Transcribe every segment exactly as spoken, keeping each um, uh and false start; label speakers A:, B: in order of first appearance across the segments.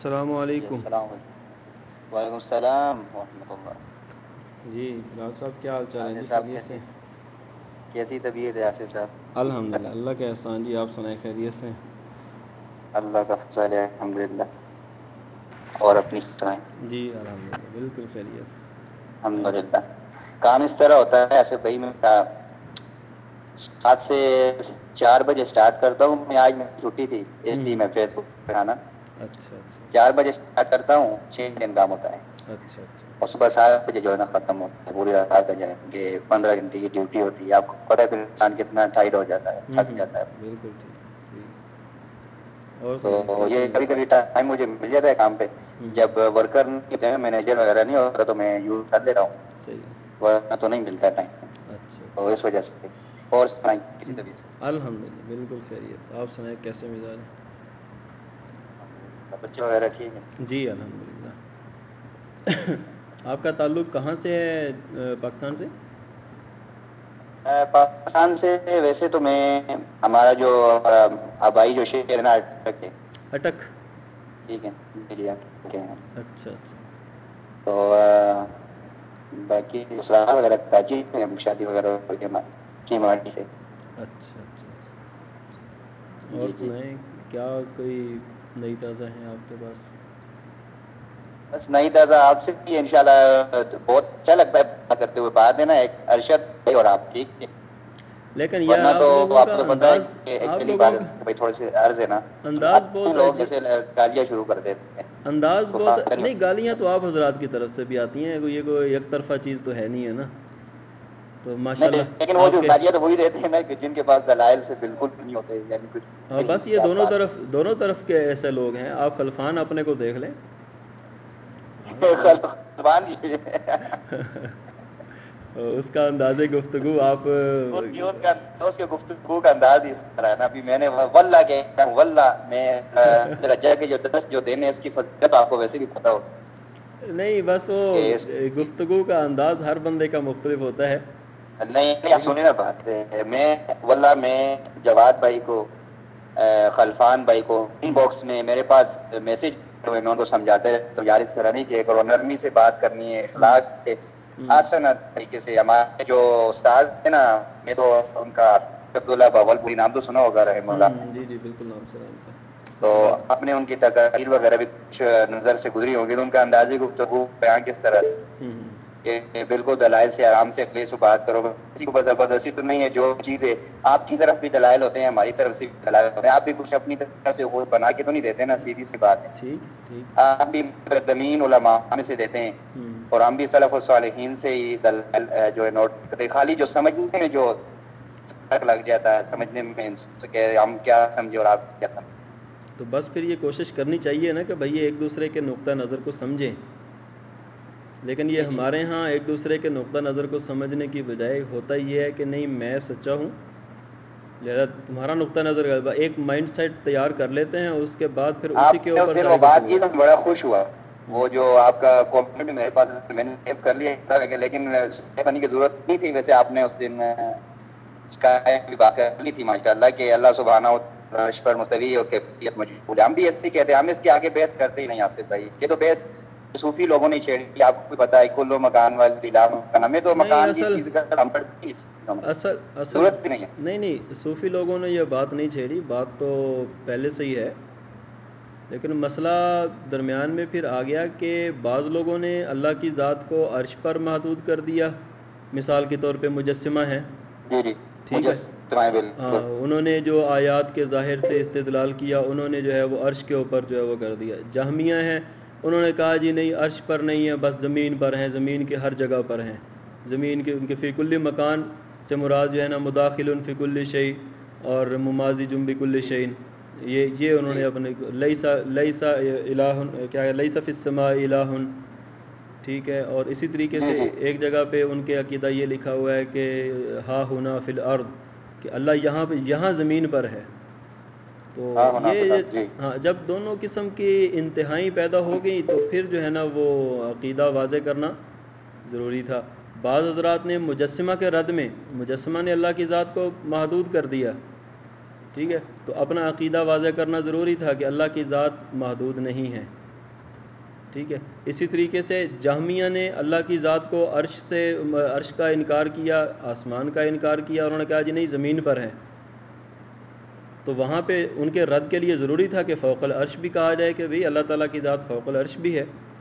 A: السلام
B: جی
A: علیکم.
B: السلام علیکم. وعلیکم السلام ورحمۃ اللہ.
A: جی راج صاحب کیا حال چال ہیں جی؟
B: آصف صاحب
A: خیریت سے؟
B: کیسی کیسی طبیعت ہے آصف صاحب؟
A: الحمد للہ اللہ کے احسان. جی آپ سنائیں خیریت سے؟
B: اللہ کا فضل ہے الحمد للہ. اور اپنی سنائیں.
A: جی الحمد للہ بالکل خیریت.
B: الحمد للہ. کام اس طرح ہوتا ہے ایسے بھائی میں سات سے چار بجے اسٹارٹ کرتا ہوں میں. آج میں چھٹی تھی اس
A: ہوں
B: لیے میں فیس بک پہ آنا.
A: اچھا اچھا
B: چار بجے اسٹارٹ کرتا ہوں چھ دن کام ہوتا ہے.
A: اچھا اچھا.
B: اور صبح سات بجے جو ہے نا ختم ہوتا ہے. پوری رات جائیں گے پندرہ گھنٹے کی ڈیوٹی ہوتی ہے. آپ کو پتا ہے پھر انسان کتنا ٹائٹ ہو جاتا ہے,
A: ہوں
B: تھک
A: ہوں
B: جاتا ہے.
A: بالکل ٹھیک ٹھیک. اور سنائیں
B: تو
A: کیسی
B: یہ
A: ہیں؟
B: کبھی کبھی ٹائم مجھے مل جاتا ہے کام پہ.
A: ہوں ہوں
B: جب ورکر مینیجر وغیرہ نہیں ہوتا تو میں یوز کر لیتا ہوں.
A: صحیح ہے.
B: ورنہ تو نہیں ملتا ٹائم.
A: اچھا
B: تو
A: اچھا.
B: اس وجہ سے اور سنائیں کسی طبیعت.
A: الحمد للہ بالکل خیریت. آپ سنائیں کیسے مزاج ہیں؟
B: بچے وغیرہ ٹھیک ہے؟
A: جی الحمد للہ. آپ کا تعلق کہاں سے ہے پاکستان سے؟
B: پاکستان سے ویسے تو میں ہمارا جو آبائی جو شہر ہے نا
A: اٹک.
B: ٹھیک ہے میری آپ کے ہیں.
A: اچھا اچھا.
B: تو باقی سلام وغیرہ کراچی شادی وغیرہ کی مارٹی سے.
A: اچھا اچھا. اور
B: جی جی.
A: سنائیں کیا کوئی نئی تازہ ہیں آپ کے پاس؟
B: بس نہیں تھا آپ سے بھی ان شاء اللہ بہت اچھا لگتا ہے بات کرتے ہوئے. بعد ہے نا ایک ارشد اور آپ ٹھیک ہے.
A: لیکن یار
B: ورنہ تو
A: لوگوں
B: آپ
A: کا
B: کو تو پتا ہے
A: انداز
B: کہ
A: آپ
B: ایکچولی
A: لوگوں
B: بات
A: کا
B: بھائی تھوڑے سے عرض ہے نا.
A: انداز
B: آتے ہیں
A: بہت
B: لوگ جیسے
A: عجیب.
B: گالیاں شروع کر دیتے ہیں.
A: انداز
B: تو
A: بہت
B: فائدہ
A: نہیں.
B: ہوتا.
A: گالیاں تو آپ حضرات کی طرف سے بھی آتی ہیں. یہ کوئی یک طرفہ چیز تو ہے نہیں ہے نا. تو ماشاء
B: نہیں
A: اللہ
B: لیکن وہ
A: آپ
B: جو
A: کے.
B: گالیاں تو وہی دیتے ہیں نا کہ جن کے پاس دلائل سے بالکل نہیں ہوتے. یعنی کچھ
A: ہاں
B: نہیں
A: بس یہ
B: کیا
A: دونوں
B: بات
A: طرف دونوں طرف کے ایسے لوگ ہیں. آپ خلفان اپنے کو دیکھ لیں. ہاں وہ
B: خلفان جی
A: اس کا انداز گفتگو آپ.
B: اس کی اس کا اس کے گفتگو کا انداز ہی رہا ہے نا. ابھی میں نے واللہ کہ واللہ میں رجا کے جو درس جو دینے اس کی فضیلت آپ کو ویسے بھی پتا ہو.
A: نہیں بس وہ
B: کہ اس کی
A: گفتگو کا انداز ہر بندے کا مختلف ہوتا ہے.
B: نہیں نہیں
A: ٹھیک ہے.
B: سنی نا بات. میں واللہ میں جواد بھائی کو خلفان بھائی کو ان
A: ہوں
B: باکس میں میرے پاس میسج میں ان کو سمجھاتے ہیں تو یار اس طرح نہیں کہ کرو. نرمی سے بات کرنی ہے.
A: ہوں
B: اخلاق سے
A: ہوں
B: آسن طریقے سے. ہمارے جو استاد تھے نا میں تو ان کا عبداللہ باول پوری نام تو سنا ہوگا رحمہ
A: ہوں
B: اللہ.
A: ہوں، جی جی بالکل نام سنا ان کا.
B: تو
A: خطیب ہے.
B: آپ نے ان کی تقاریر وغیرہ بھی کچھ نظر سے گزری ہوگی. تو ان کا اندازی گفتگو بیان کس طرح
A: ہوں ہوں.
B: کہ بالکل دلائل سے آرام سے اگلے سے بات کرو. کسی کو زبردستی تو نہیں ہے. جو چیز ہے آپ کی طرف بھی دلائل ہوتے ہیں ہماری طرف سے بھی دلائل ہوتے ہیں. آپ بھی کچھ اپنی طرف سے وہ بنا کے تو نہیں دیتے نا. سیدھی سی بات ہے.
A: ٹھیک ٹھیک.
B: آپ بھی مقدمین علماء میں سے دیتے ہیں.
A: ہوں
B: اور ہم بھی سلف الصالحین سے ہی دلائل جو ہے نوٹ کرتے. خالی جو سمجھنے میں جو فرق لگ جاتا ہے سمجھنے میں کہ ہم کیا سمجھے اور آپ کیا سمجھیں.
A: تو بس پھر یہ کوشش کرنی چاہیے نا کہ بھئی ایک دوسرے کے نقطہ نظر کو سمجھیں. لیکن یہ
B: جی جی
A: ہمارے ہاں ایک دوسرے کے نقطہ نظر کو سمجھنے کی بجائے ہوتا یہ ہے کہ نہیں میں سچا ہوں لہذا تمہارا نقطہ نظر ایک مائنڈ سیٹ تیار کر لیتے ہیں. اس کے بعد پھر اسی
B: آپ
A: کے
B: نے اس
A: اوپر
B: دن وہ
A: ساری
B: بات
A: گفتگو
B: کی تو
A: ہوتی ہے.
B: بڑا خوش ہوا.
A: ہوں
B: وہ جو آپ کا کومنٹ میرے پاس میں نے سیو کر لیا لیکن کرنے کی ضرورت نہیں تھی. ویسے آپ نے اس دن اس کا بات کر لی تھی ماشاء اللہ کہ اللہ سبحانہ و تعالی عرش پر مستوی اور کیفیت مجہول ہے. ہم بھی ایسے ہی کہتے ہیں. ہم اس کے آگے بحث کرتے ہی نہیں آصف بھائی. یہ تو بحث صوفی لوگوں نے چھیڑی. آپ کو بھی پتا ہے کل مکان والے لا مکان. ہمیں تو
A: نہیں
B: مکان کی
A: اصل
B: چیز کا ہم پڑھتے ہیں.
A: اصل اصل
B: ضرورت بھی نہیں ہے.
A: نہیں نہیں صوفی لوگوں نے یہ بات نہیں چھیڑی. بات تو پہلے سے ہی ہے. لیکن مسئلہ درمیان میں پھر آ گیا کہ بعض لوگوں نے اللہ کی ذات کو عرش پر محدود کر دیا. مثال کے طور پہ مجسمہ ہیں.
B: جی جی
A: ٹھیک ہے.
B: مجسمہ
A: ہاں
B: بالکل.
A: انہوں نے جو آیات کے ظاہر سے استدلال کیا انہوں نے جو ہے وہ عرش کے اوپر جو ہے وہ کر دیا. جہمیہ ہیں انہوں نے کہا جی نہیں عرش پر نہیں ہے بس زمین پر ہیں. زمین کے ہر جگہ پر ہیں. زمین کے ان کے فی کل مکان سے مراد جو ہے نا مداخل فی کل شیء اور ممازج بکل
B: جی
A: شیء. یہ یہ انہوں نے
B: جی
A: اپنے لیسا لیسا الہ کیا ہے لیس فی السماء الہ. ٹھیک ہے. اور اسی طریقے
B: جی
A: سے
B: جی
A: ایک جگہ پہ ان کے عقیدہ یہ لکھا ہوا ہے کہ ہا ہنا فی الارض کہ اللہ یہاں پہ یہاں زمین پر ہے. تو
B: ہاں ہونا فی
A: یہ
B: الحال جی
A: ہاں جب دونوں قسم کی انتہائی پیدا ہو گئی تو پھر جو ہے نا وہ عقیدہ واضح کرنا ضروری تھا. بعض حضرات نے مجسمہ کے رد میں مجسمہ نے اللہ کی ذات کو محدود کر دیا. ٹھیک ہے. تو اپنا عقیدہ واضح کرنا ضروری تھا کہ اللہ کی ذات محدود نہیں ہے. ٹھیک ہے. اسی طریقے سے جہمیہ نے اللہ کی ذات کو عرش سے عرش کا انکار کیا, آسمان کا انکار کیا, انہوں نے کہا جی نہیں زمین پر ہے. تو وہاں پہ ان کے رد کے لیے ضروری تھا کہ فوق العرش بھی کہا جائے کہ بھئی اللہ تعالیٰ کی ذات فوق العرش بھی ہے.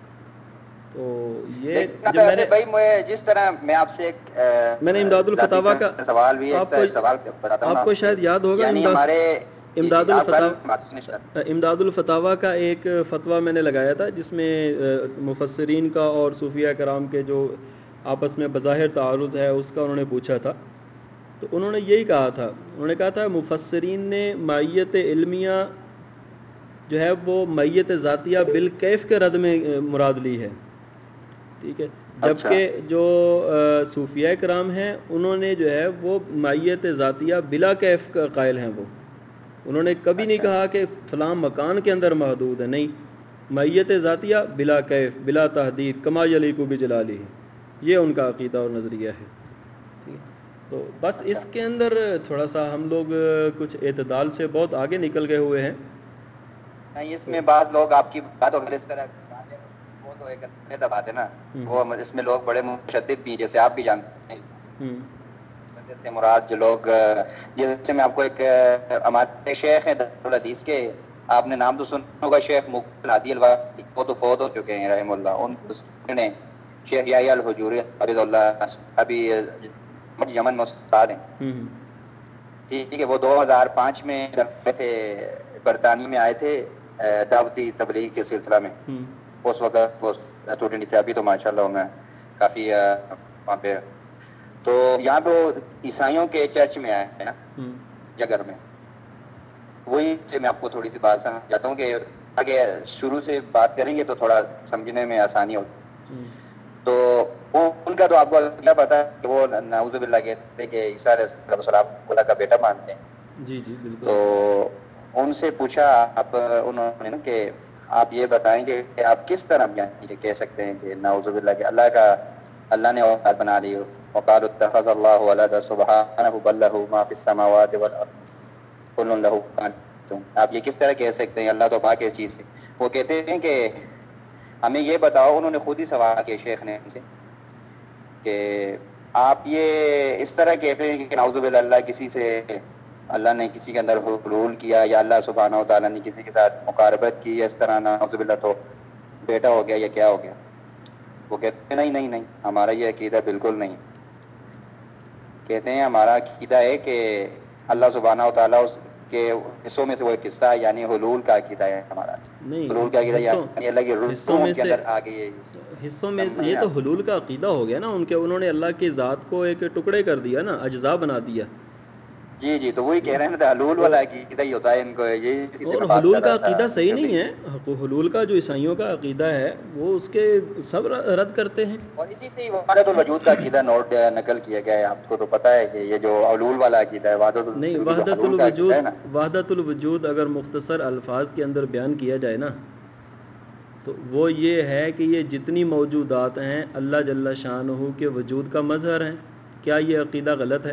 A: تو یہ
B: لیکن
A: جب میں
B: ویسے
A: نے
B: بھائی میں جس طرح میں آپ سے ایک
A: میں نے امداد
B: ذاتی
A: الفتاویٰ کا
B: سوال بھی ایک
A: آپ کو
B: سوال بتاتا ہوں نا
A: آپ
B: آپ
A: کو
B: سے,
A: شاید یاد ہوگا,
B: یعنی
A: امداد
B: ہمارے جی جی
A: امداد
B: آپ کل
A: الفتاویٰ
B: بات سنیں شاید.
A: امداد الفتاویٰ کا ایک فتویٰ میں نے لگایا تھا جس میں مفسرین کا اور صوفیہ کرام کے جو آپس میں بظاہر تعارض ہے اس کا انہوں نے پوچھا تھا. تو انہوں نے یہی کہا تھا, انہوں نے کہا تھا مفسرین نے مائیت علمیہ جو ہے وہ مائیت ذاتیہ بالکیف کے رد میں مراد لی ہے. ٹھیک ہے.
B: اچھا
A: جبکہ جو صوفیہ کرام ہیں انہوں نے جو ہے وہ مائیت ذاتیہ بلا کیف کا قائل ہیں. وہ انہوں نے کبھی نہیں
B: اچھا
A: کہا کہ فلاں مکان کے اندر محدود ہے, نہیں, مائیت ذاتیہ بلا کیف بلا تحدید کما یلیق بجلالہ, یہ ان کا عقیدہ اور نظریہ ہے. ٹھیک ہے. تو بس
B: اچھا
A: اس کے اندر تھوڑا سا ہم لوگ کچھ اعتدال سے بہت آگے نکل گئے ہوئے ہیں.
B: نہیں, اس
A: تو
B: میں بعض لوگ آپ کی بات اگر اس طرح وہ تو ایک علیحدہ بات ہے نا,
A: ہوں
B: وہ اس میں لوگ بڑے مشدد بھی جیسے آپ بھی جانتے ہیں.
A: ہوں
B: مشدد سے مراد جو لوگ, جیسے میں آپ کو ایک ہمارے شیخ ہیں دارالحدیث کے, آپ نے نام تو سنا ہوگا, شیخ مقبل ہادی الوادی, وہ تو فوت ہو چکے ہیں رحم اللہ. ان نے شیخ یحییٰ الحجوری حفظہ اللہ ابھی یمن میں استاد ہیں.
A: ہوں
B: ٹھیک ہے. وہ دو ہزار پانچ میں تھے برطانیہ میں آئے تھے دعوتی تبلیغ کے سلسلہ میں.
A: ہوں
B: اس وقت وہ اسٹوڈنٹ تھے, ابھی تو ماشاء اللہ میں کافی وہاں پہ. تو یہاں پہ عیسائیوں کے چرچ میں آئے ہیں نا
A: ہوں
B: جگر میں, وہی سے میں آپ کو تھوڑی سی بات سمجھ جاتا ہوں کہ آگے شروع سے بات کریں گے تو تھوڑا سمجھنے میں آسانی ہوگی.
A: ہوں
B: تو ان کا تو آپ کو کیا پتا ہے کہ وہ نعوذ باللہ کہتے ہیں کہ عیسیٰ علیہ السلام خدا کا بیٹا مانتے ہیں.
A: جی جی بالکل.
B: تو ان سے پوچھا آپ انہوں نے نا کہ آپ یہ بتائیں گے کہ آپ کس طرح یعنی کہہ سکتے ہیں کہ نعوذ باللہ کہ اللہ کا اللہ نے اوقات بنا لی ہو, وقالوا اتخذ اللہ ولدا سبحانہ بل لہ ما فی السماوات والارض کل لہ قانتون. آپ یہ کس طرح کہہ سکتے ہیں اللہ تو پاک ہے اس چیز سے. وہ کہتے ہیں کہ ہمیں یہ بتاؤ, انہوں نے خود ہی سوال کیا شیخ نے ان سے کہ آپ یہ اس طرح کہتے ہیں کہ نعوذ باللہ اللہ کسی سے اللہ نے کسی کے اندر حلول کیا, یا اللہ سبحانہ و تعالیٰ نے کسی کے ساتھ مقاربت کی, یا اس طرح نعوذ باللہ تو بیٹا ہو گیا یا کیا ہو گیا. وہ کہتے ہیں نہیں نہیں نہیں, ہمارا یہ عقیدہ بالکل نہیں. کہتے ہیں ہمارا عقیدہ ہے کہ اللہ سبحانہ و تعالیٰ اس کے حصوں میں سے وہ ایک حصہ ہے, یعنی حلول کا عقیدہ ہے ہمارا. حلول کا
A: نہیں,
B: عقیدہ
A: حصوں
B: یعنی اللہ کی
A: حصوں
B: روح
A: میں
B: ان کے
A: سے
B: اندر آ گئی ہے.
A: حصوں میں
B: سمجھ
A: یہ
B: نا
A: تو حلول کا عقیدہ ہو گیا نا ان کے, انہوں نے اللہ کی ذات کو ایک ٹکڑے کر دیا نا, اجزاء بنا دیا.
B: جی جی, تو وہی کہہ رہے ہیں نا حلول
A: تو
B: والا عقیدہ ہی ہوتا ہے ان کو, یہی اسی سے
A: اور
B: میں بات
A: حلول
B: کر
A: کا
B: رہا تھا
A: عقیدہ صحیح
B: کہ
A: نہیں
B: بھئی.
A: ہے. حلول کا جو عیسائیوں کا عقیدہ ہے وہ اس کے سب رد کرتے ہیں.
B: اور اسی سے وحدت الوجود کا عقیدہ نوٹ نقل کیا گیا ہے. آپ کو تو پتہ ہے کہ یہ جو حلول والا عقیدہ ہے, وحدت
A: نہیں,
B: الوجود جو
A: وحدت
B: حلول کا عقیدہ
A: الوجود
B: ہے نا,
A: وحدت الوجود اگر مختصر الفاظ کے اندر بیان کیا جائے نا تو وہ یہ ہے کہ یہ جتنی موجودات ہیں اللہ جل شانہ کے وجود کا مظہر ہیں. کیا یہ عقیدہ غلط ہے؟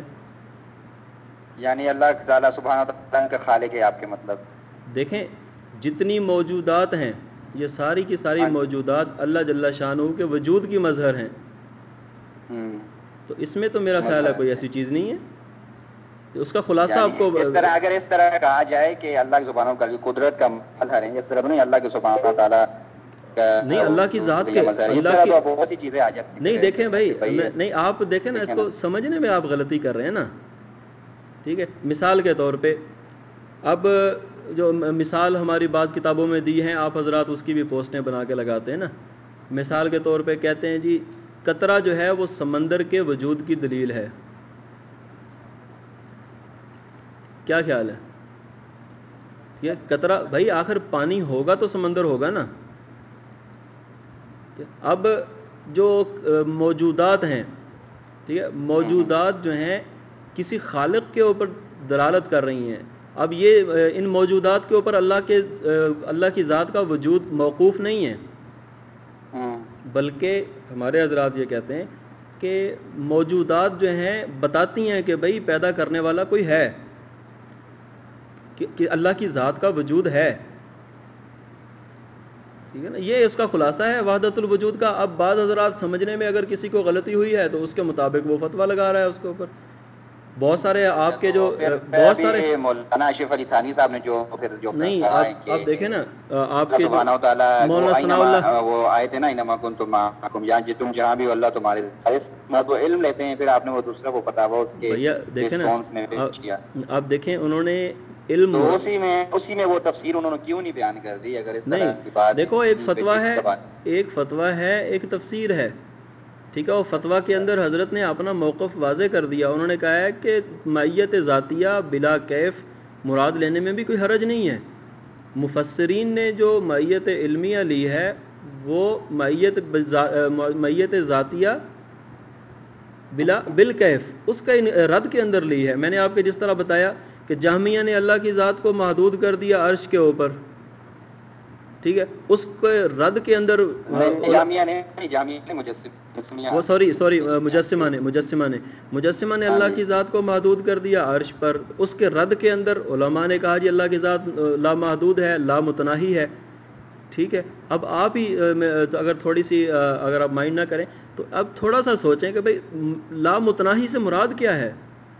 B: یعنی اللہ تعالیٰ سبحانہ و تعالیٰ کا خالق ہے آپ کے مطلب.
A: دیکھیں جتنی موجودات ہیں یہ ساری کی ساری
B: ہاں جی.
A: موجودات اللہ جل شانہ کے وجود کی مظہر ہیں.
B: ہوں
A: تو اس میں تو میرا خیال ہے
B: مظہر
A: کوئی ایسی چیز نہیں ہے. اس کا خلاصہ
B: یعنی
A: آپ کو
B: اس طرح اگر اس طرح کہا جائے کہ اللہ کے سبحانہ و تعالیٰ کی قدرت کا مظہر ہے, اس طرح تو نہیں اللہ کے سبحانہ و تعالیٰ
A: نہیں, اللہ کی ذات کے
B: مظہر ہے, اس
A: اللہ
B: طرح
A: کی
B: تو بہت سی چیزیں آ جاتی
A: نہیں.
B: ہیں
A: دیکھیں بھائی,
B: جیسے بھائی
A: نہیں آپ دیکھیں نا اس کو سمجھنے میں آپ غلطی کر رہے ہیں نا. ٹھیک ہے, مثال کے طور پہ اب جو مثال ہماری بعض کتابوں میں دی ہیں, آپ حضرات اس کی بھی پوسٹیں بنا کے لگاتے ہیں نا. مثال کے طور پہ کہتے ہیں جی قطرہ جو ہے وہ سمندر کے وجود کی دلیل ہے. کیا خیال ہے؟ یہ قطرہ بھائی آخر پانی ہوگا تو سمندر ہوگا نا. اب جو موجودات ہیں, ٹھیک ہے, موجودات جو ہیں کسی خالق کے اوپر دلالت کر رہی ہیں. اب یہ ان موجودات کے اوپر اللہ کے اللہ کی ذات کا وجود موقوف نہیں ہے, بلکہ ہمارے حضرات یہ کہتے ہیں کہ موجودات جو ہیں بتاتی ہیں کہ بھئی پیدا کرنے والا کوئی ہے, کہ, کہ اللہ کی ذات کا وجود ہے. ٹھیک ہے نا, یہ اس کا خلاصہ ہے وحدت الوجود کا. اب بعض حضرات سمجھنے میں اگر کسی کو غلطی ہوئی ہے تو اس کے مطابق وہ فتویٰ لگا رہا ہے اس کے اوپر. بہت سارے
B: اچھا,
A: آپ کے
B: تو
A: جو
B: پھر
A: بہت
B: ابھی
A: سارے
B: مولانا اشرف علی تھانی صاحب نے جو پھر جو
A: نہیں,
B: کہا
A: آپ
B: ہے کہ
A: آپ دیکھیں نا آپ
B: اللہ
A: کے جو
B: سبحانہ و تعالیٰ وہ
A: مولانا ثناء
B: اینما
A: اللہ,
B: وہ آئے تھے نا اینما کنتم معکم, یہاں جی تم جہاں بھی ہو اللہ تمہارے ساتھ, وہ علم لیتے ہیں. پھر آپ نے وہ دوسرا کو فتاوا اس کے
A: بھیا دیکھیں نا,
B: رسپانس میں پیش کیا.
A: آپ دیکھیں انہوں نے علم
B: تو
A: مرا
B: اسی میں اسی میں وہ تفسیر انہوں نے کیوں نہیں بیان کر دی اگر اس
A: نہیں,
B: طرح کی بات
A: دیکھو ایک
B: اتنی
A: فتویٰ
B: پیچیدہ
A: ہے,
B: بات.
A: ایک فتویٰ ہے, ایک تفسیر ہے. ٹھیک ہے, وہ فتویٰ کے اندر حضرت نے اپنا موقف واضح کر دیا. انہوں نے کہا ہے کہ معیت ذاتیہ بلا کیف مراد لینے میں بھی کوئی حرج نہیں ہے. مفسرین نے جو معیت علمیہ لی ہے وہ معیت معیت ذاتیہ بلا بالکیف اس کا رد کے اندر لی ہے. میں نے آپ کے جس طرح بتایا کہ جہمیہ نے اللہ کی ذات کو محدود کر دیا عرش کے اوپر, ٹھیک ہے, اس کے رد کے اندر
B: جامعہ نے جامعہ نے مجسمہ
A: وہ سوری سوری مجسمہ نے مجسمہ نے مجسمہ نے
B: ہاں
A: اللہ
B: جی
A: کی ذات کو محدود کر دیا عرش پر. اس کے رد کے اندر علماء نے کہا جی اللہ کی ذات لامحدود ہے, لامتناہی ہے. ٹھیک ہے, اب آپ ہی اگر تھوڑی سی اگر آپ مائنڈ نہ کریں تو اب تھوڑا سا سوچیں کہ بھئی لامتناہی سے مراد کیا ہے.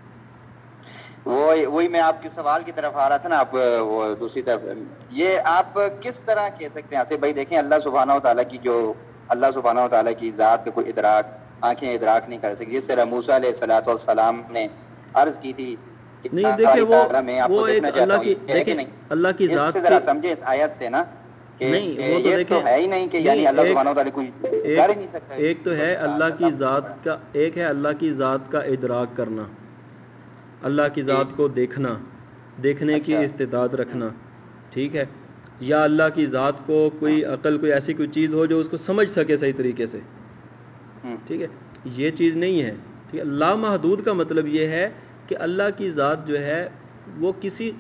B: وہ وہی میں آپ کے سوال کی طرف آ رہا تھا نا, آپ وہ دوسری طرف یہ آپ کس طرح کہہ سکتے ہیں ایسے. بھائی دیکھیں اللہ سبحانہ و تعالیٰ کی جو اللہ سبحانہ و تعالیٰ کی ذات کا کوئی ادراک آنکھیں ادراک نہیں کر سکتی. جس طرح موسیٰ علیہ الصلوٰۃ والسلام نے عرض کی تھی کہ
A: نہیں دیکھیں وہ
B: تعالیٰ میں آپ کو
A: وہ ایک
B: دیکھنا چاہتا
A: اللہ
B: ہوں,
A: کی
B: یہ ہے کہ
A: دیکھیں
B: نہیں.
A: اللہ کی
B: اس سے
A: ذات
B: ذرا
A: کے
B: سمجھے اس آیت سے نا کہ
A: نہیں, وہ تو
B: یہ
A: دیکھیں
B: تو ہے ہی نہیں کہ یعنی اللہ
A: ایک
B: سبحانہ و تعالیٰ کوئی
A: ایک
B: کر ہی نہیں سکتا اس
A: ایک تو
B: چیز کو
A: ہے
B: ادراک
A: اللہ
B: کرنا
A: کی
B: بہت بڑا.
A: ذات کا, ایک ہے اللہ کی ذات کا ادراک کرنا, اللہ کی
B: جی
A: ذات کو دیکھنا, دیکھنے کی
B: اچھا
A: استطاعت
B: ہوں
A: رکھنا. ٹھیک ہے, یا اللہ کی ذات کو کوئی عقل کوئی ایسی کوئی چیز ہو جو اس کو سمجھ سکے صحیح طریقے سے.
B: ہوں
A: ٹھیک ہے, یہ چیز نہیں ہے. ٹھیک ہے, لامحدود کا مطلب یہ ہے کہ اللہ کی ذات جو ہے وہ کسی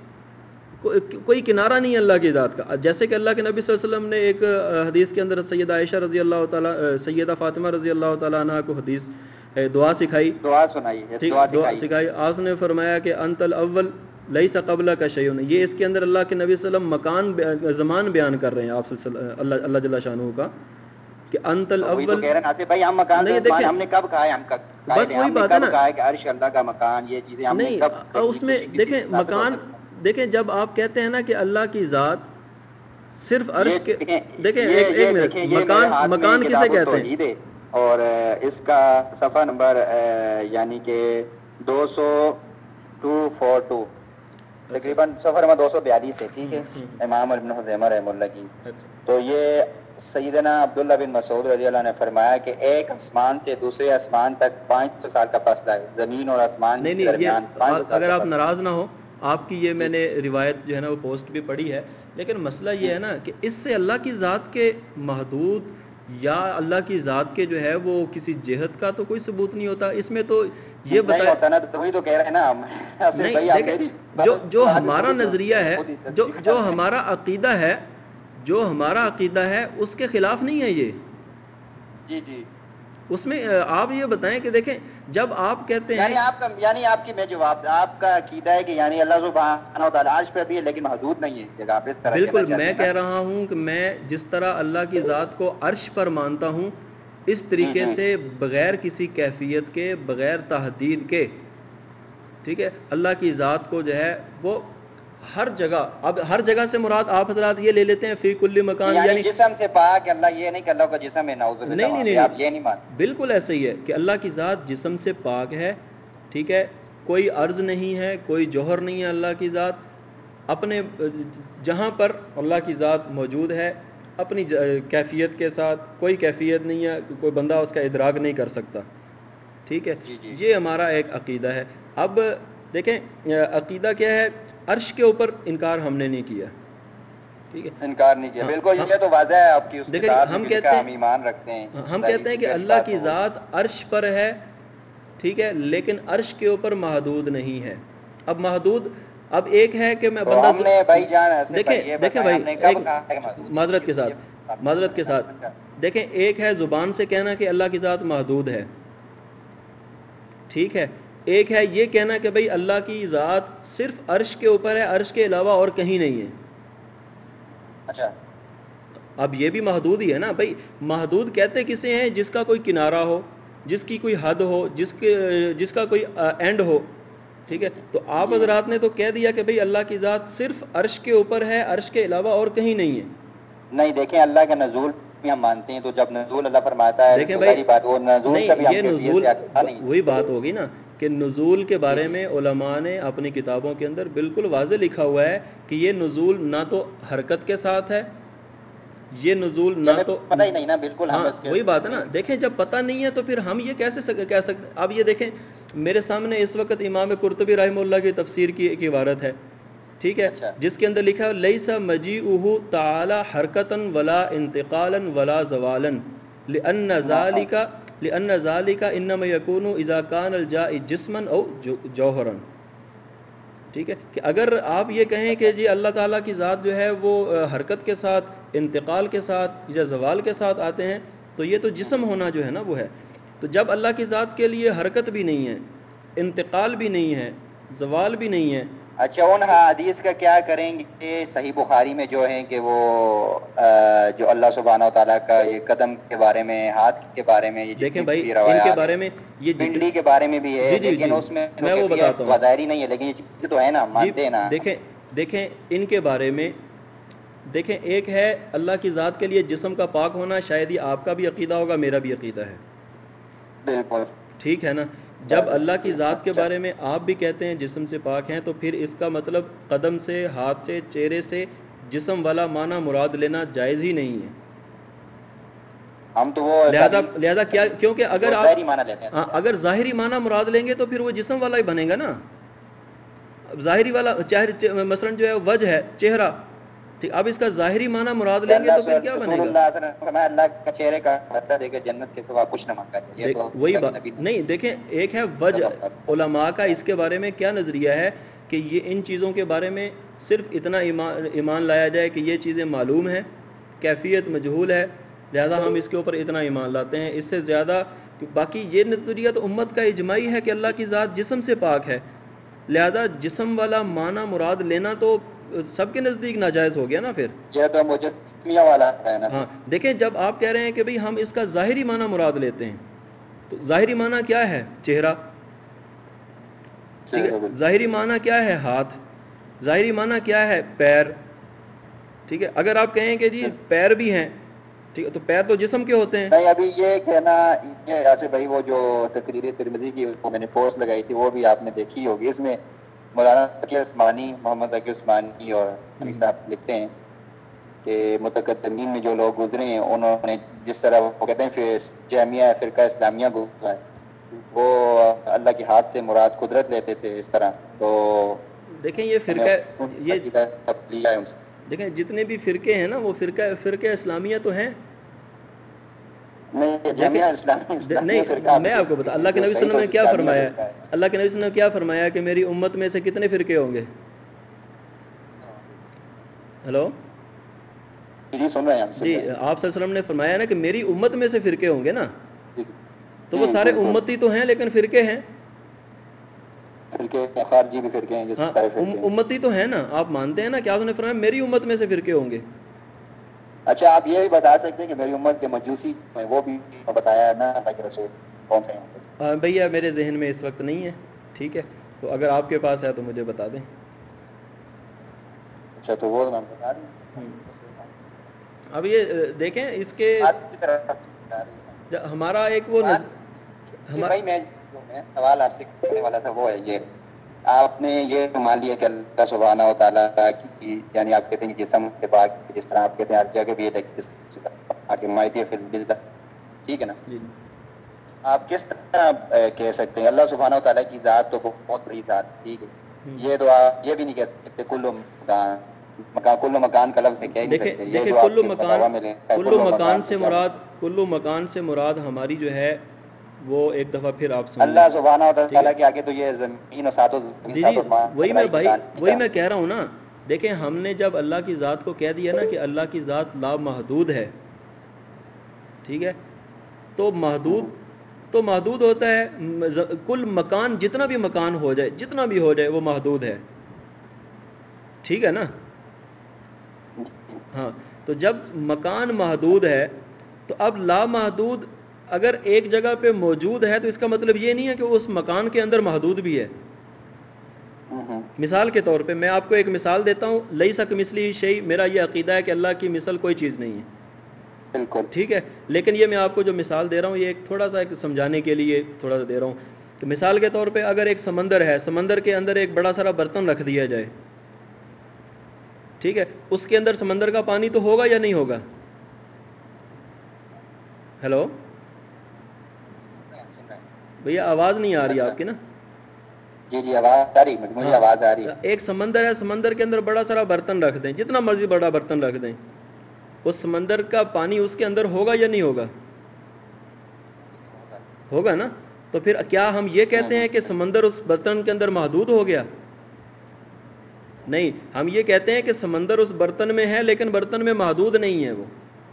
A: کوئی کنارہ نہیں ہے اللہ کی ذات کا. جیسے کہ اللہ کے نبی صلی اللہ علیہ وسلم نے ایک حدیث کے اندر سیدہ عائشہ رضی اللہ تعالیٰ سیدہ فاطمہ رضی اللہ تعالیٰ عنہ کو حدیث دعا سکھائی.
B: دعا سنائی ہے,
A: ٹھیک,
B: دعا
A: دعا
B: سکھائی.
A: سکھائی. آپ نے فرمایا کہ انت الاول لیس قبلک شیء. یہ اس کے اندر اللہ کے نبی صلی اللہ علیہ وسلم مکان زمان بیان کر رہے ہیں آپ صلی اللہ اللہ جل شانہ کا کہ انت
B: تو وہی تو
A: الاول.
B: کہہ رہے ہیں ناصر بھائی, ہم مکان
A: نہیں
B: زمان
A: دیکھیں,
B: ہم نے کب کہا ہے, ہم قائل
A: بس
B: ہیں,
A: وہی
B: ہم نے
A: بات ہے
B: کب
A: نا.
B: کہا ہے کہ عرش اللہ کا مکان, یہ چیزیں ہم نے
A: نہیں,
B: کب کہی
A: اس میں
B: کسی کسی
A: دیکھیں
B: سے ثابت ہو
A: مکان,
B: سکتا ہے.
A: دیکھیں جب آپ کہتے ہیں نا کہ اللہ کی ذات صرف
B: یہ
A: عرش کے,
B: دیکھیں
A: دیکھیں
B: یہ
A: ایک ایک
B: یہ
A: منٹ,
B: دیکھیں یہ میرے
A: مکان
B: ہاتھ میں
A: مکان کسے
B: کتاب
A: کہتے ہیں.
B: التوحید ہے اور اس کا صفحہ نمبر یعنی کہ دو سو ٹو فور ٹو
A: اچھا
B: تقریباً صفحہ نمبر دو سو بیالیس ہے. ٹھیک
A: ہوں
B: ہے,
A: ہوں
B: امام ابن خزیمہ رحمہ اللہ کی.
A: اچھا
B: تو یہ سیدنا عبداللہ بن مسعود رضی اللہ عنہ نے فرمایا کہ ایک آسمان سے دوسرے آسمان تک پانچ سو سال کا فاصلہ ہے, زمین اور آسمان
A: نہیں
B: کے
A: نہیں,
B: درمیان پانچ سو
A: یہ
B: سال
A: اگر
B: کا
A: آپ
B: فاصلہ ہے.
A: ناراض نہ ہو, آپ کی یہ میں
B: جی
A: نے روایت جو ہے نا وہ پوسٹ بھی پڑھی ہے, لیکن مسئلہ یہ
B: ہوں.
A: ہے نا کہ اس سے اللہ کی ذات کے محدود یا اللہ کی ذات کے جو ہے وہ کسی جہت کا تو کوئی ثبوت نہیں ہوتا. اس میں تو یہ
B: نہیں
A: بتائے
B: ہوتا نا, تو وہی تو کہہ رہے ہیں نا ہم آصف بھائی,
A: نہیں
B: آپ
A: دیکھیں,
B: میری
A: جو جو
B: بات بھی
A: ہمارا
B: تھوڑی جو
A: نظریہ ہے,
B: خود ہی
A: جو
B: تسلیم
A: جو
B: کر رہے ہیں.
A: ہمارا عقیدہ ہے, جو ہمارا عقیدہ ہے اس کے خلاف نہیں ہے یہ.
B: جی جی,
A: اس میں آپ یہ بتائیں کہ دیکھیں جب آپ کہتے ہیں
B: یعنی آپ کا یعنی آپ کی میں جواب آپ کا عقیدہ ہے کہ یعنی اللہ سبحانہ و تعالی عرش پہ بھی ہے لیکن محدود نہیں ہے ایک جگہ, آپ اس طرح کہنا
A: بالکل,
B: چاہتے
A: میں
B: ہیں نا.
A: کہہ رہا ہوں کہ میں جس طرح اللہ کی ذات کو عرش پر مانتا ہوں اس
B: ہوں
A: طریقے
B: ہوں
A: سے بغیر کسی کیفیت کے, بغیر تحدید کے, ٹھیک ہے, اللہ کی ذات کو جو ہے وہ ہر جگہ, اب ہر جگہ سے مراد آپ حضرات یہ لے لیتے ہیں فی کل
B: کہ
A: مکان,
B: یعنی
A: یعنی
B: جسم سے پاک اللہ, یہ نہیں کہ اللہ کا جسم ہے نعوذ باللہ,
A: نہیں نہیں
B: وہاں
A: نہیں
B: پہ آپ
A: نہیں
B: یہ نہیں مانتے.
A: بالکل ایسا ہی ہے کہ اللہ کی ذات جسم سے پاک ہے. ٹھیک ہے, کوئی عرض نہیں ہے, کوئی جوہر نہیں ہے اللہ کی ذات. اپنے جہاں پر اللہ کی ذات موجود ہے اپنی کیفیت کے ساتھ, کوئی کیفیت نہیں ہے, کوئی بندہ اس کا ادراک نہیں کر سکتا. ٹھیک ہے,
B: جی جی
A: یہ ہمارا ایک عقیدہ ہے. اب دیکھیں عقیدہ کیا ہے, عرش کے اوپر انکار ہم نے نہیں کیا. ٹھیک ہے,
B: انکار نہیں کیا,
A: ہاں
B: بالکل
A: ہم
B: یہ تو واضح ہے آپ کی اس
A: دیکھیں
B: کتاب میں
A: ہم
B: بھی لکھا
A: کہتے
B: ہے,
A: ہیں
B: ہم ایمان رکھتے ہیں,
A: ہم
B: ظاہری
A: کہتے ہیں
B: سی
A: کہ
B: پہلی
A: اللہ
B: بات
A: کی
B: تو وہی.
A: ذات عرش پر ہے. ٹھیک ہے, لیکن عرش کے اوپر محدود نہیں ہے. اب محدود, اب ایک ہے کہ میں
B: تو
A: بندہ
B: ہم نے بھائی جان ایسے
A: دیکھیں
B: بھائی یہ
A: دیکھیں
B: بتائیں
A: بھائی
B: ہم نے
A: ایک
B: کب کہا ہے کہ محدود ہے,
A: معذرت کے
B: کس یہ
A: ساتھ
B: ثابت
A: معذرت
B: کریں
A: کے
B: نا.
A: ساتھ
B: اچھا,
A: دیکھیں, ایک ہے زبان سے کہنا کہ اللہ کی ذات محدود ہے. ٹھیک ہے, ایک ہے یہ کہنا کہ بھئی اللہ کی ذات صرف عرش کے اوپر ہے, عرش کے علاوہ اور کہیں نہیں ہے.
B: اچھا,
A: اب یہ بھی محدود ہی ہے نا بھائی. محدود کہتے کسے ہیں؟ جس کا کوئی کنارہ ہو, جس کی کوئی حد ہو, جس کے جس کا کوئی اینڈ ہو. ٹھیک ہے, تو آپ
B: جی
A: حضرات نے تو کہہ دیا کہ بھئی اللہ کی ذات صرف عرش کے اوپر ہے, عرش کے علاوہ اور کہیں نہیں ہے.
B: نہیں دیکھیں, اللہ کا نزول بھی ہم مانتے ہیں, تو جب نزول اللہ فرماتا ہے
A: دیکھیں
B: تو
A: بھائی,
B: ظاہری بات وہ نزول کا
A: نہیں
B: بھی ہم
A: یہ
B: کیفیت
A: نزول
B: سے آگاہ نہیں
A: وہی بات ہوگی نا کہ نزول کے
B: جی
A: بارے
B: جی
A: میں علماء نے اپنی کتابوں کے اندر بالکل واضح لکھا ہوا ہے کہ یہ نزول نہ تو حرکت کے ساتھ ہے, یہ نزول
B: یہ
A: نہ
B: ہمیں
A: تو,
B: پتہ ہی نہیں نا, بالکل ہم
A: ہاں
B: اس کے
A: وہی بات ہے نا.
B: نہیں.
A: دیکھیں جب پتہ نہیں ہے تو پھر ہم یہ کیسے کہہ سکتے. اب یہ دیکھیں میرے سامنے اس وقت امام قرطبی رحمہ اللہ کی تفسیر کی ایک عبارت ہے, ٹھیک ہے,
B: اچھا
A: جس کے اندر لکھا ہے لیس مجیئہ تعالی حرکتا ولا انتقالا ولا زوالا لان ذلك لان ذلك انما يكون اذا كان الجاء جسما او جوہرا. ٹھیک ہے, کہ اگر آپ یہ کہیں کہ جی اللہ تعالیٰ کی ذات جو ہے وہ حرکت کے ساتھ, انتقال کے ساتھ یا زوال کے ساتھ آتے ہیں, تو یہ تو جسم ہونا جو ہے نا وہ ہے. تو جب اللہ کی ذات کے لیے حرکت بھی نہیں ہے, انتقال بھی نہیں ہے, زوال بھی نہیں ہے.
B: اچھا, ان حدیث کا کیا کریں گے صحیح بخاری میں جو ہیں کہ وہ جو اللہ سبحانہ و تعالیٰ کا یہ قدم کے بارے میں, ہاتھ کے بارے میں, یہ
A: دیکھیں
B: جتنی
A: بھائی
B: بھی
A: ان کے
B: روایات ہیں,
A: بارے میں یہ جتنے,
B: پنڈلی کے بارے میں بھی ہے,
A: جی جی
B: لیکن
A: جی
B: اس میں تو
A: میں وہ بتاتا
B: کیفیت
A: ہوں.
B: ظاہری نہیں ہے, لیکن یہ چیزیں تو ہے نا,
A: جی
B: مانتے ہیں نا.
A: دیکھیں دیکھیں ان کے بارے میں دیکھیں, ایک ہے اللہ کی ذات کے لیے جسم کا پاک ہونا, شاید یہ آپ کا بھی عقیدہ ہوگا, میرا بھی عقیدہ ہے,
B: بالکل
A: ٹھیک ہے نا. جب اللہ کی ذات کے بارے میں آپ بھی کہتے ہیں جسم سے پاک ہیں, تو پھر اس کا مطلب قدم سے, ہاتھ سے, چہرے سے جسم والا معنی مراد لینا جائز ہی نہیں ہے.
B: ہم تو وہ
A: لہذا لہذا کیا, کیونکہ اگر
B: جو
A: آپ
B: ظاہری معنی لیتے ہیں.
A: اگر ظاہری معنی مراد لیں گے تو پھر وہ جسم والا ہی بنے گا نا. ظاہری والا چہرے مثلا جو ہے وجہ ہے, چہرہ, ٹھیک, اب اس کا ظاہری معنی مراد
B: کہ
A: لیں گے
B: اللہ
A: تو
B: سے
A: پھر کیا
B: رسول
A: بنے گا.
B: اللہ صلی اللہ علیہ وسلم اللہ کا چہرے کا بدلہ دے کے جنت کے سوا کچھ نہ مانگا ہے, یہ
A: دیکھ
B: تو
A: وہی
B: اللہ
A: بات
B: کے نبی نے
A: نہیں. دیکھیں ایک ہے وجہ, علماء کا اس کے بارے میں کیا نظریہ ہے کہ یہ ان چیزوں کے بارے میں صرف اتنا ایمان ایمان لایا جائے کہ یہ چیزیں معلوم ہیں, کیفیت مجہول ہے, لہذا ہم اس کے اوپر اتنا ایمان لاتے ہیں. اس سے زیادہ باقی یہ نظریہ تو امت کا اجماعی ہے کہ اللہ کی ذات جسم سے پاک ہے, لہذا جسم والا معنی مراد لینا تو سب کے نزدیک ناجائز ہو گیا نا پھر.
B: یہ تو مجسمیہ والا ہے نا.
A: ہاں دیکھیں, جب آپ کہہ رہے ہیں کہ بھئی ہم اس کا ظاہری معنی مراد لیتے ہیں, تو ظاہری معنی کیا ہے؟ چہرہ, ٹھیک ہے. ظاہری معنی کیا ہے؟ ہاتھ. ظاہری معنی کیا ہے؟ پیر. ٹھیک ہے, اگر آپ کہیں کہ جی پیر بھی ہیں, ٹھیک ہے, تو پیر تو جسم کے ہوتے ہیں.
B: نہیں, ابھی یہ کہ نا, یہ ایسے بھائی وہ جو تقریر ترمذی کی میں نے پوسٹ لگائی تھی وہ بھی آپ نے دیکھی ہوگی. اس میں مولانا ذکی عثمانی, محمد ذکی عثمانی اور علی صاحب لکھتے ہیں کہ متقدمین میں جو لوگ گزرے ہیں انہوں نے جس طرح وہ کہتے ہیں پھر جامعہ فرقہ اسلامیہ گزرا ہے, وہ اللہ کے ہاتھ سے مراد قدرت لیتے تھے اس طرح. تو
A: دیکھیں یہ
B: ہمیں
A: فرقہ, یہ
B: عقیدہ لیا ہے ان سے.
A: دیکھیں جتنے بھی فرقے ہیں نا وہ فرقہ فرقہ اسلامیہ تو ہیں.
B: نہیں,
A: دیکھیں
B: جامعہ اسلامی اسلامیہ
A: نہیں,
B: فرقہ
A: میں آپ کو بتا, اللہ کے
B: جو
A: نبی صلی
B: صحیح
A: اللہ علیہ
B: تو
A: وسلم نے کیا
B: اسلامیہ
A: فرمایا,
B: فرقہ ہے.
A: اللہ کے نبی صلی اللہ علیہ وسلم نے کیا فرمایا کہ میری امت میں سے کتنے فرقے ہوں گے. ہلو,
B: جی سن رہے ہیں ہم, سن
A: جی
B: رہے ہیں.
A: آپ صلی اللہ علیہ وسلم نے فرمایا نا کہ میری امت میں سے فرقے ہوں گے نا,
B: جی
A: تو وہ
B: ہوں,
A: سارے
B: بالکل.
A: امتی تو ہیں لیکن فرقے ہیں.
B: فرقے خارجی بھی فرقے ہیں, جس
A: ہاں
B: سارے
A: ام,
B: فرقے ہیں.
A: امتی تو ہے نا, آپ مانتے ہیں نا کہ آپ نے فرمایا میری امت میں سے فرقے ہوں گے.
B: اچھا, آپ یہ بھی بتا سکتے ہیں کہ میری امت کے مجوسی وہ بھی بتایا ہے نا اللہ کے رسول کون سے ہیں؟
A: بھیا میرے ذہن میں اس وقت نہیں ہے, ٹھیک ہے, تو اگر آپ کے پاس ہے تو مجھے بتا دیں.
B: اچھا, تو وہ میں بتا دیں.
A: اب یہ دیکھیں اس کے ہمارا ایک وہ نز...
B: یہ
A: ہما...
B: بھائی میں جو میں سوال آپ سے کرنے والا تھا وہ ہے یہ, آپ نے یہ مان لیا کہ اللہ سبحانہ و تعالیٰ کی, یعنی آپ کہتے ہیں کہ جسم سے پاک, جس طرح آپ کہتے ہیں ہر جگہ بھی ٹھیک ہے نا.
A: جی
B: آپ کس طرح کہہ سکتے ہیں اللہ سبحانہ و تعالیٰ کی ذات تو بہت بڑی ذات, ٹھیک ہے, یہ تو آپ یہ بھی نہیں کہہ سکتے کلو مکان مکان کلو مکان کا لفظ کہہ ہی نہیں
A: دیکھیں
B: سکتے. یہ
A: دیکھیں
B: جو آپ
A: کلو
B: کے
A: مکان
B: فتاوا میں لکھا ہے
A: کلو
B: کلو
A: مکان
B: تو
A: سے
B: کیا
A: مراد
B: مطلب؟
A: کلو مکان سے مراد ہماری جو ہے وہ ایک دفعہ پھر آپ سن لیں,
B: اللہ سبحانہ و
A: ٹھیک ہے.
B: تعالیٰ کے آگے تو یہ زمین و ساتوں زمین
A: جی جی
B: ساتوں
A: وہی میں
B: بڑائی کی
A: بھائی
B: کہانی
A: وہی
B: کا.
A: میں کہہ رہا ہوں نا. دیکھیں ہم نے جب اللہ کی ذات کو کہہ دیا نا کہ اللہ کی ذات لامحدود ہے, ٹھیک ہے, تو محدود تو محدود ہوتا ہے, کل مکان جتنا بھی مکان ہو جائے جتنا بھی ہو جائے وہ محدود ہے, ٹھیک ہے نا. ہاں, تو جب مکان محدود ہے تو اب لامحدود اگر ایک جگہ پہ موجود ہے تو اس کا مطلب یہ نہیں ہے کہ اس مکان کے اندر محدود بھی ہے. مثال کے طور پہ میں آپ کو ایک مثال دیتا ہوں, لیسا کمثلہ شیء, میرا یہ عقیدہ ہے کہ اللہ کی مثل کوئی چیز نہیں ہے,
B: بالکل
A: ٹھیک ہے, لیکن یہ میں آپ کو جو مثال دے رہا ہوں یہ ایک تھوڑا سا ایک سمجھانے کے لیے تھوڑا سا دے رہا ہوں کہ مثال کے طور پہ اگر ایک سمندر ہے, سمندر کے اندر ایک بڑا سارا برتن رکھ دیا جائے, ٹھیک ہے, اس کے اندر سمندر کا پانی تو ہوگا یا نہیں ہوگا؟ ہیلو بھیا آواز نہیں آ رہی ہے آپ کی نا.
B: جی جی آواز آ رہی ہے, مجھے آواز آ رہی ہے.
A: ایک سمندر ہے, سمندر کے اندر بڑا سارا برتن رکھ دیں, جتنا مرضی بڑا برتن رکھ دیں, اس سمندر کا پانی اس کے اندر ہوگا یا نہیں ہوگا؟ ہوگا نا. تو پھر کیا ہم یہ کہتے ہیں کہ سمندر اس برتن کے اندر محدود ہو گیا؟ نہیں, ہم یہ کہتے ہیں کہ سمندر اس برتن میں ہے لیکن برتن میں محدود نہیں ہے وہ.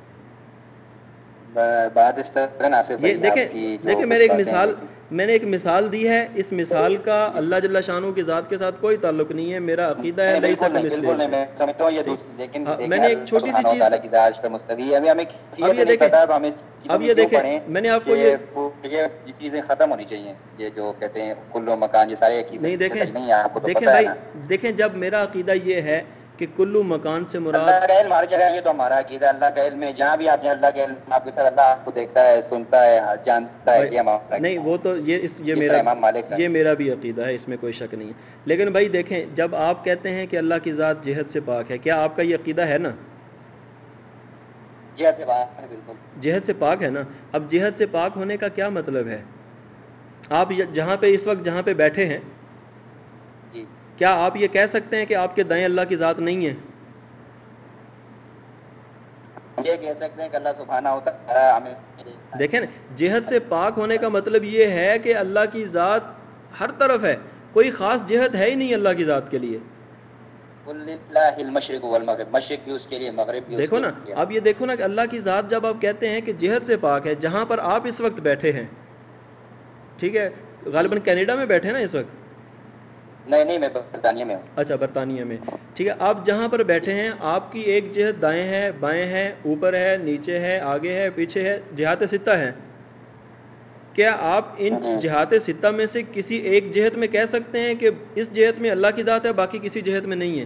B: بات اس طرح ناصف
A: یہ
B: بھائی
A: دیکھیں
B: آپ کی جو
A: دیکھیں میں
B: کچھ
A: نے ایک
B: باتیں ہیں
A: مثال
B: لیکن
A: میں نے ایک مثال دی ہے, اس مثال کا
B: جی
A: اللہ جل شانہ کی ذات کے ساتھ کوئی تعلق نہیں ہے. میرا عقیدہ ہے
B: نہیں
A: لیسا
B: بالکل نہیں,
A: کمثلہ
B: بالکل نہیں,
A: شیء.
B: میں سمجھتا ہوں یہ
A: ٹھیک,
B: دوسری, لیکن
A: ہاں, میں
B: دیکھیں
A: نے ایک
B: اللہ
A: چھوٹی سی
B: سبحانہ و
A: چیز,
B: تعالیٰ کی ذات پر مستوی ہے, ہمیں ہمیں
A: اب
B: کیفیت
A: یہ
B: نہیں
A: دیکھیں
B: پتا تو ہم اس چیزوں
A: اب
B: میں
A: یہ
B: کیوں
A: دیکھیں
B: پڑھیں
A: میں نے آپ کو
B: کہ
A: یہ
B: یہ چیزیں ختم ہونی چاہیے. یہ جو کہتے ہیں کل و مکان, یہ سارے عقیدے
A: نہیں, دیکھیں
B: صحیح نہیں ہے, آپ کو تو
A: دیکھیں
B: پتہ ہے
A: بھائی,
B: نا.
A: دیکھیں جب میرا عقیدہ یہ ہے کہ کلو مکان سے مراد,
B: اللہ کا علم ہر جگہ, یہ تو ہمارا عقیدہ ہے, اللہ کا علم ہے جہاں بھی آپ جائیں, اللہ کا علم آپ کے ساتھ, اللہ آپ کو دیکھتا ہے, سنتا ہے, جانتا ہے,
A: بھائی
B: یہ ہمارا
A: نہیں,
B: عقیدہ ہے.
A: وہ تو یہ اس یہ
B: جس
A: میرا
B: طرح امام مالک کا
A: یہ میرا بھی عقیدہ ہے, اس میں کوئی شک نہیں ہے. لیکن بھائی دیکھیں, جب آپ کہتے ہیں کہ اللہ کی ذات جہت سے پاک ہے, کیا آپ کا یہ عقیدہ ہے نا؟
B: جی آپ سے بات ہے, بالکل
A: جہت سے پاک ہے نا. اب جہت سے پاک ہونے کا کیا مطلب ہے؟ آپ جہاں پہ اس وقت جہاں پہ بیٹھے ہیں,
B: جی
A: کیا آپ یہ کہہ سکتے ہیں کہ آپ کے دائیں اللہ کی ذات نہیں ہے؟
B: یہ کہہ سکتے ہیں کہ اللہ سبحانہ و تعالیٰ ہمیں
A: دیکھیں نا, جہت سے پاک ہونے کا مطلب یہ ہے کہ اللہ کی ذات ہر طرف ہے, کوئی خاص جہت ہے ہی نہیں اللہ کی ذات کے لیے.
B: قل للہ المشرق والمغرب, مشرق بھی اس کے لیے, مغرب بھی اس
A: دیکھو
B: کے
A: نا,
B: لیے.
A: اب یہ دیکھو نا کہ اللہ کی ذات جب آپ کہتے ہیں کہ جہت سے پاک ہے, جہاں پر آپ اس وقت بیٹھے ہیں, ٹھیک ہے,
B: جی
A: غالباً کینیڈا میں بیٹھے ہیں نا اس وقت,
B: نہیں نہیں, میں برطانیہ میں ہوں.
A: اچھا برطانیہ میں, ٹھیک ہے, آپ جہاں پر
B: جی
A: بیٹھے ہیں آپ کی ایک جہت دائیں ہے, بائیں ہے, اوپر ہے, نیچے ہے, آگے ہے, پیچھے ہے, جہات ستہ ہے. کیا آپ ان
B: ہوں.
A: جہات ستہ میں سے کسی ایک جہت میں کہہ سکتے ہیں کہ اس جہت میں اللہ کی ذات ہے, باقی کسی جہت میں نہیں ہے؟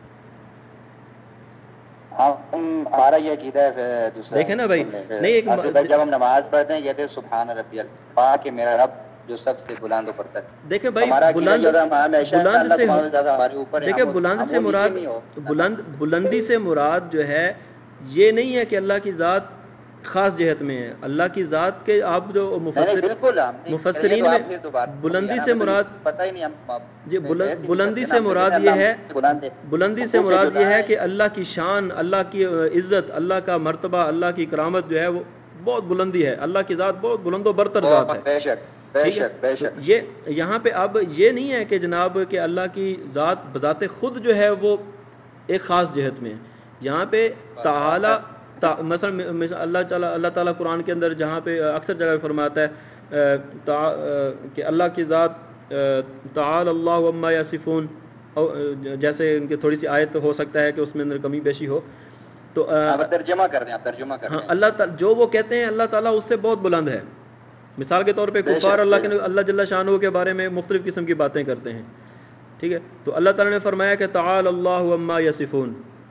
B: ہم ہمارا یہ عقیدہ ہے, دوسرا
A: دیکھیں نا بھائی,
B: سن لیں,
A: نہیں ایک
B: آصف بھائی جب ہم نماز پڑھتے ہیں کہتے ہیں سبحان ربی اللہ, کہ میرا رب جو سب سے بلند و برتر ہے.
A: دیکھیں
B: تو
A: بھائی,
B: ہمارا عقیدہ یہ
A: بلند
B: ہوتا ہے ہمیشہ
A: بلند
B: اللہ
A: سے
B: سبحانہ و تعالیٰ ہمارے اوپر ہے,
A: دیکھیں
B: ہم
A: بلند
B: ہم
A: سے
B: وہ نیچے
A: مراد
B: نہیں ہو.
A: بلند بلندی سے مراد جو ہے یہ نہیں ہے کہ اللہ کی ذات خاص جہت میں ہے. اللہ کی ذات کے آپ جو
B: نہیں نہیں
A: مفسر
B: بالکل, ہم نہیں کہہ رہے, یہ تو
A: مفسرین میں
B: آپ نے تو بات بولی ہے
A: بلندی
B: نا,
A: سے
B: ہمیں تو یہ
A: مراد
B: پتہ ہی نہیں, ہم
A: جی
B: کہہ ہی نہیں
A: بلندی
B: سکتے نا,
A: سے
B: ہم تو کہتے ہیں
A: مراد
B: اللہ
A: یہ
B: ہم
A: ہے,
B: سے بلند ہے,
A: بلندی
B: ہم
A: سے
B: اونچے
A: مراد یہ
B: جدا
A: ہے
B: ہیں.
A: کہ اللہ کی شان, اللہ کی عزت, اللہ کا مرتبہ, اللہ کی کرامت جو ہے وہ بہت بلندی ہے. اللہ کی ذات بہت بلند و برتر ذات ہے,
B: بہت بے شک بے
A: ٹھیک ہے.
B: شک بے
A: تو
B: شک.
A: یہ یہاں پہ اب یہ نہیں ہے کہ جناب کہ اللہ کی ذات بذات خود جو ہے وہ ایک خاص جہت میں ہے. یہاں پہ تعالی مثلا اللہ تعالیٰ اللہ تعالیٰ قرآن کے اندر جہاں پہ اکثر جگہ فرماتا ہے کہ اللہ کی ذات تعالی اللہ عما یصفون, جیسے ان کی تھوڑی سی آیت ہو سکتا ہے کہ اس میں اندر کمی بیشی ہو, تو
B: آپ ترجمہ کر دیں, آپ ترجمہ کر
A: ہاں
B: دیں.
A: اللہ تعالیٰ جو وہ کہتے ہیں اللہ تعالیٰ اس سے بہت بلند ہے. مثال کے طور پہ
B: بے
A: کفار
B: شک
A: اللہ
B: بے
A: کے اللہ جل شانہ کے بارے میں مختلف قسم کی باتیں کرتے ہیں, ٹھیک ہے. تو اللہ تعالیٰ نے فرمایا کہ تعالی اللہ عما یصفون,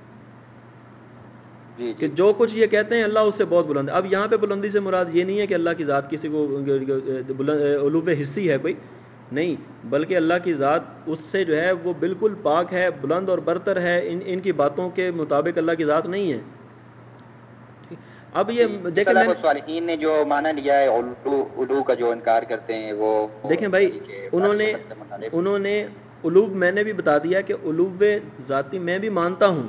B: جی
A: کہ
B: جی
A: جو کچھ یہ کہتے ہیں اللہ اس سے بہت بلند ہے. اب یہاں پہ بلندی سے مراد یہ نہیں ہے کہ اللہ کی ذات کسی کو علو حصی ہے کوئی نہیں, بلکہ اللہ کی ذات اس سے جو ہے وہ بالکل پاک ہے, بلند اور برتر ہے. ان ان کی باتوں کے مطابق اللہ کی ذات نہیں ہے. اب
B: جی,
A: یہ دیکھیں میں
B: سلف الصالحین نے جو معنی لیا ہے علو, علو کا جو انکار کرتے ہیں وہ
A: دیکھیں بھائی,
B: یعنی کہ
A: انہوں
B: اہل
A: نے
B: سنت سے منحرف.
A: انہوں نے علو, میں نے بھی بتا دیا کہ علو ذاتی میں بھی مانتا ہوں.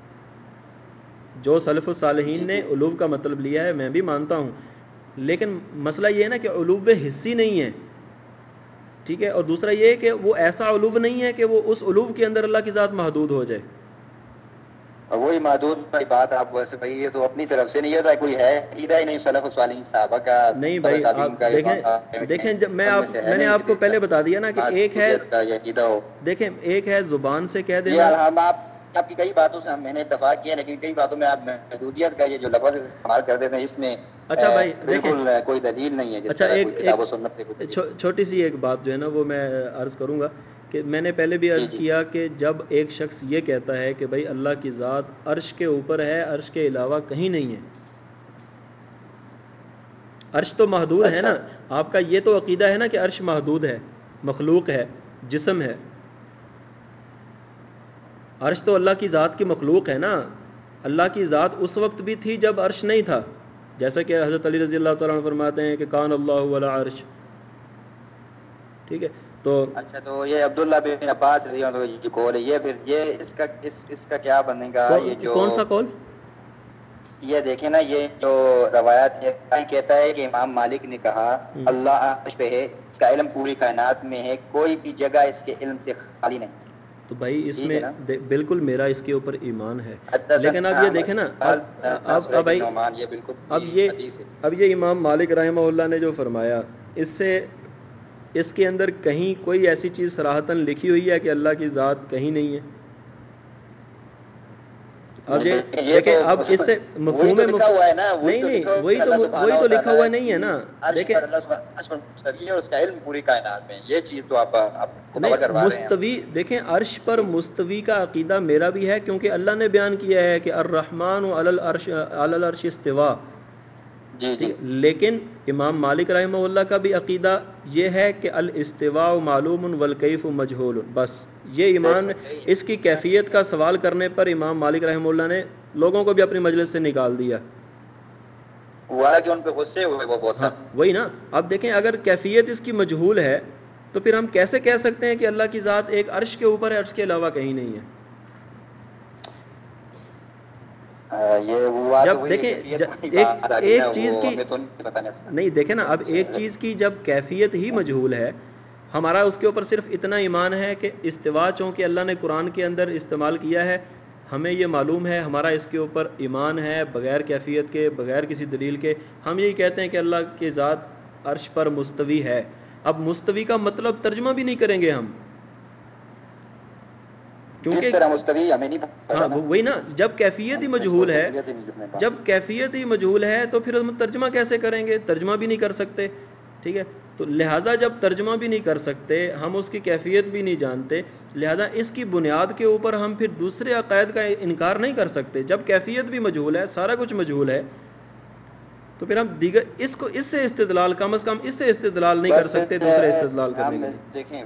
A: جو سلف الصالحین
B: جی
A: نے
B: جی
A: علو کا مطلب لیا ہے میں بھی مانتا ہوں, لیکن مسئلہ یہ ہے نا کہ علو حصی نہیں ہے, ٹھیک ہے. اور دوسرا یہ کہ وہ ایسا علو نہیں ہے کہ وہ اس علو کے اندر اللہ کی ذات محدود ہو جائے.
B: اور وہی محدود بھائی بات آپ ویسے بھائی, یہ تو اپنی طرف سے نہیں ہے, کوئی ہے عقیدہ ہی نہیں سلف الصالحین صحابہ کا,
A: نہیں
B: طبع
A: بھائی, آپ
B: تابعین کا,
A: دیکھیں دیکھیں جب میں
B: ان
A: آپ
B: میں سے ہے
A: میں نے
B: نہیں
A: آپ کو
B: کسی
A: پہلے بتا دیا نا کہ ایک ہے,
B: کا یہ عقیدہ ہو.
A: دیکھیں ایک ہے زبان سے کہہ
B: یہ
A: دینا,
B: ہم آپ آپ کی کئی باتوں سے ہم میں نے اتفاق کیا، لیکن کئی باتوں میں آپ محدودیت کا یہ جو لفظ استعمال کر دیتے ہیں اس میں
A: اچھا بھائی دیکھیں،
B: بالکل کوئی دلیل نہیں ہے، جس
A: اچھا
B: طرح
A: ایک
B: کوئی
A: ایک
B: کتاب و سنت سے کوئی دلیل۔
A: چھوٹی سی ایک بات جو ہے نا وہ میں عرض کروں گا کہ میں نے پہلے بھی
B: جی
A: عرض
B: جی
A: کیا کہ جب ایک شخص یہ کہتا ہے کہ بھائی اللہ کی ذات عرش کے اوپر ہے، عرش کے علاوہ کہیں نہیں ہے، عرش تو محدود ہے
B: اچھا
A: نا، آپ کا یہ تو عقیدہ ہے نا کہ عرش محدود ہے، مخلوق ہے، جسم ہے، عرش تو اللہ کی ذات کی مخلوق ہے نا، اللہ کی ذات اس وقت بھی تھی جب عرش نہیں تھا، جیسا کہ حضرت علی رضی اللہ تعالیٰ عنہ فرماتے ہیں کہ کان اللہ علی عرش، ٹھیک ہے، تو
B: اچھا تو یہ عبداللہ بن عباس رضی اللہ عنہ جو قول ہے، یہ پھر یہ اس کا اس اس کا کیا بنے گا؟ یہ جو
A: کون سا قول؟
B: یہ دیکھیں نا، یہ جو روایت ہے کہتا ہے کہ امام مالک نے کہا اللہ عرش پہ ہے، اس کا علم پوری کائنات میں ہے، کوئی بھی جگہ اس کے علم سے خالی نہیں۔
A: تو بھائی اس
B: ٹھیک ہے
A: میں
B: نا؟
A: بالکل میرا اس کے اوپر ایمان ہے، لیکن اب
B: حدثنا
A: یہ دیکھیں نا، اب اب اب
B: سہیل بن
A: بھائی
B: نعمان، یہ بالکل
A: اب
B: بھی
A: یہ
B: حدیث ہے۔
A: اب یہ امام مالک رحمہ اللہ نے جو فرمایا، اس سے اس کے اندر کہیں کوئی ایسی چیز صراحتاً لکھی ہوئی ہے کہ اللہ کی ذات کہیں نہیں ہے؟ اب یہ
B: یہ
A: دیکھیں،
B: تو
A: اب اس سے
B: وہی
A: مفہوم
B: تو
A: مف...
B: لکھا ہوا ہے نا، وہی
A: نہیں
B: تو لکھا
A: نہیں
B: ہوا
A: وہی
B: ہے
A: تو
B: اللہ سبحانہ
A: وہی
B: و
A: تو لکھا
B: تعالیٰ
A: ہوا نہیں ہے
B: کی
A: نا،
B: عرش
A: دیکھیں
B: پر اللہ سبحانہ عرش پر مستوی ہے، اس کا علم پوری کائنات میں، یہ چیز تو آپ آپ کو
A: نہیں
B: کور کروا رہے ہیں ہم۔
A: مستوی، دیکھیں عرش پر
B: جی
A: مستوی کا عقیدہ میرا بھی ہے، کیونکہ اللہ نے بیان کیا ہے کہ الرحمن علی العرش علی العرش استوا،
B: جی
A: ٹھیک
B: جی
A: ہے، لیکن امام مالک رحمہ اللہ کا بھی عقیدہ یہ ہے کہ الاستواء معلوم والکیف مجہول، بس یہ ایمان، اس کی کیفیت کا سوال کرنے پر امام مالک رحمہ اللہ نے لوگوں کو بھی اپنی مجلس سے نکال دیا۔
B: ہوا کہ ان پہ غصے ہوئے وہ بہت
A: ہاں
B: سخت۔
A: وہی نا، اب دیکھیں اگر کیفیت اس کی مجہول ہے تو پھر ہم کیسے کہہ سکتے ہیں کہ اللہ کی ذات ایک عرش کے اوپر ہے، عرش کے علاوہ کہیں نہیں ہے؟
B: یہ ہوا
A: جب
B: تو وہی ہے،
A: دیکھیں
B: کیفیت والی
A: ایک
B: بات آ گئی نا،
A: ایک چیز
B: وہ
A: کی،
B: ہمیں تو نہیں پتہ نہیں۔
A: نہیں دیکھیں نا، اب ایک چیز کی جب کیفیت ہی مجہول ہے، ہمارا اس کے اوپر صرف اتنا ایمان ہے کہ استوا چونکہ اللہ نے قرآن کے اندر استعمال کیا ہے، ہمیں یہ معلوم ہے، ہمارا اس کے اوپر ایمان ہے بغیر کیفیت کے، بغیر کسی دلیل کے، ہم یہی کہتے ہیں کہ اللہ کی ذات عرش پر مستوی ہے۔ اب مستوی کا مطلب ترجمہ بھی نہیں کریں گے ہم،
B: کس
A: کیونکہ
B: طرح مستوی ہمیں نہیں پتہ
A: ہاں
B: نا،
A: وہی نا، جب کیفیت ہی
B: ہم اس کو
A: مجہول ہے،
B: کیفیت ہی نہیں جتنے
A: جب
B: پاس۔
A: کیفیت ہی مجہول ہے تو پھر ہم ترجمہ کیسے کریں گے؟ ترجمہ بھی نہیں کر سکتے، ٹھیک ہے، تو لہٰذا جب ترجمہ بھی نہیں کر سکتے، ہم اس کی کیفیت بھی نہیں جانتے، لہٰذا اس کی بنیاد کے اوپر ہم پھر دوسرے عقائد کا انکار نہیں کر سکتے۔ جب کیفیت بھی مجہول ہے، سارا کچھ مجہول ہے، تو پھر ہم دیگر اس کو اس سے استدلال، کم از کم اس سے استدلال نہیں کر
B: بس
A: سکتے دوسرے استدلال کرنے
B: ہم
A: کے لیے۔
B: دیکھیں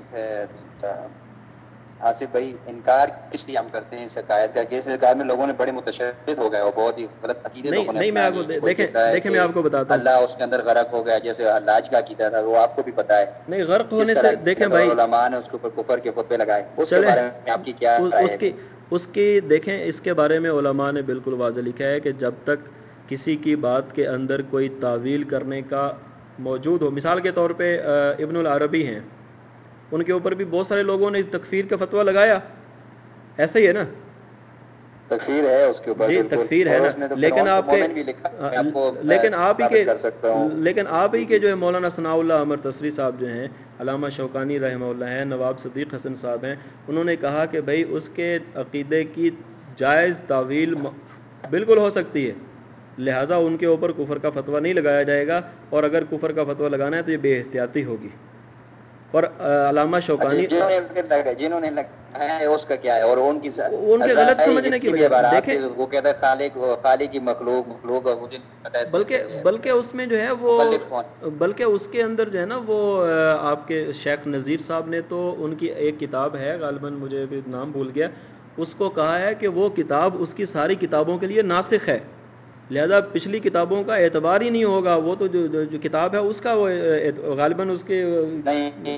B: آصف بھائی، انکار اس لیے ہم کرتے ہیں اس عقائد کا کہ اس عقائد میں لوگوں نے بڑے متشدد ہو گئے اور بہت ہی غلط عقیدے
A: نہیں
B: لوگوں نے
A: نہیں میں
B: اپنا
A: آپ کو
B: لیے ہیں۔ کوئی
A: دیکھیں
B: کہتا ہے
A: دیکھیں میں
B: کہ
A: آپ کو بتاتا ہوں،
B: اللہ اس کے اندر غرق ہو گیا، جیسے حلاج کا عقیدہ تھا، وہ آپ کو بھی پتہ ہے،
A: نہیں غرق
B: کس
A: ہونے
B: طرح
A: سے دیکھیں
B: غلط، اور
A: بھائی،
B: علماء نے اس کے اوپر کفر کے فتوے لگائے، اس کے
A: چلے
B: بارے میں آپ کی کیا رائے
A: اس
B: ہے؟
A: کی اس کی دیکھیں، اس کے بارے میں علماء نے بالکل واضح لکھا ہے کہ جب تک کسی کی بات کے اندر کوئی تعویل کرنے کا موجود ہو، مثال کے طور پہ ابن العربی ہیں، ان کے اوپر بھی بہت سارے لوگوں نے تکفیر کا فتویٰ لگایا، ایسا ہی ہے نا،
B: تکفیر ہے اس کے اوپر
A: جی
B: بالکل،
A: تکفیر ہے
B: اور
A: نا،
B: اس نے تو
A: لیکن
B: فرعون کو
A: آپ کے
B: مومن بھی لکھا، میں آپ کو
A: لیکن آپ ہی کے
B: ثابت کر سکتا ہوں۔
A: لیکن آپ ہی
B: جی
A: کے
B: جی
A: جو ہے مولانا ثناء اللہ عمر تصری صاحب جو ہیں، علامہ شوکانی رحمہ اللہ ہیں، نواب صدیق حسن صاحب ہیں، انہوں نے کہا کہ بھائی اس کے عقیدے کی جائز تعویل بالکل ہو سکتی ہے، لہٰذا ان کے اوپر کفر کا فتویٰ نہیں لگایا جائے گا، اور اگر کفر کا فتویٰ لگانا ہے تو یہ بے احتیاطی ہوگی۔ اور علامہ
B: اچھا،
A: شوکانی
B: جنہوں نے پھر لگا جنہوں نے لگایا ہے اس کا کیا ہے؟ اور ان کی
A: ان کے غلط سمجھنے کی
B: جتنی بھی
A: وجہ
B: عبارات
A: دیکھیں،
B: تھی، وہ کہتا ہے خالق خالق کی مخلوق مخلوق، اور مجھے نہیں پتا اس میں
A: بلکہ
B: سے
A: بلکہ اس میں جو ہے وہ
B: مخلف کون۔
A: بلکہ اس کے اندر جو ہے نا وہ آپ کے شیخ نذیر صاحب نے تو ان کی ایک کتاب ہے، غالباً مجھے بھی نام بھول گیا، اس کو کہا ہے کہ وہ کتاب اس کی ساری کتابوں کے لیے ناسخ ہے، لہذا پچھلی کتابوں کا اعتبار ہی نہیں ہوگا، وہ تو جو, جو کتاب ہے اس کا وہ غالباً اس کے
B: نہیں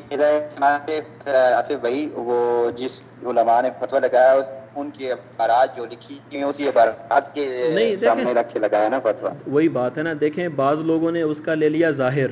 B: آصف بھائی، وہ جس علماء نے فتویٰ لگایا ان کی عبارات جو لکھی ہیں اسی عبارات کے
A: نہیں دیکھیں،
B: سامنے رکھ کے لگایا نا فتویٰ۔
A: وہی بات ہے نا، دیکھیں بعض لوگوں نے اس کا لے لیا ظاہر،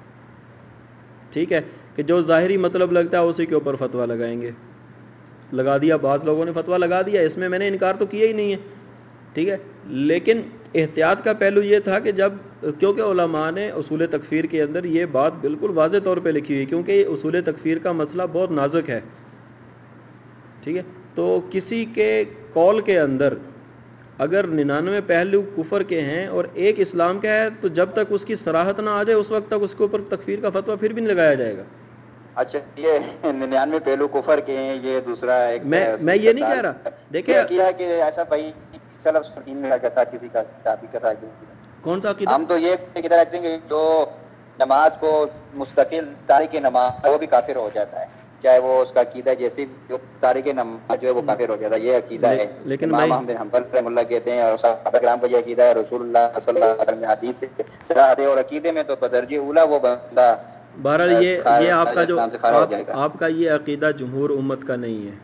A: ٹھیک ہے، کہ جو ظاہری مطلب لگتا ہے اسی کے اوپر فتویٰ لگائیں گے، لگا دیا، بعض لوگوں نے فتویٰ لگا دیا، اس میں میں نے انکار تو کیا ہی نہیں ہے، ٹھیک ہے، لیکن احتیاط کا پہلو یہ تھا کہ جب کیونکہ علماء نے اصول تکفیر کے اندر یہ بات بالکل واضح طور پہ لکھی ہوئی، کیونکہ اصول تکفیر کا مسئلہ بہت نازک ہے، ٹھیک ہے. تو کسی کے قول کے اندر اگر ننانوے پہلو کفر کے ہیں اور ایک اسلام کا ہے تو جب تک اس کی صراحت نہ آ جائے اس وقت تک اس کے اوپر تکفیر کا فتویٰ پھر بھی نہیں لگایا جائے گا.
B: اچھا یہ ننانوے پہلو کفر کے ہیں، یہ دوسرا ایک
A: میں
B: ہے اس
A: میں
B: کی
A: یہ نہیں
B: استدلال.
A: کہہ رہا. دیکھیں
B: یہ عقیدہ کہ ایسا بھائی سلف سنین میں لگا تھا کسی کا شادی کا تھا.
A: کون سا عقیدہ؟
B: ہم تو یہ عقیدہ رکھتے ہیں کہ جو نماز کو مستقل تارک نماز وہ بھی کافر ہو جاتا ہے، چاہے وہ اس کا عقیدہ جیسے بھی تارک نماز جو ہے وہ کافر ہو جاتا ہے. یہ عقیدہ ہے.
A: لیکن
B: امام
A: میں
B: احمد بن حنبل رحمۃ اللہ کہتے ہیں اور صحابہ کرام کا یہ عقیدہ ہے. رسول اللہ صلی اللہ علیہ وسلم نے حدیث سے صراحت ہے اور عقیدے میں تو بدرجہ اولا وہ بندہ
A: بہرحال یہ یہ آپ کا جو
B: اسلام سے خارج ہو
A: آپ
B: جائے گا.
A: آپ کا یہ عقیدہ جمہور امت کا نہیں ہے.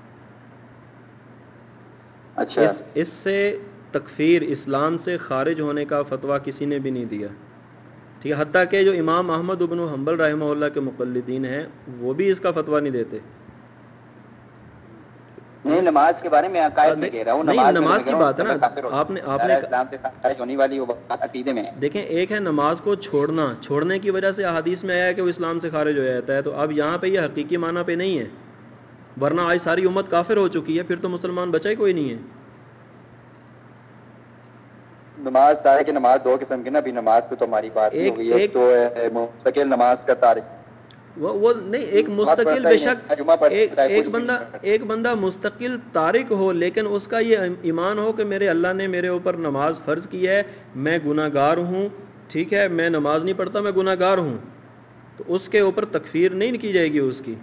B: اچھا
A: اس اس سے تکفیر اسلام سے خارج ہونے کا فتویٰ کسی نے بھی نہیں دیا. ٹھیک ہے. حتیٰ کہ جو امام احمد بن حنبل رحمہ اللہ کے مقلدین ہیں وہ بھی اس کا فتویٰ نہیں دیتے.
B: نہیں نماز کے بارے میں عقائد میں کہہ رہا ہوں،
A: نہیں
B: نماز میں تو میں
A: نماز
B: کہہ
A: کی
B: رہا ہوں
A: بات ہے نا.
B: بندہ کافر ہو
A: آپ نے آپ
B: سارا
A: نے
B: اسلام سے خارج ہونے والی وہ بات عقیدے میں ہے.
A: دیکھیں ایک ہے نماز کو چھوڑنا، چھوڑنے کی وجہ سے احادیث میں آیا ہے کہ وہ اسلام سے خارج ہو جاتا ہے. تو اب یہاں پہ یہ حقیقی معنی پہ نہیں ہے، ورنہ آج ساری امت کافر ہو چکی ہے، پھر تو مسلمان بچا ہی کوئی نہیں ہے.
B: نماز تارک نماز دو قسم کی نا. ابھی نماز پہ تو ہماری بات نہیں
A: ایک
B: ہوئی. ایک
A: ایک
B: تو ہے مستقل نماز کا تارک،
A: وہ وہ نہیں ایک
B: نماز
A: مستقل
B: پڑھتا
A: بے
B: ہی نہیں،
A: شک
B: جمعہ
A: ایک
B: پڑھتا ہے
A: ایک
B: کچھ بھی
A: بندہ
B: نہیں کرتا.
A: ایک بندہ مستقل تارک ہو لیکن اس کا یہ ایمان ہو کہ میرے اللہ نے میرے اوپر نماز فرض کی ہے، میں گناہ گار ہوں. ٹھیک ہے. میں نماز نہیں پڑھتا، میں گناہ گار ہوں. تو اس کے اوپر تکفیر نہیں کی جائے گی اس کی.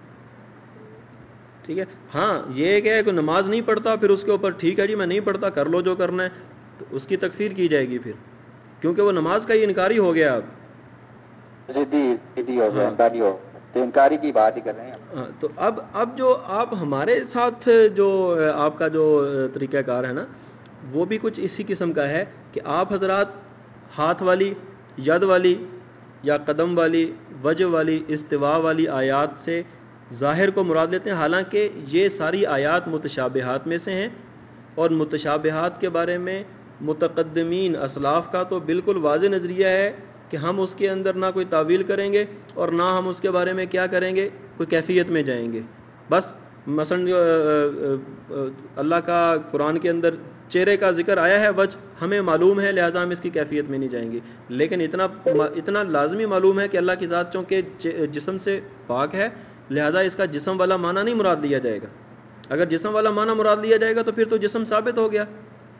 A: ٹھیک ہے. ہاں یہ کہ کوئی نماز نہیں پڑھتا پھر اس کے اوپر ٹھیک ہے جی میں نہیں پڑھتا کر لو جو کرنا ہے، تو اس کی تکفیر کی جائے گی پھر، کیونکہ وہ نماز کا ہی انکاری ہو گیا. اب
B: ضدی ضدی ہو گیا،
A: ہاں
B: انکاری ہو گیا. تو انکاری کی بات ہی کر رہے ہیں ہم.
A: ہاں تو اب اب جو آپ ہمارے ساتھ جو آپ کا جو طریقہ کار ہے نا وہ بھی کچھ اسی قسم کا ہے کہ آپ حضرات ہاتھ والی، ید والی یا قدم والی، وجہ والی، استوا والی آیات سے ظاہر کو مراد لیتے ہیں، حالانکہ یہ ساری آیات متشابہات میں سے ہیں. اور متشابہات کے بارے میں متقدمین اسلاف کا تو بالکل واضح نظریہ ہے کہ ہم اس کے اندر نہ کوئی تعویل کریں گے اور نہ ہم اس کے بارے میں کیا کریں گے، کوئی کیفیت میں جائیں گے. بس مثلا جو اللہ کا قرآن کے اندر چہرے کا ذکر آیا ہے وجہ ہمیں معلوم ہے لہذا ہم اس کی کیفیت میں نہیں جائیں گے. لیکن اتنا اتنا لازمی معلوم ہے کہ اللہ کی ذات چونکہ جسم سے پاک ہے لہذا اس کا جسم والا معنی نہیں مراد لیا جائے گا. اگر جسم والا معنی مراد لیا جائے گا تو پھر تو جسم ثابت ہو گیا.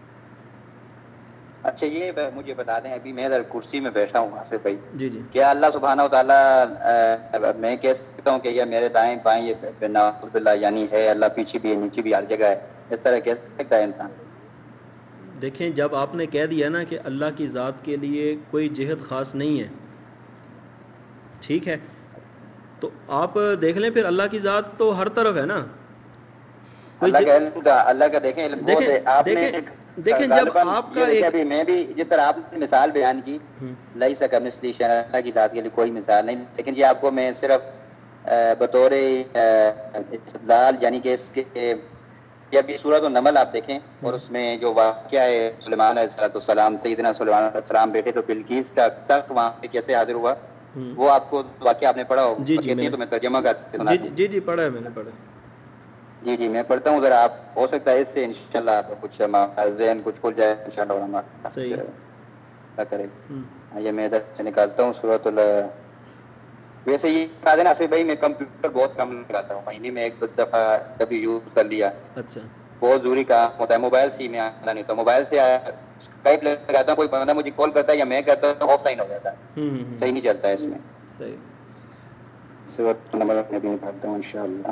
B: اچھا یہ مجھے بتا دیں، ابھی میں ادھر کرسی میں بیٹھا ہوں وہاں سے بھائی،
A: جی جی
B: کیا اللہ سبحانہ و تعالیٰ میں کہہ سکتا ہوں کہ یہ میرے دائیں بائیں یہ نعوذ باللہ یعنی ہے، اللہ پیچھے بھی ہے نیچے بھی ہر جگہ ہے، اس طرح کہہ سکتا ہے انسان؟
A: دیکھیں جب آپ نے کہہ دیا نا کہ اللہ کی ذات کے لیے کوئی جہت خاص نہیں ہے، ٹھیک ہے، تو آپ دیکھ لیں پھر اللہ کی ذات تو ہر طرف ہے نا. کوئی
B: اللہ
A: ج...
B: کا علم کا اللہ کا دیکھیں علم
A: دیکھیں
B: بہت ہے. آپ نے
A: دیکھیں دیکھیں جب
B: غالباً
A: آپ کا
B: یہ دیکھیں
A: ایک
B: ابھی میں بھی جس طرح آپ نے مثال بیان کی لئی سکا مثلی شیء، اللہ کی ذات کے لیے کوئی مثال نہیں، لیکن یہ آپ کو میں صرف بطور استدلال یعنی کہ اس کے یہ ابھی سورۃ النمل آپ دیکھیں اور اس میں جو واقعہ ہے سلیمان علیہ السلام، سیدنا سلیمان علیہ السلام بیٹھے تو بلقیس کا تخت وہاں پہ کیسے حاضر ہوا، وہ آپ کو واقعہ آپ نے پڑھا ہو
A: جی جی
B: کہتی
A: میں
B: ہیں
A: نے
B: تو میں ترجمہ کر کے
A: جی
B: سناتا
A: جی
B: ہوں.
A: جی جی پڑھا ہے میں نے پڑھا.
B: جی جی میں پڑھتا ہوں، ذرا آپ ہو سکتا ہے اس سے انشاءاللہ آپ کو کچھ ذہن کچھ کھل جائے انشاءاللہ اور ہمارا
A: صحیح.
B: اللہ کرے. یہ میں ادھر سے نکالتا ہوں سورۃ ال ویسے یہ بتا دینا آصف بھائی میں کمپیوٹر بہت کم لگاتا ہوں، مہینے میں ایک دو دفعہ کبھی یوز کر لیا،
A: اچھا
B: بہت ضروری کام ہوتا ہے. موبائل سے ہی میں آتا نہیں تو موبائل سے اسکائپ لگاتا ہوں، کوئی بندہ مجھے کال کرتا ہے یا میں کرتا ہوں آف لائن ہو جاتا ہے،
A: ہوں ہوں
B: صحیح نہیں چلتا ہے. اس میں
A: صحیح.
B: سورۃ النمل میں بھی نکالتا ہوں انشاءاللہ.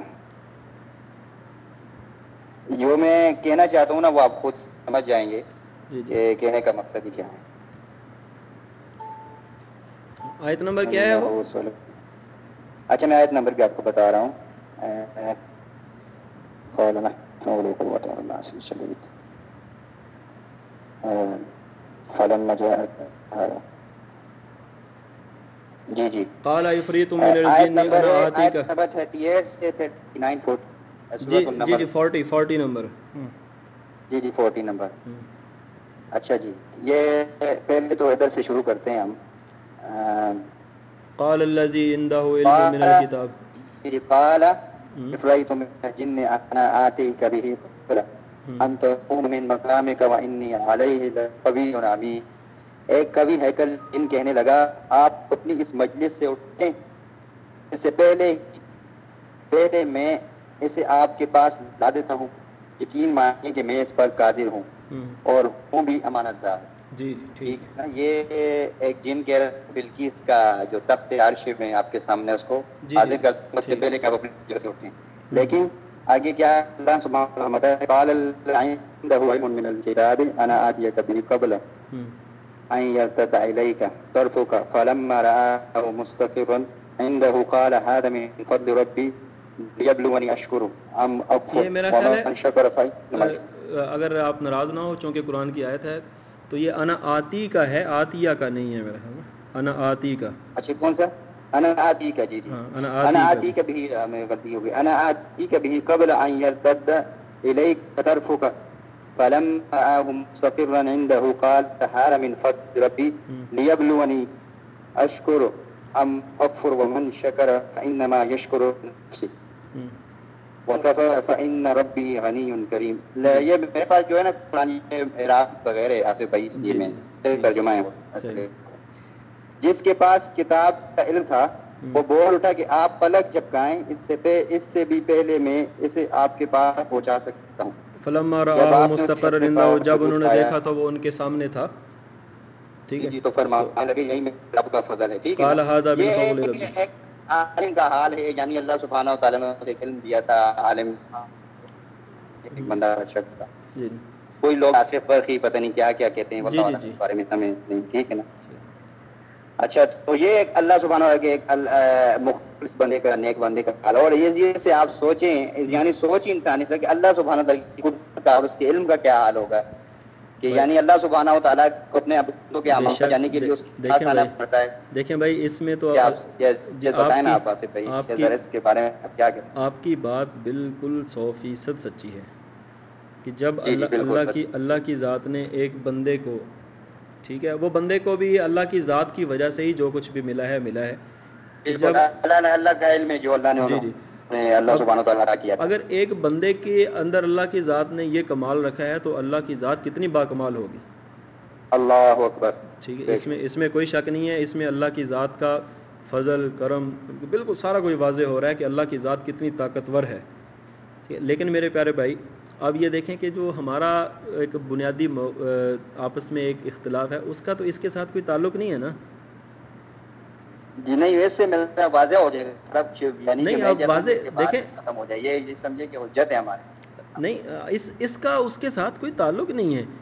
B: جو میں کہنا چاہتا ہوں نا وہ آپ خود سمجھ جائیں گے
A: جی جی.
B: کہ کہنے کا مقصد ہی کیا ہے.
A: آیت نمبر کیا ہے وہ؟
B: اللہ صلی اچھا میں آیت نمبر بھی آپ کو بتا رہا ہوں. قال لا حول ولا قوة إلا بالله الشديد فلما جاء جی جی
A: قال عفریت من
B: آیت
A: الجن
B: نمبر
A: انا
B: ہے
A: آتیک.
B: آیت نمبر اڑتیس سے انتیس فٹ
A: جی
B: سورۃ
A: جی
B: النمل.
A: جی فورٹی فورٹی نمبر.
B: جی جی فورٹی نمبر. اچھا جی یہ پہلے تو ادھر سے شروع کرتے ہیں ہم.
A: قال الذي عنده علم من
B: قال
A: الكتاب.
B: جی قال رأيت من الجن أنا آتيك به قبل أن تقوم من مقامك وإني عليه لقوي أمين. ایک کبھی ہیکل جن کہنے لگا آپ اپنی اس مجلس سے اٹھیں، اس سے پہلے پہلے میں اسے آپ کے پاس لا دیتا ہوں، یقین مانیے کہ میں اس پر قادر ہوں اور ہوں بھی امانت دار.
A: جی ٹھیک
B: ہے. یہ ایک جن کہہ رہا بلقیس کا جو تخت عرش میں آپ کے سامنے اس کو حاضر کرتا اس سے پہلے کہ آپ اپنی جگہ سے اٹھیں. لیکن آگے کیا اللہ سبحانہ و تعالیٰ قال عنده علم من الكتاب انا آتيك به قبل ان يرتد اليك طرفك فلما رآه مستقرا عنده قال هذا من فضل ربي ليبلوني اشكر ام اكفر ومن شكر فإنما
A: اگر آپ ناراض نہ ہو چونکہ قرآن کی آیت ہے تو یہ انا آتی کا ہے، آتیہ کا نہیں ہے میرا خیال میں، انا آتی کا.
B: اچھا کون سا؟ انا آتی کا. جی جی انا آتی کا بھی میں غلطی ہو گئی. انا آتی کا بھی قبل ان يرتد اليك طرفك فلما آه مستقرا عنده قال هذا من فضل ربي ليبلوني اشكر ام اكفر ومن شكر فانما يشكر نفسه وكفى فإن ربي غني کریم. یہ میرے پاس جو ہے نا قرآن عراق وغیرہ آصف بھائی اس لیے میں صرف ترجمہ ہے. جس کے پاس کتاب کا علم تھا وہ بول اٹھا کہ آپ پلک جھپکائیں، اس سے پہ اس سے بھی پہلے میں اسے آپ کے پاس پہنچا سکتا ہوں.
A: فلما رآہ مستقر عنده جب انہوں نے دیکھا تو وہ ان کے سامنے تھا. ٹھیک ہے
B: جی تو فرمانے لگے یہی میرے رب کا فضل ہے. ٹھیک ہے
A: قال هذا من
B: یہ
A: فضل ربی.
B: ایک عالم کا حال ہے، یعنی اللہ سبحانہ و تعالیٰ نے اسے علم دیا تھا. عالم ایک بندہ شخص تھا. کوئی لوگ آصف برقی پتہ نہیں کیا کیا کہتے ہیں واللہ اعلم اس بارے میں ہمیں نہیں. ٹھیک ہے نا. اچھا تو یہ ایک اللہ سبحانہ وتعالی کے ایک مخلص بندے کا نیک بندے کا حال. اور یہ سے آپ سوچیں، یعنی سوچ انسانی سے کہ اللہ سبحانہ وتعالی کی قدرت کا اور اس کے علم کا کیا حال ہوگا کہ یعنی اللہ سبحانہ وتعالی کو اپنے عبدوں کے اعمال جاننے کے لیے اس کے پاس آنا پڑتا ہے.
A: دیکھیں بھائی اس میں تو
B: یہ بتائیں نا آپ آصف بھائی اس کے بارے میں کیا کہتے ہیں؟
A: آپ کی بات بالکل سو فیصد سچی ہے کہ جب
B: جی جی
A: اللہ اللہ کی اللہ کی ذات نے ایک بندے کو، ٹھیک ہے، وہ بندے کو بھی اللہ کی ذات کی وجہ سے ہی جو کچھ بھی ملا ہے ملا ہے کہ جب
B: اللہ نے اللہ کا علم ہے جو اللہ نے
A: جی جی
B: اللہ سبحانہ و تعالیٰ کیا تھا.
A: اگر ایک بندے کے اندر اللہ کی ذات نے یہ کمال رکھا ہے تو اللہ کی ذات کتنی باکمال ہوگی.
B: اللہ اکبر.
A: ٹھیک ہے، اس میں اس میں کوئی شک نہیں ہے. اس میں اللہ کی ذات کا فضل کرم بالکل سارا کوئی واضح ہو رہا ہے کہ اللہ کی ذات کتنی طاقتور ہے. لیکن میرے پیارے بھائی اب یہ دیکھیں کہ جو ہمارا ایک بنیادی آپس میں ایک اختلاف ہے اس کا تو اس کے ساتھ کوئی تعلق نہیں ہے نا.
B: جی نہیں ویسے میرا واضح ہو جائے گا یعنی کہ
A: نہیں
B: میں
A: اب
B: کہتا ہوں
A: واضح
B: کہ بات
A: دیکھیں
B: ختم ہو جائے. یہ سمجھے کہ حجت ہے ہمارے.
A: نہیں اس اس کا اس کے ساتھ کوئی تعلق نہیں ہے.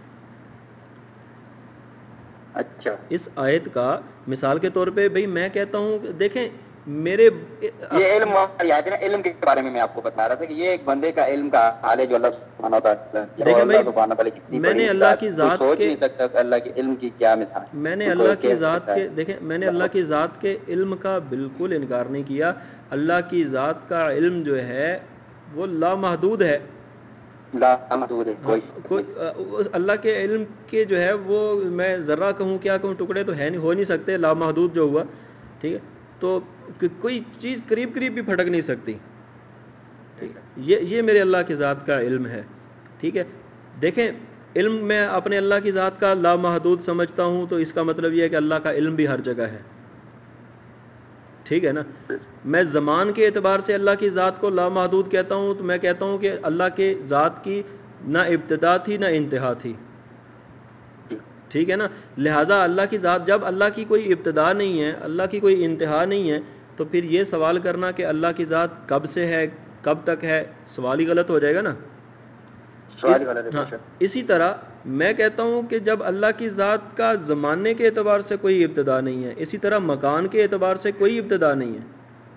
B: اچھا
A: اس آیت کا مثال کے طور پہ بھئی میں کہتا ہوں دیکھیں میرے
B: یہ علم علم کے بارے میں میں آپ کو بتا رہا تھا کہ یہ ایک بندے کا علم کا حال ہے جو اللہ سبحانہ و تعالیٰ اور
A: دیکھیں
B: اللہ
A: بھائی
B: سبحانہ و تعالیٰ کی اتنی
A: میں
B: بڑی
A: نے اللہ
B: ذات
A: کی
B: کوئی
A: ذات
B: سوچ
A: کے
B: نہیں سکتا کہ اللہ کے علم کی کیا مثال
A: میں نے
B: کوئی
A: اللہ کی
B: کہہ
A: ذات
B: سکتا
A: کے
B: ہے.
A: دیکھیں میں نے اللہ کی ذات کے علم کا بالکل انکار نہیں کیا. اللہ کی ذات کا علم جو ہے وہ لامحدود ہے.
B: لامحدود ہے
A: ہاں
B: کوئی
A: کوئی اللہ کے علم کے جو ہے وہ میں ذرہ کہوں کیا کہوں ٹکڑے تو ہے نہیں ہو نہیں سکتے. لامحدود جو ہوا ٹھیک ہے تو کوئی چیز قریب قریب بھی پھٹک نہیں سکتی. ٹھیک یہ یہ میرے اللہ کی ذات کا علم ہے. ٹھیک ہے دیکھیں علم میں اپنے اللہ کی ذات کا لامحدود سمجھتا ہوں تو اس کا مطلب یہ ہے کہ اللہ کا علم بھی ہر جگہ ہے. ٹھیک ہے نا. میں زمان کے اعتبار سے اللہ کی ذات کو لامحدود کہتا ہوں تو میں کہتا ہوں کہ اللہ کے ذات کی نہ ابتدا تھی نہ انتہا تھی. ٹھیک ہے نا. لہٰذا اللہ کی ذات جب اللہ کی کوئی ابتدا نہیں ہے اللہ کی کوئی انتہا نہیں ہے تو پھر یہ سوال کرنا کہ اللہ کی ذات کب سے ہے کب تک ہے سوال ہی غلط ہو جائے گا نا. اس ہاں اسی طرح میں کہتا ہوں کہ جب اللہ کی ذات کا زمانے کے اعتبار سے کوئی ابتدا نہیں ہے اسی طرح مکان کے اعتبار سے کوئی ابتدا نہیں ہے.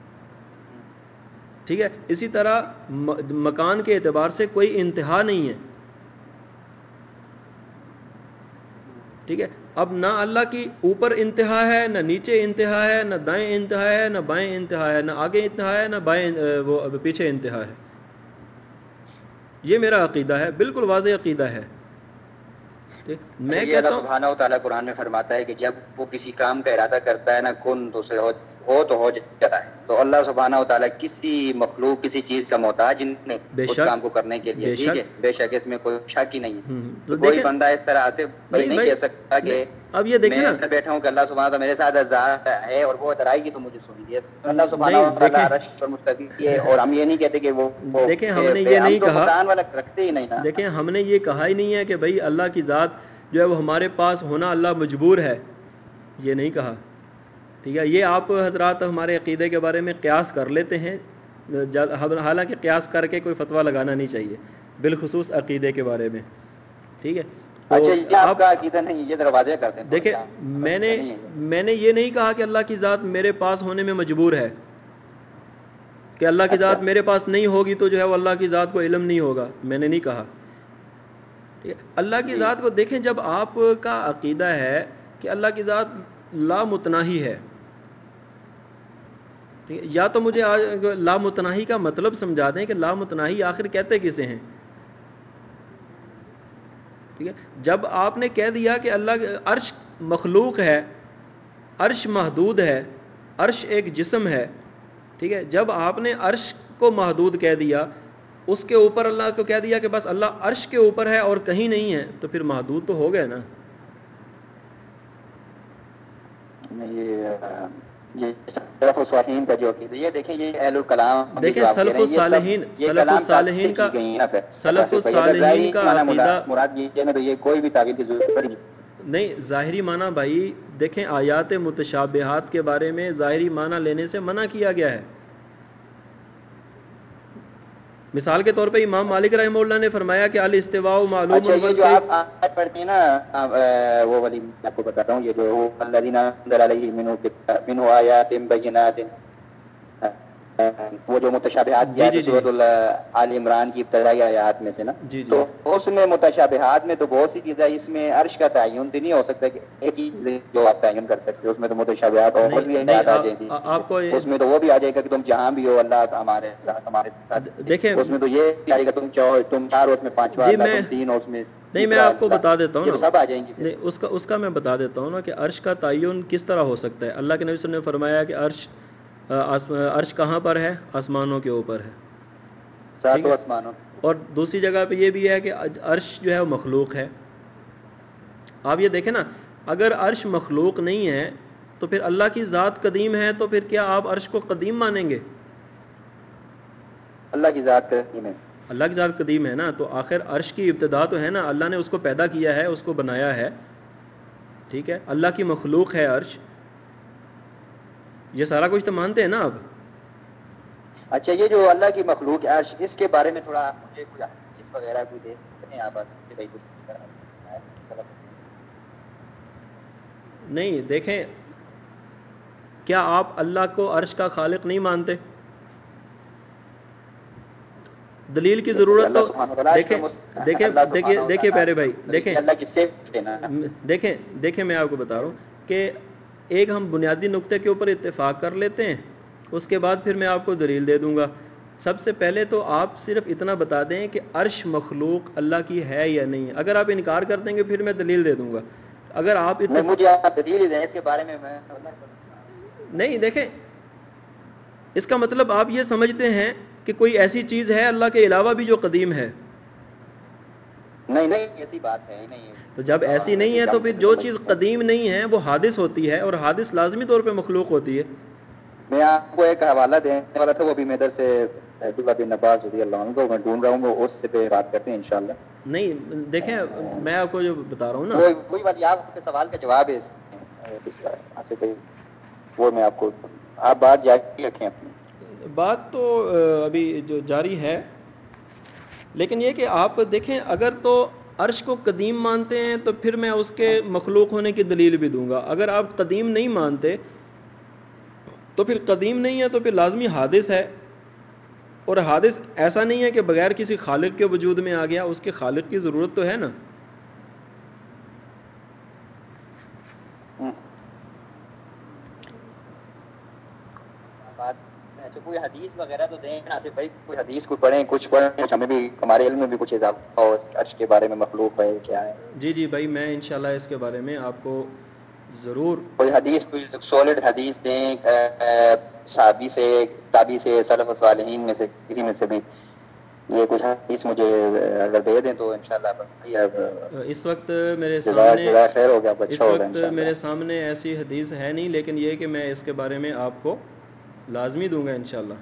A: ٹھیک ہے اسی طرح مکان کے اعتبار سے کوئی انتہا نہیں ہے. ٹھیک ہے. اب نہ اللہ کی اوپر انتہا ہے نہ نیچے انتہا ہے نہ دائیں انتہا ہے نہ بائیں انتہا ہے نہ آگے انتہا ہے نہ بائیں وہ پیچھے انتہا ہے. یہ میرا عقیدہ ہے بالکل واضح عقیدہ ہے.
B: اچھا
A: میں
B: یہ اللہ
A: کہتا ہوں
B: سبحانہ و تعالیٰ قرآن میں فرماتا ہے کہ جب وہ کسی کام کا ارادہ کرتا ہے نا کن تو اسے ہو تو ہو جاتا ہے. تو اللہ سبحانہ و تعالیٰ کسی مخلوق کسی چیز کا محتاج نہیں
A: بے
B: اس
A: شک
B: کام کو کرنے کے لیے,
A: بے
B: ٹھیک
A: شک
B: ہے, بے شک اس میں کوئی شک ہی نہیں ہے.
A: ہوں
B: تو
A: تو
B: کوئی
A: دیکھیں
B: بندہ اس طرح سے بھائی
A: نہیں
B: نہیں
A: بھائی
B: کہہ سکتا
A: نہیں
B: کہ
A: اب یہ دیکھیں
B: میں
A: نا
B: ادھر بیٹھا ہوں کہ اللہ سبحانہ و تعالیٰ میرے ساتھ ذات ہے اور وہ ادھر آئے گی تو مجھے سنیں گے. اللہ سبحانہ
A: نہیں
B: و تعالیٰ
A: دیکھیں
B: عرش پر مستوی ہے, اور ہم یہ نہیں کہتے کہ وہ وہ-
A: دیکھیں ہم نے
B: بے-
A: یہ
B: ہم
A: نہیں
B: تو
A: کہا,
B: مکان والا رکھتے ہی نہیں نا.
A: دیکھیں ہم نے یہ کہا ہی نہیں ہے کہ بھائی اللہ کی ذات جو ہے وہ ہمارے پاس ہونا اللہ مجبور ہے, یہ نہیں کہا, ٹھیک ہے. یہ آپ حضرات ہمارے عقیدے کے بارے میں قیاس کر لیتے ہیں, حالانکہ قیاس کر کے کوئی فتویٰ لگانا نہیں چاہیے, بالخصوص عقیدے کے بارے میں, ٹھیک ہے. تو
B: اچھا یہ آپ
A: آپ
B: کا عقیدہ نہیں, یہ دروازے کرتے ہیں تھوڑا
A: دیکھیں
B: سا
A: میں نے
B: نہیں ہے.
A: میں نے یہ نہیں کہا کہ اللہ کی ذات میرے پاس ہونے میں مجبور ہے, کہ اللہ کی
B: اچھا
A: ذات میرے پاس نہیں ہوگی تو جو ہے وہ اللہ کی ذات کو علم نہیں ہوگا, میں نے نہیں کہا. ٹھیک ہے, اللہ کی
B: جی
A: ذات کو دیکھیں, جب آپ کا عقیدہ ہے کہ اللہ کی ذات لامتناہی ہے, ٹھیک ہے, یا تو مجھے آج لامتناہی کا مطلب سمجھا دیں کہ لامتناہی آخر کہتے کسے ہیں. ٹھیک ہے, جب آپ نے کہہ دیا کہ اللہ عرش مخلوق ہے, عرش محدود ہے, عرش ایک جسم ہے, ٹھیک ہے, جب آپ نے عرش کو محدود کہہ دیا, اس کے اوپر اللہ کو کہہ دیا کہ بس اللہ عرش کے اوپر ہے اور کہیں نہیں ہے, تو پھر محدود تو ہو گئے نا.
B: یہ یہ سلف الصالحین کا جو عقیدہ, یہ دیکھیں یہ اہل الکلام یہ
A: دیکھیں
B: جو آپ کہہ
A: سلف
B: رہے ہیں یہ سب
A: الصالحین
B: یہ
A: سلف
B: کلام تعبیر
A: الصالحین کا
B: کی گئی ہیں نا. پھر
A: سلف
B: صرف بھائی اگر
A: الصالحین
B: ظاہری
A: کا
B: معنی
A: عقیدہ
B: مراد یہ ہے نا, تو یہ کوئی بھی تعبیر کی ضرورت نہیں.
A: نہیں, ظاہری معنی بھائی دیکھیں آیات متشابہات کے بارے میں ظاہری معنی لینے سے منع کیا گیا ہے. مثال کے طور پہ امام مالک رحمہ اللہ نے فرمایا کہ الاستواء معلوم
B: اچھا یہ جو
A: والکیف.
B: آپ آیت پڑھتے ہیں نا, وہ والی میں آپ کو بتاتا ہوں, یہ جو الذین انزل علیہم منہ آیات بینات, وہ جو متشابہات کی
A: جی
B: آیت
A: جی جی
B: سورۃ آل عمران کی ابتدائی آیات میں سے نا,
A: جی جی
B: تو اس میں متشابہات میں تو بہت سی چیزیں, اس میں عرش کا تعین بھی نہیں ہو سکتا کہ ایک چیز جو آپ تعین کر سکتے ہو, اس میں تو متشابہات اور
A: نہیں
B: بھی
A: نہیں
B: آیات آ جائیں
A: آپ
B: گی,
A: آپ کو
B: اس میں تو وہ بھی آ جائے گا کہ تم جہاں بھی ہو اللہ ہمارے ساتھ ہمارے ساتھ,
A: دیکھیں
B: اس میں تو یہ بھی آئے گا تم چاہو تم چار ہو اس میں پانچواں
A: جی
B: اللہ,
A: میں
B: تم تین ہو اس میں
A: نہیں میں
B: تیسرا
A: آپ کو
B: اللہ,
A: بتا دیتا ہوں
B: یہ
A: نا,
B: تو سب آ جائیں گی پھر.
A: نہیں اس کا اس کا میں بتا دیتا ہوں نا کہ عرش کا تعین کس طرح ہو سکتا ہے. اللہ کے نبی صلی اللہ علیہ وسلم نے فرمایا کہ عرش عرش کہاں پر ہے, آسمانوں کے اوپر ہے, ٹھیک ہے.
B: ساتوں آسمانوں.
A: اور دوسری جگہ پہ یہ بھی ہے کہ عرش جو ہے وہ مخلوق ہے. آپ یہ دیکھیں نا, اگر عرش مخلوق نہیں ہے تو پھر اللہ کی ذات قدیم ہے, تو پھر کیا آپ عرش کو قدیم مانیں گے؟
B: اللہ کی ذات قدیم ہے,
A: اللہ کی ذات قدیم ہے نا, تو آخر عرش کی ابتدا تو ہے نا, اللہ نے اس کو پیدا کیا ہے, اس کو بنایا ہے, ٹھیک ہے, اللہ کی مخلوق ہے عرش, یہ سارا کچھ تو مانتے ہیں نا آپ.
B: اچھا یہ جو اللہ کی مخلوق عرش, اس کے بارے میں تھوڑا مجھے کوئی حدیث وغیرہ کوئی دے سکتے ہیں آپ آ سکتے بھائی کچھ اس طرح ہے چلو.
A: نہیں دیکھیں, کیا آپ اللہ کو عرش کا خالق نہیں مانتے؟ دلیل کی
B: دیکھیں
A: ضرورت
B: اللہ
A: تو
B: سبحانہ و تعالیٰ عرش پر
A: دیکھیں
B: مست-
A: دیکھیں
B: اللہ
A: دیکھیے
B: سبحانہ و
A: دیکھیے
B: تعالیٰ
A: پیارے
B: عرش پر
A: بھائی,
B: مستوی
A: دیکھیں
B: ہے, اللہ کی صفت ہے نا.
A: دیکھیں دیکھیں میں آپ کو بتا رہا ہوں کہ ایک ہم بنیادی نقطے کے اوپر اتفاق کر لیتے ہیں, اس کے بعد پھر میں آپ کو دلیل دے دوں گا. سب سے پہلے تو آپ صرف اتنا بتا دیں کہ عرش مخلوق اللہ کی ہے یا نہیں. اگر آپ انکار کر دیں گے پھر میں دلیل دے دوں گا. اگر آپ
B: نہیں
A: اتفاق
B: مجھے آپ دلیل ہی دیں اس کے بارے میں, میں
A: نہیں, دیکھیں اس کا مطلب آپ یہ سمجھتے ہیں کہ کوئی ایسی چیز ہے اللہ کے علاوہ بھی جو قدیم ہے.
B: نہیں نہیں ایسی بات ہے ہی نہیں.
A: تو جب ایسی نہیں ہے تو
B: ہم
A: پھر
B: کیسے
A: جو
B: سمجھ
A: چیز
B: سکتے ہیں.
A: قدیم نہیں ہے وہ حادث ہوتی ہے, اور حادث لازمی طور پہ مخلوق ہوتی ہے.
B: میں آپ کو ایک حوالہ دینے والا تھا, وہ بھی میں ادھر سے عبداللہ بن عباس رضی اللہ عنہ کو میں ڈھونڈ رہا ہوں, وہ اس سے پہ بات کرتے ہیں انشاءاللہ.
A: نہیں دیکھیں میں آپ کو جو بتا رہا ہوں نا,
B: وہ وہی والی آپ کے سوال کا جواب ہے اس میں ایسے کوئی, وہ میں آپ کو, آپ بات جاری رکھیں اپنی.
A: بات تو ابھی جو جاری ہے, لیکن یہ کہ آپ دیکھیں اگر تو عرش کو قدیم مانتے ہیں تو پھر میں اس کے مخلوق ہونے کی دلیل بھی دوں گا. اگر آپ قدیم نہیں مانتے تو پھر قدیم نہیں ہے تو پھر لازمی حادث ہے, اور حادث ایسا نہیں ہے کہ بغیر کسی خالق کے وجود میں آ گیا, اس کے خالق کی ضرورت تو ہے نا.
B: بات اچھا کوئی حدیث وغیرہ تو دیں نا بھائی, کوئی حدیث کو پڑھیں, کچھ پڑھیں, کچھ ہمیں بھی ہمارے علم میں بھی کچھ اضافہ ہو عرش کے بارے میں, مخلوق ہے کیا ہے.
A: جی جی بھائی, میں انشاءاللہ اس کے بارے میں آپ کو ضرور
B: کوئی حدیث کوئی سولڈ حدیث دیں صحابی سے صحابی سے سلف صالحین میں سے کسی میں سے بھی یہ کچھ حدیث مجھے اگر دے دیں تو انشاءاللہ
A: اس وقت میرے
B: جزائے
A: سامنے
B: جزائے خیر ہو گیا اچھا
A: اس
B: ہوگا
A: وقت
B: انشاءاللہ.
A: میرے سامنے ایسی حدیث ہے نہیں، لیکن یہ کہ میں اس کے بارے میں آپ کو لازمی دوں گا انشاءاللہ.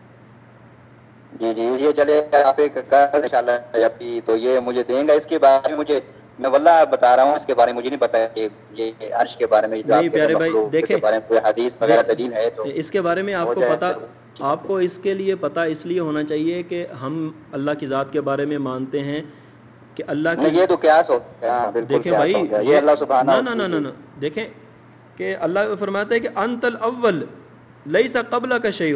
B: جی جی یہ چلے آپ ایک ان شاء اللہ ابھی تو یہ مجھے دیں گا. اس کے بارے میں مجھے میں واللہ بتا رہا ہوں اس کے بارے میں مجھے نہیں پتا کہ یہ عرش کے بارے میں جو
A: نہیں
B: آپ کہتے
A: پیارے
B: ہیں
A: بھائی
B: مخلوق
A: دیکھیں،
B: کے بارے میں کوئی حدیث وغیرہ دلیل ہے تو
A: اس کے بارے میں آپ
B: ہو
A: کو
B: جائے
A: پتہ،
B: تو اچھی
A: آپ
B: بات
A: کو
B: ہے.
A: اس کے لیے پتہ اس لیے ہونا چاہیے کہ ہم اللہ کی ذات کے بارے میں مانتے ہیں کہ اللہ کی،
B: نہیں یہ تو قیاس ہو گیا. ہاں بالکل
A: دیکھیں
B: قیاس
A: بھائی
B: ہو گیا یہ
A: یہ
B: اللہ سبحانہ
A: نہ
B: و
A: نہ نہ
B: جی
A: نہ دیکھیں کہ اللہ فرماتا ہے کہ انت الاول لیس قبلک شیء.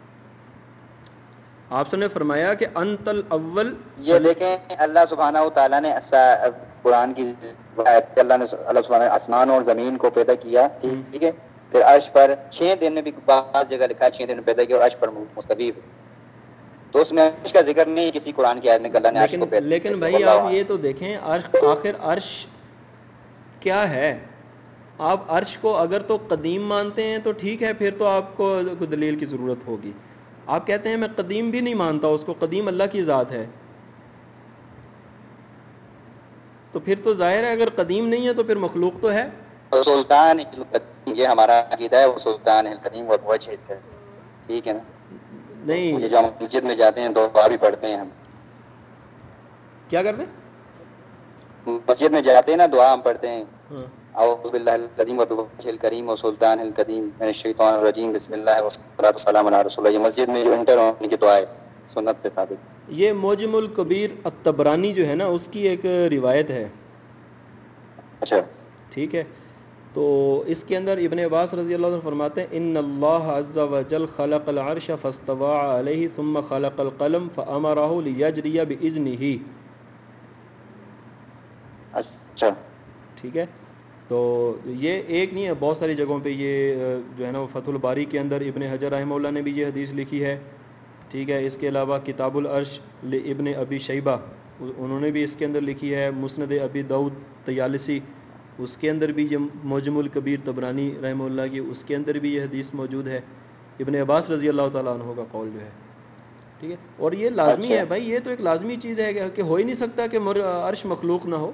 A: آپ نے فرمایا کہ انت الاول
B: یہ دیکھیں اللہ سبحانہ و تعالیٰ نے قرآن کی اللہ نے اللہ سبحانہ آسمان اور زمین کو پیدا کیا ٹھیک ہے، پھر عرش پر چھ دن میں بھی بعض جگہ لکھا ہے چھ دن میں پیدا کیا اور عرش پر مستوی ہے. تو اس میں عرش کا ذکر نہیں کسی قرآن کی آیت میں کہ اللہ نے عرش
A: لیکن
B: کو پیدا
A: لیکن
B: کیا.
A: بھائی
B: واللہ
A: آپ یہ
B: اعلم.
A: تو دیکھیں عرش آخر عرش کیا ہے. آپ عرش کو اگر تو قدیم مانتے ہیں تو ٹھیک ہے، پھر تو آپ کو کوئی دلیل کی ضرورت ہوگی. آپ کہتے ہیں میں قدیم بھی نہیں مانتا اس کو، قدیم اللہ کی ذات ہے، تو پھر تو ظاہر ہے اگر قدیم نہیں ہے تو پھر مخلوق تو ہے.
B: سلطان القدیم یہ ہمارا عقیدہ ہے، وہ سلطان القدیم و وجہ القدیم ٹھیک ہے نا.
A: نہیں
B: جو ہم مسجد میں جاتے ہیں تو دعا بھی پڑھتے ہیں ہم.
A: کیا کرتے ہیں؟
B: مسجد میں جاتے ہیں نا دعا ہم پڑھتے ہیں
A: ہاں
B: اعوذ باللہ العظیم وبوجہ الکریم وسلطان القدیم من الشیطان الرجیم بسم اللہ والصلاۃ والسلام علی رسول اللہ. یہ مسجد میں جو انٹر ہونے کی دعا ہے سنت سے ثابت.
A: یہ موجم الکبیر الطبرانی جو ہے نا اس کی ایک روایت ہے،
B: اچھا
A: ٹھیک ہے. تو اس کے اندر ابن عباس رضی اللہ عنہ فرماتے ہیں ان اللہ عز وجل خلق العرش فاستوى علیہ ثم خلق القلم فامرہ لیجری باذنہ.
B: اچھا
A: ٹھیک ہے. تو یہ ایک نہیں ہے، بہت ساری جگہوں پہ یہ جو ہے نا فتح الباری کے اندر ابن حجر رحمہ اللہ نے بھی یہ حدیث لکھی ہے. ٹھیک ہے. اس کے علاوہ کتاب العرش لابن ابی شیبہ انہوں نے بھی اس کے اندر لکھی ہے. مسند ابی داؤد طیالسی اس کے اندر بھی یہ موجم الکبیر طبرانی رحمہ اللہ کی اس کے اندر بھی یہ حدیث موجود ہے. ابن عباس رضی اللہ تعالیٰ عنہ کا قول جو ہے ٹھیک ہے. اور یہ لازمی
B: اچھا
A: ہے بھائی، یہ تو ایک لازمی چیز ہے کہ ہو ہی نہیں سکتا کہ عرش مخلوق نہ ہو.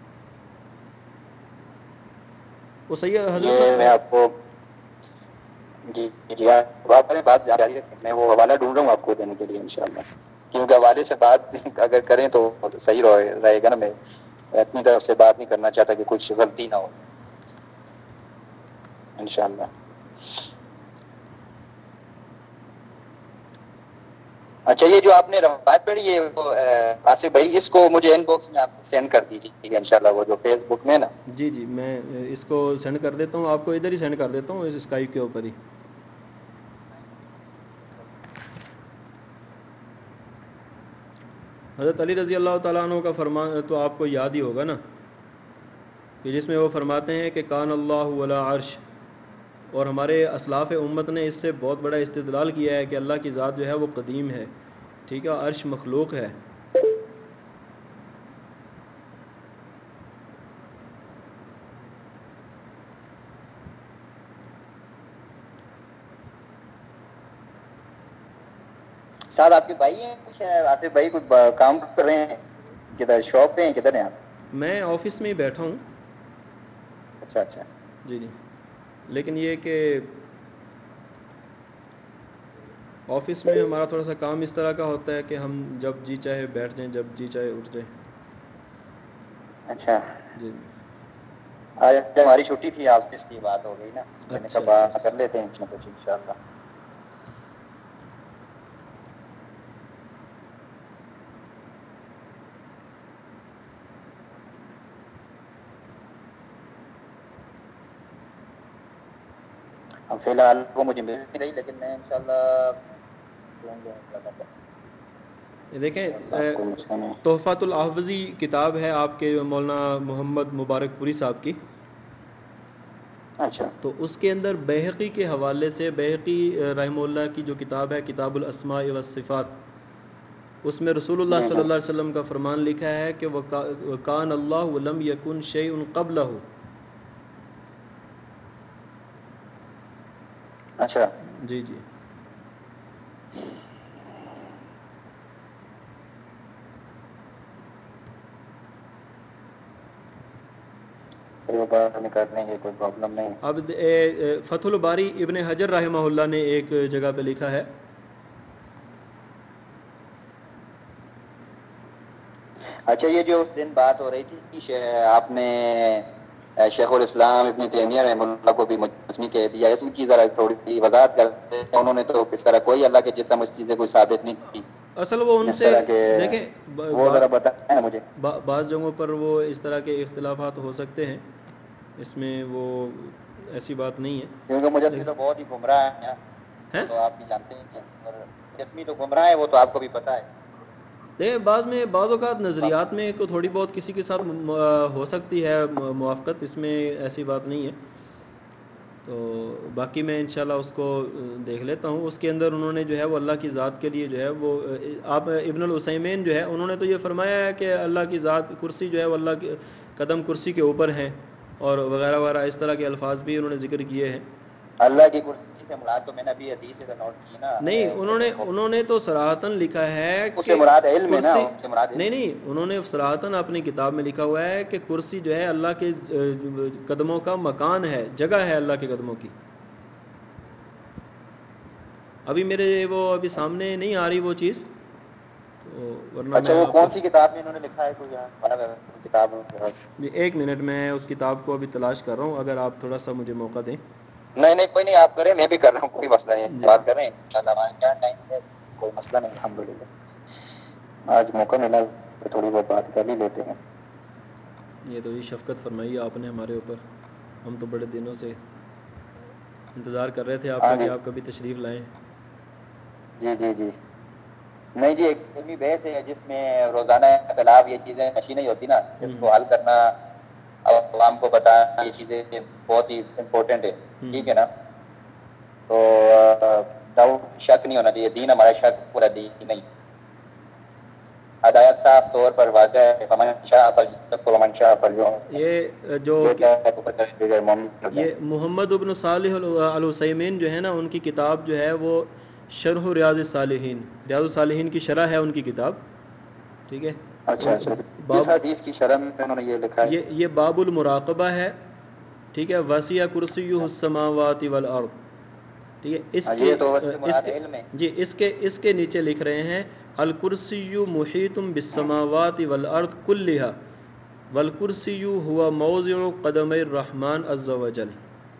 A: وہ سید حضرت
B: یہ میں آپ کو جی جی آپ بات جاری رکھیں، میں وہ حوالہ ڈھونڈ رہا ہوں آپ کو دینے کے لیے انشاءاللہ. کیونکہ حوالے سے بات اگر کریں تو صحیح رہے گا نا. میں اپنی طرف سے بات نہیں کرنا چاہتا کہ کچھ غلطی نہ ہو انشاءاللہ. اچھا یہ جو آپ نے روایت پڑھی ہے وہ آصف بھائی اس کو مجھے ان باکس میں آپ سینڈ کر دیجیے گا انشاءاللہ. وہ جو فیس بک میں نا
A: جی جی میں اس کو سینڈ کر دیتا ہوں، آپ کو ادھر ہی سینڈ کر دیتا ہوں اس اسکائپ کے اوپر ہی. حضرت علی رضی اللہ تعالیٰ عنہ کا فرمان تو آپ کو یاد ہی ہوگا نا، کہ جس میں وہ فرماتے ہیں کہ کان اللہ علی عرش. اور ہمارے اسلاف امت نے اس سے بہت بڑا استدلال کیا ہے کہ اللہ کی ذات جو ہے وہ قدیم ہے، ٹھیک ہے، عرش مخلوق ہے.
B: ساتھ آپ کے بھائی ہیں کچھ آصف بھائی کوئی کام کر رہے ہیں کدھر شاپ پہ ہیں کدھر ہیں آپ؟
A: میں آفس میں ہی بیٹھا ہوں.
B: اچھا اچھا
A: جی جی. لیکن یہ کہ آفس میں ہمارا تھوڑا سا کام اس طرح کا ہوتا ہے کہ ہم جب جی چاہے بیٹھ جائیں، جب جی چاہے اٹھ جائیں.
B: اچھا
A: جی
B: آج ہماری چھٹی تھی آپ سے اس کی بات ہو گئی نا. میں نے کہا
A: اچھا اچھا
B: بات
A: اچھا.
B: کر لیتے ہیں کچھ نہ کچھ انشاءاللہ. اب فی الحال وہ مجھے مل نہیں رہی لیکن میں انشاءاللہ ڈھونڈ لوں گا.
A: دیکھیں
B: کوئی مسئلہ نہیں.
A: تحفۃ الاحوذی کتاب ہے آپ کے مولانا محمد مبارک پوری صاحب کی.
B: اچھا
A: تو اس کے اندر بیہقی کے حوالے سے، بیہقی رحمہ اللہ کی جو کتاب ہے کتاب الاسماء والصفات، اس میں رسول اللہ
B: جی
A: صلی
B: جی
A: اللہ علیہ وسلم کا فرمان لکھا ہے کہ وَكَانَ اللَّهُ وَلَمْ يَكُنْ شَيْءٌ قَبْلَهُ.
B: اچھا
A: جی جی
B: وہ بات نکال لیں گے، کوئی پرابلم نہیں.
A: اب فتح الباری ابن حجر رحمہ اللہ نے ایک جگہ پہ لکھا ہے،
B: اچھا یہ جو اس دن بات ہو رہی تھی آپ نے شیخ الاسلام ابن تیمیہ رحمہ اللہ کو بھی مجسمی کہہ دیا، اس کی ذرا تھوڑی وضاحت کرتے ہیں. انہوں نے تو اس طرح کوئی اللہ کے جسم اس چیزیں کوئی ثابت نہیں کی
A: اصل وہ ان
B: اس
A: سے
B: طرح کے،
A: دیکھیں
B: وہ ذرا بتائیں مجھے.
A: بعض جگہوں پر وہ اس طرح کے اختلافات ہو سکتے ہیں، اس میں وہ ایسی بات نہیں ہے.
B: کیونکہ مجسمی تو بہت ہی گمراہ ہے،
A: ہیں
B: وہ تو آپ بھی جانتے ہیں، اور مجسمی تو گمراہ ہے، وہ تو آپ کو بھی پتہ ہے.
A: دیکھیں بعض میں بعض اوقات نظریات میں کو تھوڑی بہت کسی کے ساتھ ہو سکتی ہے موافقت، اس میں ایسی بات نہیں ہے. تو باقی میں انشاءاللہ اس کو دیکھ لیتا ہوں. اس کے اندر انہوں نے جو ہے وہ اللہ کی ذات کے لیے جو ہے وہ آپ ابن العثیمین جو ہے انہوں نے تو یہ فرمایا ہے کہ اللہ کی ذات کرسی جو ہے وہ اللہ کے قدم کرسی کے اوپر ہے، اور وغیرہ وغیرہ اس طرح کے الفاظ بھی انہوں نے ذکر کیے ہیں.
B: اللہ کی کرسی سے مراد تو میں نے ابھی حدیث سے نوٹ کی نا،
A: نہیں انہوں نے انہوں نے تو صراحتاً لکھا ہے
B: اس سے
A: کہ
B: مراد علم ہے نا،
A: کرسی،
B: اس سے مراد علم.
A: نہیں نہیں انہوں نے صراحتاً اپنی کتاب میں لکھا ہوا ہے کہ کرسی جو ہے اللہ کے قدموں کا مکان ہے، جگہ ہے اللہ کے قدموں کی. ابھی میرے وہ ابھی سامنے نہیں آ رہی وہ چیز، تو ورنہ
B: اچھا
A: میں
B: وہ
A: آپ کو
B: کون سی کتاب میں انہوں نے لکھا ہے، کوئی کتاب؟
A: جی ایک منٹ میں اس کتاب کو ابھی تلاش کر رہا ہوں، اگر آپ تھوڑا سا مجھے موقع دیں.
B: نہیں نہیں کوئی نہیں، آپ کریں، میں بھی کر رہا ہوں، کوئی مسئلہ نہیں.
A: جی
B: بات کر رہے ہیں انشاءاللہ، ہمارے کیا ٹائم ہے، کوئی مسئلہ نہیں. الحمدللہ آج موقع ملا تو تھوڑی بہت بات کر ہی لیتے ہیں.
A: یہ تو یہ شفقت فرمائی آپ نے ہمارے اوپر، ہم تو بڑے دنوں سے انتظار کر رہے تھے آپ
B: ہاں
A: کا کہ
B: جی
A: آپ کبھی تشریف لائیں.
B: جی جی جی نہیں جی، ایک علمی بحث ہے جس میں روزانہ اختلاف یہ چیزیں نشی نہیں ہوتی نا، اس
A: ہوں
B: کو حل کرنا اور عوام کو بتانا، یہ چیزیں بہت ہی امپورٹنٹ ہے.
A: ہوں
B: ٹھیک ہے نا، تو ڈاؤٹ شک نہیں ہونا چاہیے. دین ہمارا شک پورا دین نہیں، ہدایت صاف طور پر واضح ہے. فمن شاء فلیکفر ومن شاء فلیؤمن.
A: یہ جو
B: جو چاہے کفر کرے، جو چاہے مومن ہو جائے.
A: یہ محمد ابن صالح العثیمین جو ہے نا، ان کی کتاب جو ہے وہ شرح ریاض الصالحین، ریاض الصالحین کی شرح ہے ان کی کتاب. ٹھیک ہے،
B: اچھا اچھا، کس
A: باب
B: حدیث کی شرح میں انہوں نے یہ لکھا ہے؟
A: یہ یہ باب المراقبہ ہے. ٹھیک ہے، وسیع کرسیہ السماوات والارض. ٹھیک ہے، اس
B: ہاں،
A: کے
B: یہ تو اس سے
A: اس
B: مراد
A: کے
B: علم ہے.
A: جی اس کے اس کے نیچے لکھ رہے ہیں الکرسی محیط بالسماوات والارض کلھا والکرسی هو موضع قدم الرحمن عز وجل.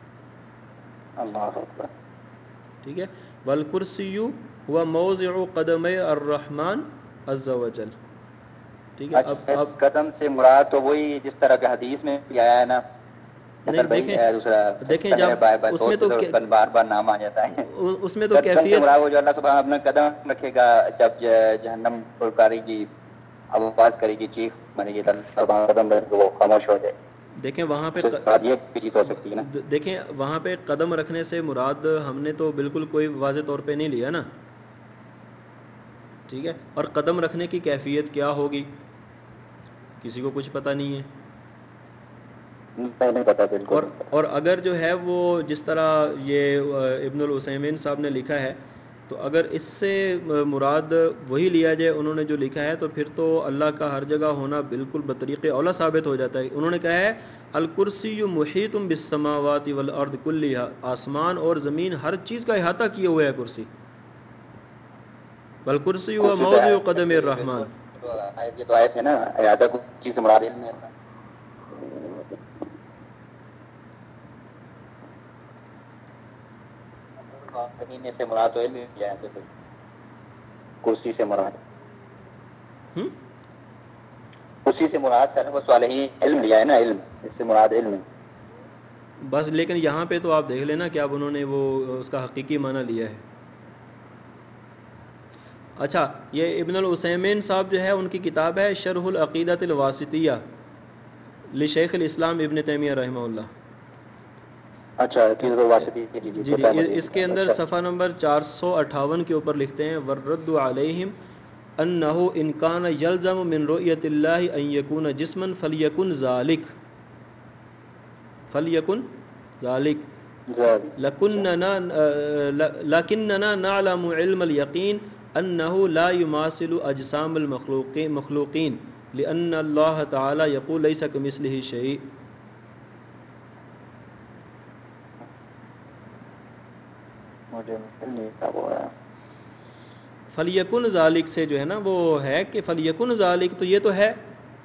B: اللہ اکبر.
A: ٹھیک ہے، والکرسی هو موضع قدم الرحمن عز وجل. ٹھیک ہے، اب
B: اچھا، اس
A: اب
B: قدم سے مراد تو وہی جس طرح کا حدیث میں بھی آیا ہے نا،
A: نہیں
B: فیصل بھائی
A: دیکھیں
B: دوسرا
A: دیکھیں
B: فیصل
A: جب
B: ہے بھائی بھائی
A: اس
B: تو
A: میں
B: سے تو بار بار نام آ جاتا ہے.
A: اس میں تو
B: قدم سے
A: کیفیت،
B: مراد وہ جو اللہ سبحانہ اپنا قدم رکھے گا جب جہنم پرکاری کی آواز کرے گی، چیخ مارے گی، قدم رکھ وہ خاموش ہو جائے.
A: دیکھیں وہاں پہ
B: اس سے مراد یہ بھی چیز ہو سکتی ہے نا.
A: دیکھیں وہاں پہ قدم رکھنے سے مراد ہم نے تو بالکل کوئی واضح طور پہ نہیں لیا نا. ٹھیک ہے، اور قدم رکھنے کی کیفیت کیا ہوگی کسی کو کچھ پتہ نہیں ہے.
B: نہیں نہیں پتا، بالکل
A: اور
B: نہیں پتا.
A: اور اگر جو ہے وہ جس طرح یہ ابن العثیمین صاحب نے لکھا ہے، تو اگر اس سے مراد وہی لیا جائے انہوں نے جو لکھا ہے، تو پھر تو اللہ کا ہر جگہ ہونا بالکل بطریق اولا ثابت ہو جاتا ہے. انہوں نے کہا ہے الکرسی محیط بالسماوات والارض کلھا، آسمان اور زمین ہر چیز کا احاطہ کیے ہوئے ہے کرسی. والکرسی هو
B: کرسی تو
A: موضع قدم
B: ہے
A: الرحمن.
B: بالکل، یہ تو آئے تھے نا احاطہ کرسی سے مراد علم ہے. زمین سے مراد تو علم ہی ہے ایسے تو، کرسی سے مراد
A: ہم؟
B: اسی سے مراد سلف و صالحین علم لیا ہے نا، علم، اس سے مراد علم ہے.
A: بس لیکن یہاں پہ تو آپ دیکھ لینا کہ اب انہوں نے وہ اس کا حقیقی معنی لیا ہے. اچھا، یہ ابن العثیمین صاحب جو ہے ان کی کتاب ہے شرح العقیدۃ الواسطیہ لشیخ الاسلام ابن تیمیہ رحمہ اللہ.
B: اچھا، عقیدۃ الواسطیہ، جی جی
A: جی
B: پتہ ہے
A: جی
B: مجھے یہ
A: اس کے
B: کتاب.
A: اندر
B: اچھا
A: صفحہ نمبر چار سو اٹھاون کے اوپر لکھتے ہیں والرد علیہم انہ ان کان یلزم من رؤیت اللہ ان یکون جسما فلیکن ذالک فلیکن ذالک. لکننا لکننا نعلم علم الیقین انه لا يماثل اجسام المخلوقین مخلوقین لان اللہ تعالی یقول لیس کمثلہ شیء.
B: مجھے نہیں تھا وہ ہے
A: فلیکن ذالک سے جو ہے نا وہ ہے کہ فلیکن ذالک تو یہ تو ہے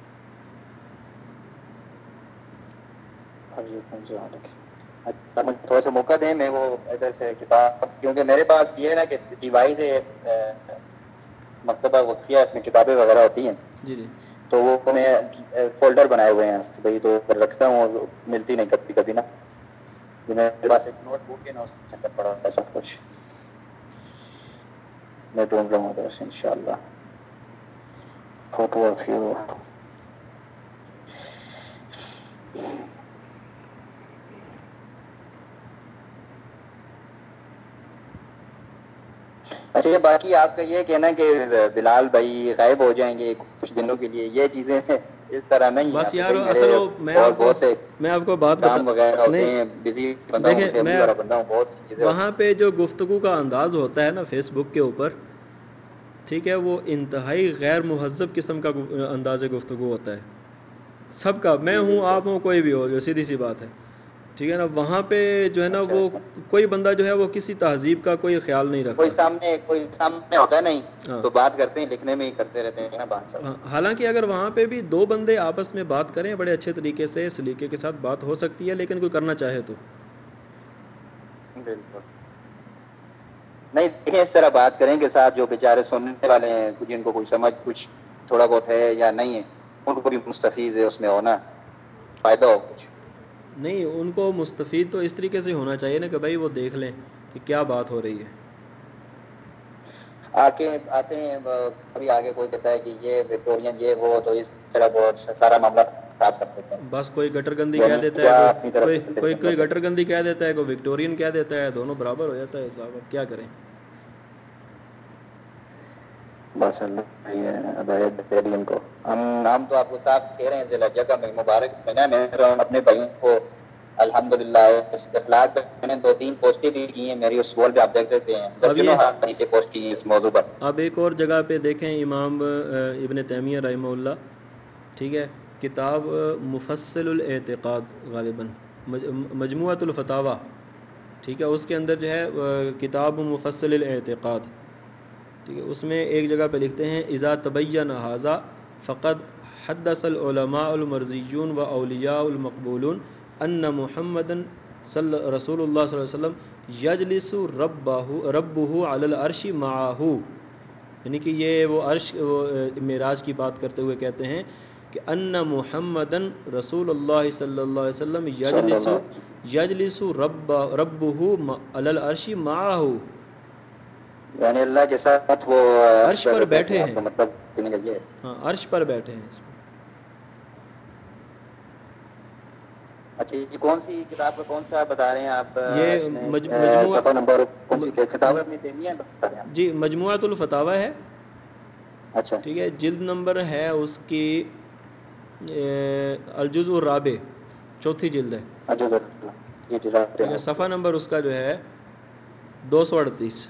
B: اچھا مجھے تھوڑا سا موقع دیں میں وہ ادھر سے کتاب کیونکہ میرے پاس یہ ہے نا کہ ڈیوائس ہے مکتبہ وقفیہ اس میں کتابیں وغیرہ ہوتی ہیں
A: جی جی
B: تو وہ میں فولڈر بنائے ہوئے ہیں بھائی تو رکھتا ہوں اور ملتی نہیں کبھی کبھی نا میرے پاس ایک نوٹ بک ہے نا اس کے اندر پڑا ہوتا ہے سب کچھ میں ڈھونڈ رہا ہوں ادھر سے انشاءاللہ فوٹو آف یو. اچھا باقی آپ کا یہ کہنا کہ بلال بھائی غائب ہو جائیں گے کچھ دنوں کے لیے یہ چیزیں اس طرح نہیں ہیں
A: بس
B: آپ
A: یار
B: بھائی میرے
A: اصل وہ میں
B: اور
A: آپ کو
B: بہت سے
A: میں آپ کو بات بتا
B: کام وغیرہ ہوتے
A: نہیں
B: ہیں بزی بندہ ہوں
A: دیکھیں
B: فیملی
A: میں
B: والا بندہ ہوں بہت سی چیزیں
A: وہاں
B: ہوتی
A: پہ جو گفتگو کا انداز ہوتا ہے نا فیس بک کے اوپر ٹھیک ہے وہ انتہائی غیر مہذب قسم کا انداز گفتگو ہوتا ہے سب کا
B: ہیں
A: میں
B: جی
A: ہوں آپ
B: بالکل
A: ہوں کوئی بھی ہو جو سیدھی سی بات ہے ٹھیک ہے نا وہاں پہ جو ہے نا
B: اچھا
A: وہ
B: اچھا
A: کوئی بندہ جو ہے وہ کسی تہذیب کا کوئی خیال نہیں
B: کوئی
A: رکھتا.
B: سامنے کوئی سامنے ہوتا ہے نہیں
A: ہاں
B: تو بات کرتے ہیں لکھنے میں ہی کرتے رہتے ہیں نا بات سب.
A: ہاں حالانکہ اگر وہاں پہ بھی دو بندے آپس میں بات کریں بڑے اچھے طریقے سے سلیقے کے ساتھ بات ہو سکتی ہے لیکن کوئی کرنا چاہے تو
B: بالکل نہیں دیکھیں اس طرح بات کریں کہ ساتھ جو بیچارے سننے والے ہیں جن کو کوئی سمجھ کچھ تھوڑا بہت ہے یا نہیں ہے ان کو بھی مستفیض ہے اس میں ہونا فائدہ ہو کچھ.
A: نہیں ان کو مستفید تو اس طریقے سے ہونا چاہیے نا کہ بھائی وہ دیکھ لیں کہ کیا بات ہو رہی ہے.
B: آ کے آتے ہیں کبھی آگے کوئی کہتا ہے کہ یہ وکٹورین یہ وہ تو اس طرح بہت سارا معاملہ خراب کر دیتے ہیں
A: بس کوئی گٹر گندی کہہ
B: یعنی
A: دیتا ہے
B: کیا
A: کوئی
B: اپنی طرف
A: کوئی
B: سے
A: کوئی کوئی
B: مطلب
A: گٹر گندی کہہ دیتا ہے کوئی وکٹورین کہہ دیتا ہے دونوں برابر ہو جاتا ہے صاحب اب کیا کریں.
B: بس اللہ ہی ہے ہدایت دے دی ان کو. ہم ہم تو آپ کو صاف کہہ رہے ہیں ذی الحجہ کا مبارک مہینہ میں اپنے بھائیوں کو الحمدللہ اس اخلاق میں نے دو تین پوسٹیں بھی کی ہیں میری اس وال پہ آپ دیکھ سکتے ہیں
A: اب
B: درجنوں
A: یہ
B: حدیثیں پوسٹ کی ہیں اس موضوع پر.
A: اب ایک اور جگہ پہ دیکھیں امام ابن تیمیہ رحمہ اللہ ٹھیک ہے کتاب مفصل الاعتقاد غالباً مجموعۃ الفتاوی ٹھیک ہے اس کے اندر جو ہے کتاب مفصل الاعتقاد ٹھیک ہے اس میں ایک جگہ پہ لکھتے ہیں اذا تبین ھذا فقد حدث العلماء المرضیون و اولیاء المقبولون ان محمدا صلی رسول اللہ صلی اللہ علیہ وسلم یجلس ربہ ربہ علی العرش معہ یعنی کہ یہ وہ عرش وہ معراج کی بات کرتے ہوئے کہتے ہیں کہ ان محمدن رسول اللہ صلی اللہ علیہ وسلم
B: صلی
A: یجلس
B: اللہ
A: یجلس رب ربہ علی العرش معہ
B: یعنی اللہ کے ساتھ وہ عرش
A: عرش
B: پر
A: پر
B: بیٹھے
A: بیٹھے
B: آپ
A: ہیں
B: کا مطلب کہنے کا یہ ہے.
A: ہاں عرش پر بیٹھے ہیں اس میں.
B: اچھا یہ کون سی کتاب کا کون سا بتا رہے ہیں آپ
A: یہ
B: اس میں
A: مج, مجموعہ
B: صفحہ نمبر کون سی کتاب
A: م,
B: ہے اپنی تیمیہ بتا رہے ہیں
A: جی مجموعۃ الفتاوی ہے
B: آپ. اچھا
A: ٹھیک ہے جلد نمبر ہے اس کی الجزء الرابع چوتھی جلد ہے
B: اچھا جی جی
A: ٹھیک ہے صفحہ نمبر اس کا جو ہے دو سو اڑتیس.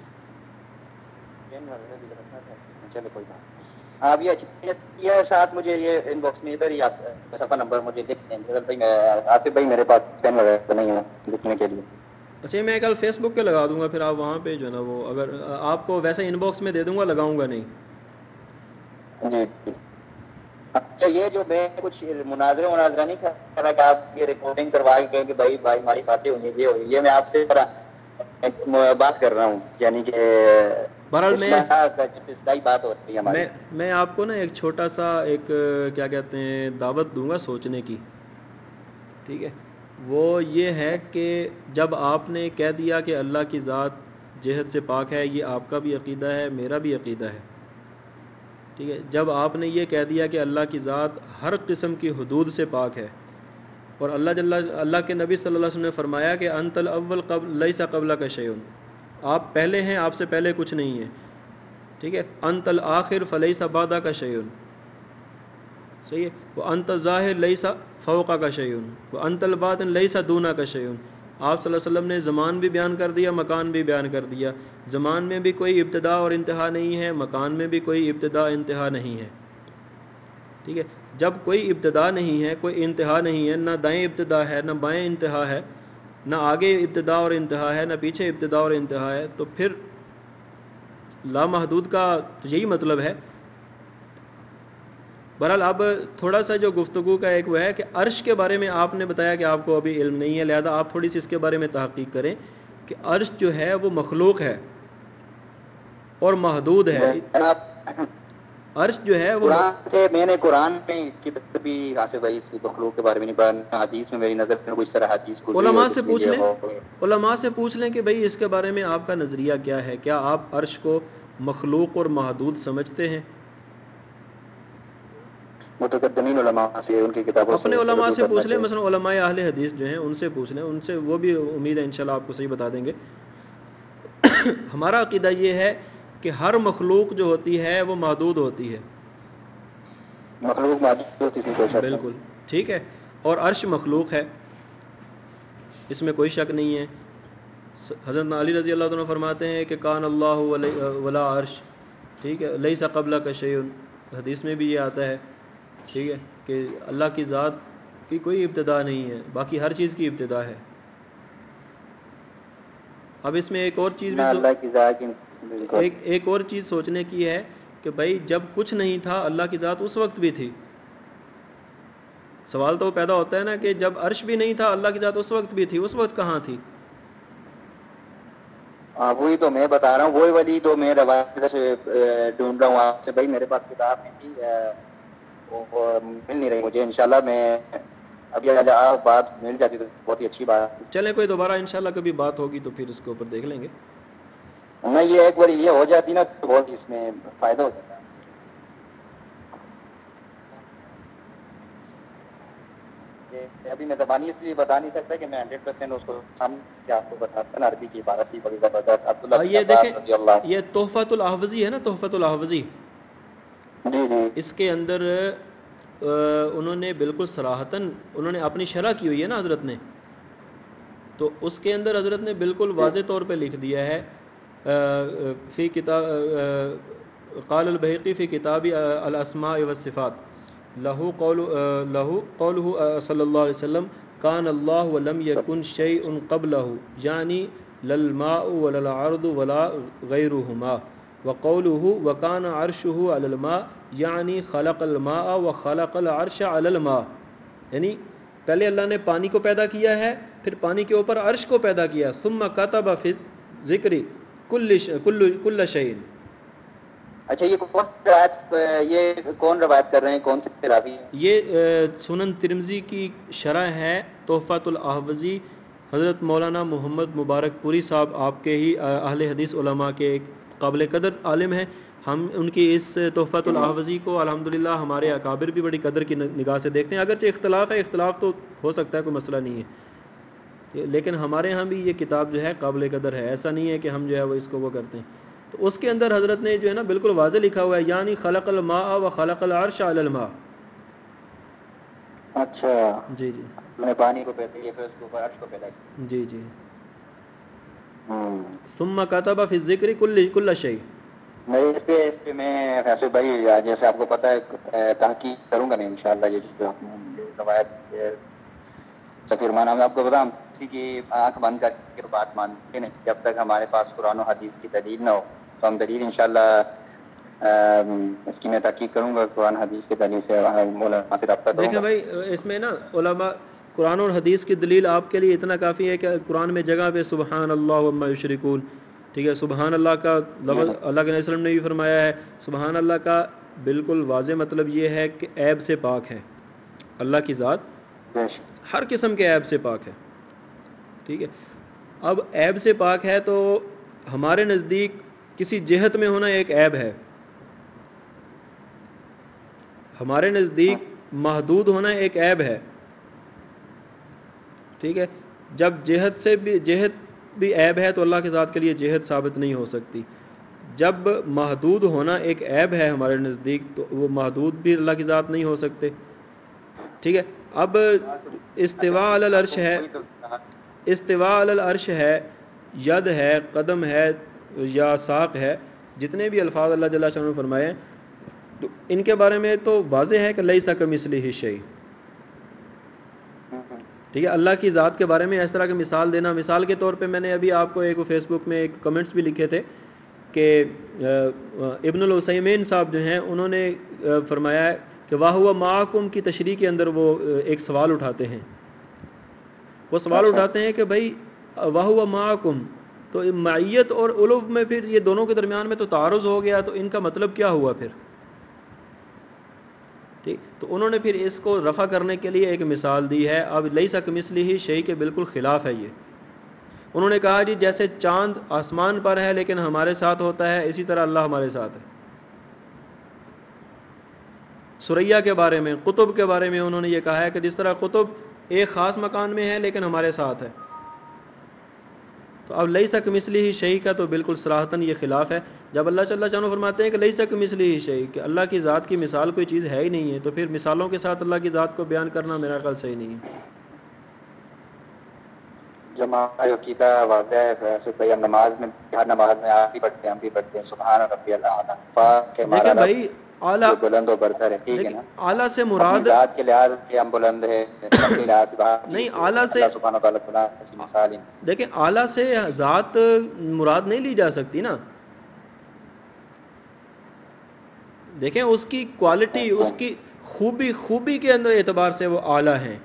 B: چلے کوئی بات آپ یہ ساتھ مجھے یہ ان باکس میں ادھر ہی آپ صفحہ نمبر مجھے لکھ دیں آصف بھائی میرے پاس پین وغیرہ نہیں ہے لکھنے کے لیے.
A: اچھا میں کل فیس بک پہ لگا دوں گا پھر آپ وہاں پہ جو ہے نا وہ اگر آپ کو ویسے ان باکس میں دے دوں گا لگاؤں گا نہیں.
B: جی جی اچھا یہ جو میں کچھ مناظرہ مناظرہ نہیں کر رہا کہ آپ یہ ریکارڈنگ کروا کے کہ بھائی بھائی ہماری باتیں ہونی یہ ہو یہ میں آپ سے بات کر رہا ہوں یعنی کہ
A: بہرحال میں
B: اصلاح کا جس اصلاحی بات ہو رہی ہے ہماری.
A: میں میں آپ کو نا ایک چھوٹا سا ایک کیا کہتے ہیں دعوت دوں گا سوچنے کی ٹھیک ہے وہ یہ ہے کہ جب آپ نے کہہ دیا کہ اللہ کی ذات جہت سے پاک ہے یہ آپ کا بھی عقیدہ ہے میرا بھی عقیدہ ہے ٹھیک ہے جب آپ نے یہ کہہ دیا کہ اللہ کی ذات ہر قسم کی حدود سے پاک ہے اور اللہ جل اللہ کے نبی صلی اللہ علیہ وسلم نے فرمایا کہ انت الاول قبل لیس قبلک شیء آپ پہلے ہیں آپ سے پہلے کچھ نہیں ہے ٹھیک ہے انت الآخر فلیس بعدک شیء صحیح ہے وانت الظاہر لیس فوقک شیء وانت الباطن لیس دونک شیء آپ صلی اللہ علیہ وسلم نے زمان بھی بیان کر دیا، مکان بھی بیان کر دیا. زمان میں بھی کوئی ابتدا اور انتہا نہیں ہے، مکان میں بھی کوئی ابتدا انتہا نہیں ہے. ٹھیک ہے، جب کوئی ابتدا نہیں ہے، کوئی انتہا نہیں ہے، نہ دائیں ابتدا ہے نہ بائیں انتہا ہے، نہ آگے ابتدا اور انتہا ہے نہ پیچھے ابتدا اور انتہا ہے، تو پھر لامحدود کا تو یہی مطلب ہے. بہرحال اب تھوڑا سا جو گفتگو کا ایک وہ ہے کہ عرش کے بارے میں آپ نے بتایا کہ آپ کو ابھی علم نہیں ہے، لہذا آپ تھوڑی سی اس کے بارے میں تحقیق کریں کہ عرش جو ہے وہ مخلوق ہے اور محدود ہے.
B: جناب
A: عرش جو ہے وہ
B: قرآن سے میں نے قرآن میں کدھر بھی حاصل بھائی اس کی مخلوق کے بارے میں نہیں پڑھا، حدیث میں میری نظر میں کوئی طرح حدیث گزری ہو
A: علماء سے
B: جس میں
A: پوچھ
B: یہ
A: لیں
B: ہو.
A: علماء سے پوچھ لیں کہ بھئی اس کے بارے میں آپ کا نظریہ کیا ہے، کیا آپ عرش کو مخلوق اور محدود سمجھتے ہیں؟
B: متقدمین علماء سے ان کی کتابوں
A: اپنے
B: سے
A: علماء
B: رجوع
A: سے
B: کرنا
A: پوچھ لیں،
B: چاہیے.
A: مثلا علماء اہل حدیث جو ہیں ان سے پوچھ لیں، ان سے وہ بھی امید ہے انشاءاللہ آپ کو صحیح بتا دیں گے. ہمارا عقیدہ یہ ہے کہ ہر مخلوق جو ہوتی ہے وہ محدود ہوتی ہے.
B: مخلوق محدود ہوتی ہے، کوئی شک نہیں.
A: بالکل ٹھیک ہے، اور عرش مخلوق ہے، اس میں کوئی شک نہیں ہے. حضرت علی رضی اللہ عنہ فرماتے ہیں کہ کان اللہ ولا عرش، ٹھیک ہے، لیس قبل کا شیء، حدیث میں بھی یہ آتا ہے. ٹھیک ہے کہ اللہ کی ذات کی کوئی ابتدا نہیں ہے، باقی ہر چیز کی ابتدا ہے. اب اس میں ایک اور چیز
B: نہ
A: بھی سو
B: اللہ کی ذات کی بالکل.
A: ایک ایک اور چیز سوچنے کی ہے کہ بھائی جب کچھ نہیں تھا اللہ کی ذات اس وقت بھی تھی. سوال تو پیدا ہوتا ہے نا کہ جب عرش بھی نہیں تھا اللہ کی ذات اس وقت بھی تھی، اس وقت کہاں تھی؟
B: ہاں وہی تو میں بتا رہا ہوں، وہی والی تو میں روایت سے ڈھونڈ رہا ہوں آپ سے. بھائی میرے پاس کتاب میں تھی، وہ مل نہیں رہی مجھے. انشاءاللہ میں ابھی بات مل جاتی تو بہت ہی اچھی بات.
A: چلیں کوئی دوبارہ انشاءاللہ کبھی بات ہوگی تو پھر اس کے اوپر دیکھ لیں گے.
B: نہیں یہ ایک بار یہ ہو جاتی نا تو بہت اس میں فائدہ ہو جاتا ہے. ابھی میں زبانی اس لیے بتا نہیں سکتا کہ میں ہنڈریڈ پرسینٹ اس کو سامنے آپ کو بتاتا نا. عربی کی عبارت تھی بڑی زبردست، عبداللہ بن
A: یہ دیکھیں،
B: عباس رضی اللہ.
A: یہ تحفۃ الاحوذی ہے نا، تحفۃ الاحوذی،
B: جی جی
A: اس کے اندر انہوں نے بالکل صراحتاً انہوں نے اپنی شرح کی ہوئی ہے نا حضرت نے، تو اس کے اندر حضرت نے بالکل
B: جی
A: واضح طور پہ لکھ دیا ہے فی کتاب قال البیہقی فی کتاب الاسماء والصفات لہو قول لہو قولہ صلی اللہ علیہ وسلم کان اللہ ولم یکن شیء قبلہ یعنی للماء ولا الارض ولا غیرہما، وقولہ وکان عرشہ علی الماء یعنی خلق الماء وخلق العرش علی الماء، یعنی پہلے اللہ نے پانی کو پیدا کیا ہے، پھر پانی کے اوپر عرش کو پیدا کیا. ثم کتب فی ذکر کل کل شیء.
B: اچھا یہ کون روایت یہ کون روایت کر رہے ہیں، کون سے راوی ہیں؟
A: یہ سنن ترمذی کی شرح ہے تحفۃ الاحوذی، حضرت مولانا محمد مبارک پوری صاحب آپ کے ہی اہل حدیث علماء کے ایک قابل قدر عالم ہیں. ہم ان کی اس تحفۃ
B: جی
A: الاحوذی کو الحمدللہ ہمارے اکابر بھی بڑی قدر کی نگاہ سے دیکھتے ہیں. اگرچہ اختلاف ہے، اختلاف تو ہو سکتا ہے، کوئی مسئلہ نہیں ہے، لیکن ہمارے ہاں بھی یہ کتاب جو ہے قابل قدر ہے. ایسا نہیں ہے کہ ہم جو ہے وہ اس کو وہ کرتے ہیں. تو اس کے اندر حضرت نے جو ہے نا بالکل واضح لکھا ہوا ہے یعنی خلق الماء و خلق العرش علی الماء.
B: اچھا
A: جی جی
B: میں نے پانی کو پیدا کیا پھر اس کے اوپر عرش کو پیدا کیا.
A: جی جی
B: ہوں
A: ثم کتب فی الذکر کل کل شیء.
B: نہیں اس پہ اس پہ میں ایسے بھائی جیسے آپ کو پتہ ہے تحقیق کروں گا میں انشاءاللہ. یہ جو آپ نے روایت سفیر مانا میں آپ کو بتاؤں کسی کی آنکھ بند کر کے بات مانتے نہیں جب تک ہمارے پاس قرآن و حدیث کی دلیل نہ ہو. تو ہم دلیل انشاءاللہ اس کی میں تحقیق کروں گا، قرآن حدیث کی دلیل سے مولانا سے رابطہ کروں
A: دیکھیں
B: گا.
A: بھائی اس میں نا علماء قرآن اور حدیث کی دلیل آپ کے لیے اتنا کافی ہے کہ قرآن میں جگہ پہ سبحان اللہ وما یشرکون، ٹھیک ہے، سبحان اللہ کا
B: جی
A: لفظ اللہ کے نبی صلی اللہ علیہ وسلم نے بھی فرمایا ہے. سبحان اللہ کا بالکل واضح مطلب یہ ہے کہ عیب سے پاک ہے. اللہ کی ذات
B: بے شک.
A: ہر قسم کے عیب سے پاک ہے. ٹھیک ہے، اب عیب سے پاک ہے تو ہمارے نزدیک کسی جہت میں ہونا ایک عیب ہے، ہمارے نزدیک محدود ہونا ایک عیب ہے. ٹھیک ہے، جب جہت سے بھی جہت بھی عیب ہے تو اللہ کے ذات کے لیے جہت ثابت نہیں ہو سکتی. جب محدود ہونا ایک عیب ہے ہمارے نزدیک تو وہ محدود بھی اللہ کی ذات نہیں ہو سکتے. ٹھیک ہے، اب
B: اچھا
A: استواء علی
B: آپ
A: العرش
B: کو
A: ہے.
B: وہی تو کہا
A: استواء علی العرش ہے، ید ہے، قدم ہے یا ساق ہے، جتنے بھی الفاظ اللہ جل شانہ نے فرمائے تو ان کے بارے میں تو واضح ہے کہ لیس کمثلہ شیء. ٹھیک ہے، اللہ کی ذات کے بارے میں اس طرح کی مثال دینا، مثال کے طور پہ میں نے ابھی آپ کو ایک فیس بک میں ایک کمنٹس بھی لکھے تھے کہ ابن العثیمین صاحب جو ہیں انہوں نے فرمایا ہے کہ واہو معکم کی تشریح کے اندر وہ ایک سوال اٹھاتے ہیں، وہ سوال
B: اچھا
A: اٹھاتے ہیں کہ بھائی واہو معکم، تو معیت اور علو میں پھر یہ دونوں کے درمیان میں تو تعارض ہو گیا، تو ان کا مطلب کیا ہوا پھر؟ ٹھیک، تو انہوں نے پھر اس کو رفع کرنے کے لیے ایک مثال دی ہے. اب لیس کمثلہ شیء کے بالکل خلاف ہے یہ. انہوں نے کہا جی جیسے چاند آسمان پر ہے لیکن ہمارے ساتھ ہوتا ہے، اسی طرح اللہ ہمارے ساتھ ہے. ثریا کے بارے میں، قطب کے بارے میں انہوں نے یہ کہا ہے کہ جس طرح قطب ایک خاص مکان میں ہے لیکن ہمارے ساتھ ہے. تو اب لیس کمثلہ شیء کا تو بالکل صراحتاً یہ خلاف ہے. جب اللہ جل شانہ فرماتے ہیں کہ لیس کمثلہ شیء، کہ اللہ کی ذات کی مثال کوئی چیز ہے ہی نہیں ہے، تو پھر مثالوں کے ساتھ اللہ کی ذات کو بیان کرنا میرا خیال صحیح نہیں ہے.
B: جو ہمارا عقیدہ واضح ہے ویسے بھائی ہم نماز میں ہر نماز میں آپ بھی پڑھتے ہیں ہم بھی پڑھتے ہیں سبحان ربی الاعلیٰ، پاک کہ
A: دیکھیں
B: ہمارا رب
A: بھائی اعلیٰ،
B: جو بلند و برتر ہے. ٹھیک ہے
A: دیکھیں
B: نا،
A: اعلیٰ سے
B: اپنی
A: مراد
B: ذات کے لحاظ سے ہم بلند ہے، اپنے لحاظ سے ہر
A: نہیں،
B: چیز سے
A: اعلیٰ سے
B: اللہ سبحانہ وتعالیٰ خدا کی مثال ہی نہیں.
A: دیکھیں اعلیٰ سے ذات مراد نہیں لی جا سکتی نا. دیکھیں اس کی کوالٹی، اس کی خوبی خوبی کے اندر اعتبار سے وہ اعلیٰ ہیں.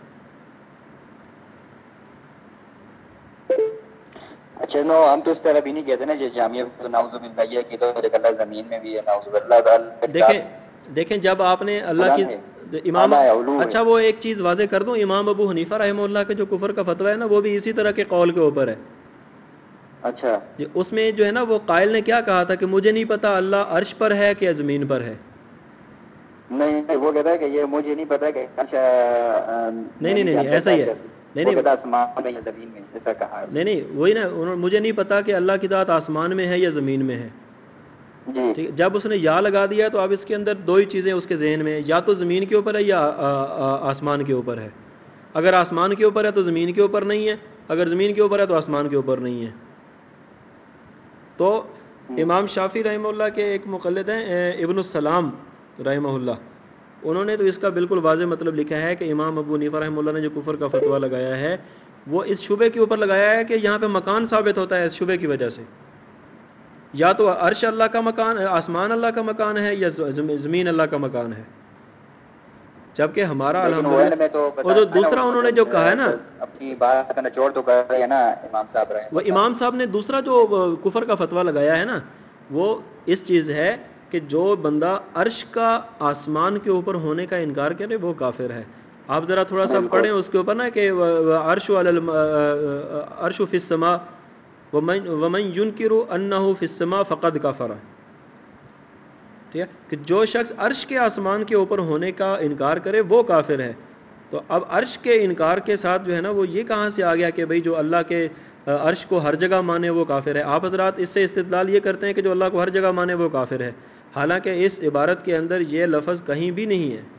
B: اچھا نو، ہم تو اس طرح بھی نہیں کہتے نا جیسے جامعہ تو نعوذ باللہ یہ کہ تو اللہ زمین میں بھی ہے، نعوذ باللہ اللہ کی
A: دیکھیں
B: ذات
A: دیکھیں جب آپ نے اللہ کی
B: بلند ہے،
A: امام،
B: اعلیٰ ہے، علو ہے.
A: اچھا وہ ایک چیز واضح کر دوں، امام ابو حنیفہ رحمہ اللہ کے جو کفر کا فتویٰ ہے نا وہ بھی اسی طرح کے قول کے اوپر ہے.
B: اچھا
A: جی، اس میں جو ہے نا وہ قائل نے کیا کہا تھا کہ مجھے نہیں پتا اللہ عرش پر ہے کہ زمین پر ہے.
B: نہیں نہیں، وہ کہتا ہے کہ یہ مجھے نہیں پتا کہ اچھا
A: نہیں
B: میں
A: نہیں
B: نہیں
A: نہیں نہیں
B: جانتا
A: ایسا ہی ہے.
B: کہ
A: نہیں
B: وہ
A: نہیں
B: کہتا آسمان میں یا زمین میں، ایسا کہا ہے اس
A: نہیں نہیں وہی نا، انہوں مجھے نہیں پتا کہ اللہ کی ذات آسمان میں ہے یا زمین میں ہے.
B: نے. جی
A: ٹھیک ہے، جب اس نے یا لگا دیا تو اب اس کے اندر دو ہی چیزیں اس کے ذہن میں، یا تو زمین کے اوپر ہے یا آسمان کے اوپر ہے. اگر آسمان کے اوپر ہے تو زمین کے اوپر نہیں ہے، اگر زمین کے اوپر ہے تو آسمان کے اوپر نہیں ہے. تو
B: ہوں.
A: امام شافعی رحمہ اللہ کے ایک مقلد ہیں ابن السلام رحمہ اللہ، انہوں نے تو اس کا بالکل واضح مطلب لکھا ہے کہ امام ابو حنیفہ رحمہ اللہ نے جو کفر کا فتویٰ لگایا ہے وہ اس شبے کے اوپر لگایا ہے کہ یہاں پہ مکان ثابت ہوتا ہے اس شبے کی وجہ سے. یا تو عرش اللہ کا مکان، آسمان اللہ کا مکان ہے، یا زمین اللہ کا مکان ہے. جبکہ ہمارا
B: لیکن وہ
A: الحمدللہ،
B: اینڈ میں تو
A: اور
B: بتا
A: جو
B: ہے نا
A: دوسرا انہوں نے جو
B: مطلب
A: کہا ہے نا،
B: اپنی بات کا نچوڑ تو کر رہے ہیں نا امام صاحب رحمہ
A: وہ
B: اللہ.
A: امام صاحب نے دوسرا جو کفر کا فتویٰ لگایا ہے نا وہ اس چیز ہے کہ جو بندہ عرش کا آسمان کے اوپر ہونے کا انکار کرے وہ کافر ہے. آپ ذرا تھوڑا سا
B: بالکل
A: پڑھیں اس کے اوپر نا کہ عرش عرش فی السماء ومن ينکر انہ فی السماء فقد کفر. ٹھیک ہے، کہ جو شخص عرش کے آسمان کے اوپر ہونے کا انکار کرے وہ کافر ہے. تو اب عرش کے انکار کے ساتھ جو ہے نا وہ یہ کہاں سے آ گیا کہ بھئی جو اللہ کے عرش کو ہر جگہ مانے وہ کافر ہے. آپ حضرات اس سے استدلال یہ کرتے ہیں کہ جو اللہ کو ہر جگہ مانے وہ کافر ہے، حالانکہ اس عبارت کے اندر یہ لفظ کہیں بھی نہیں ہے.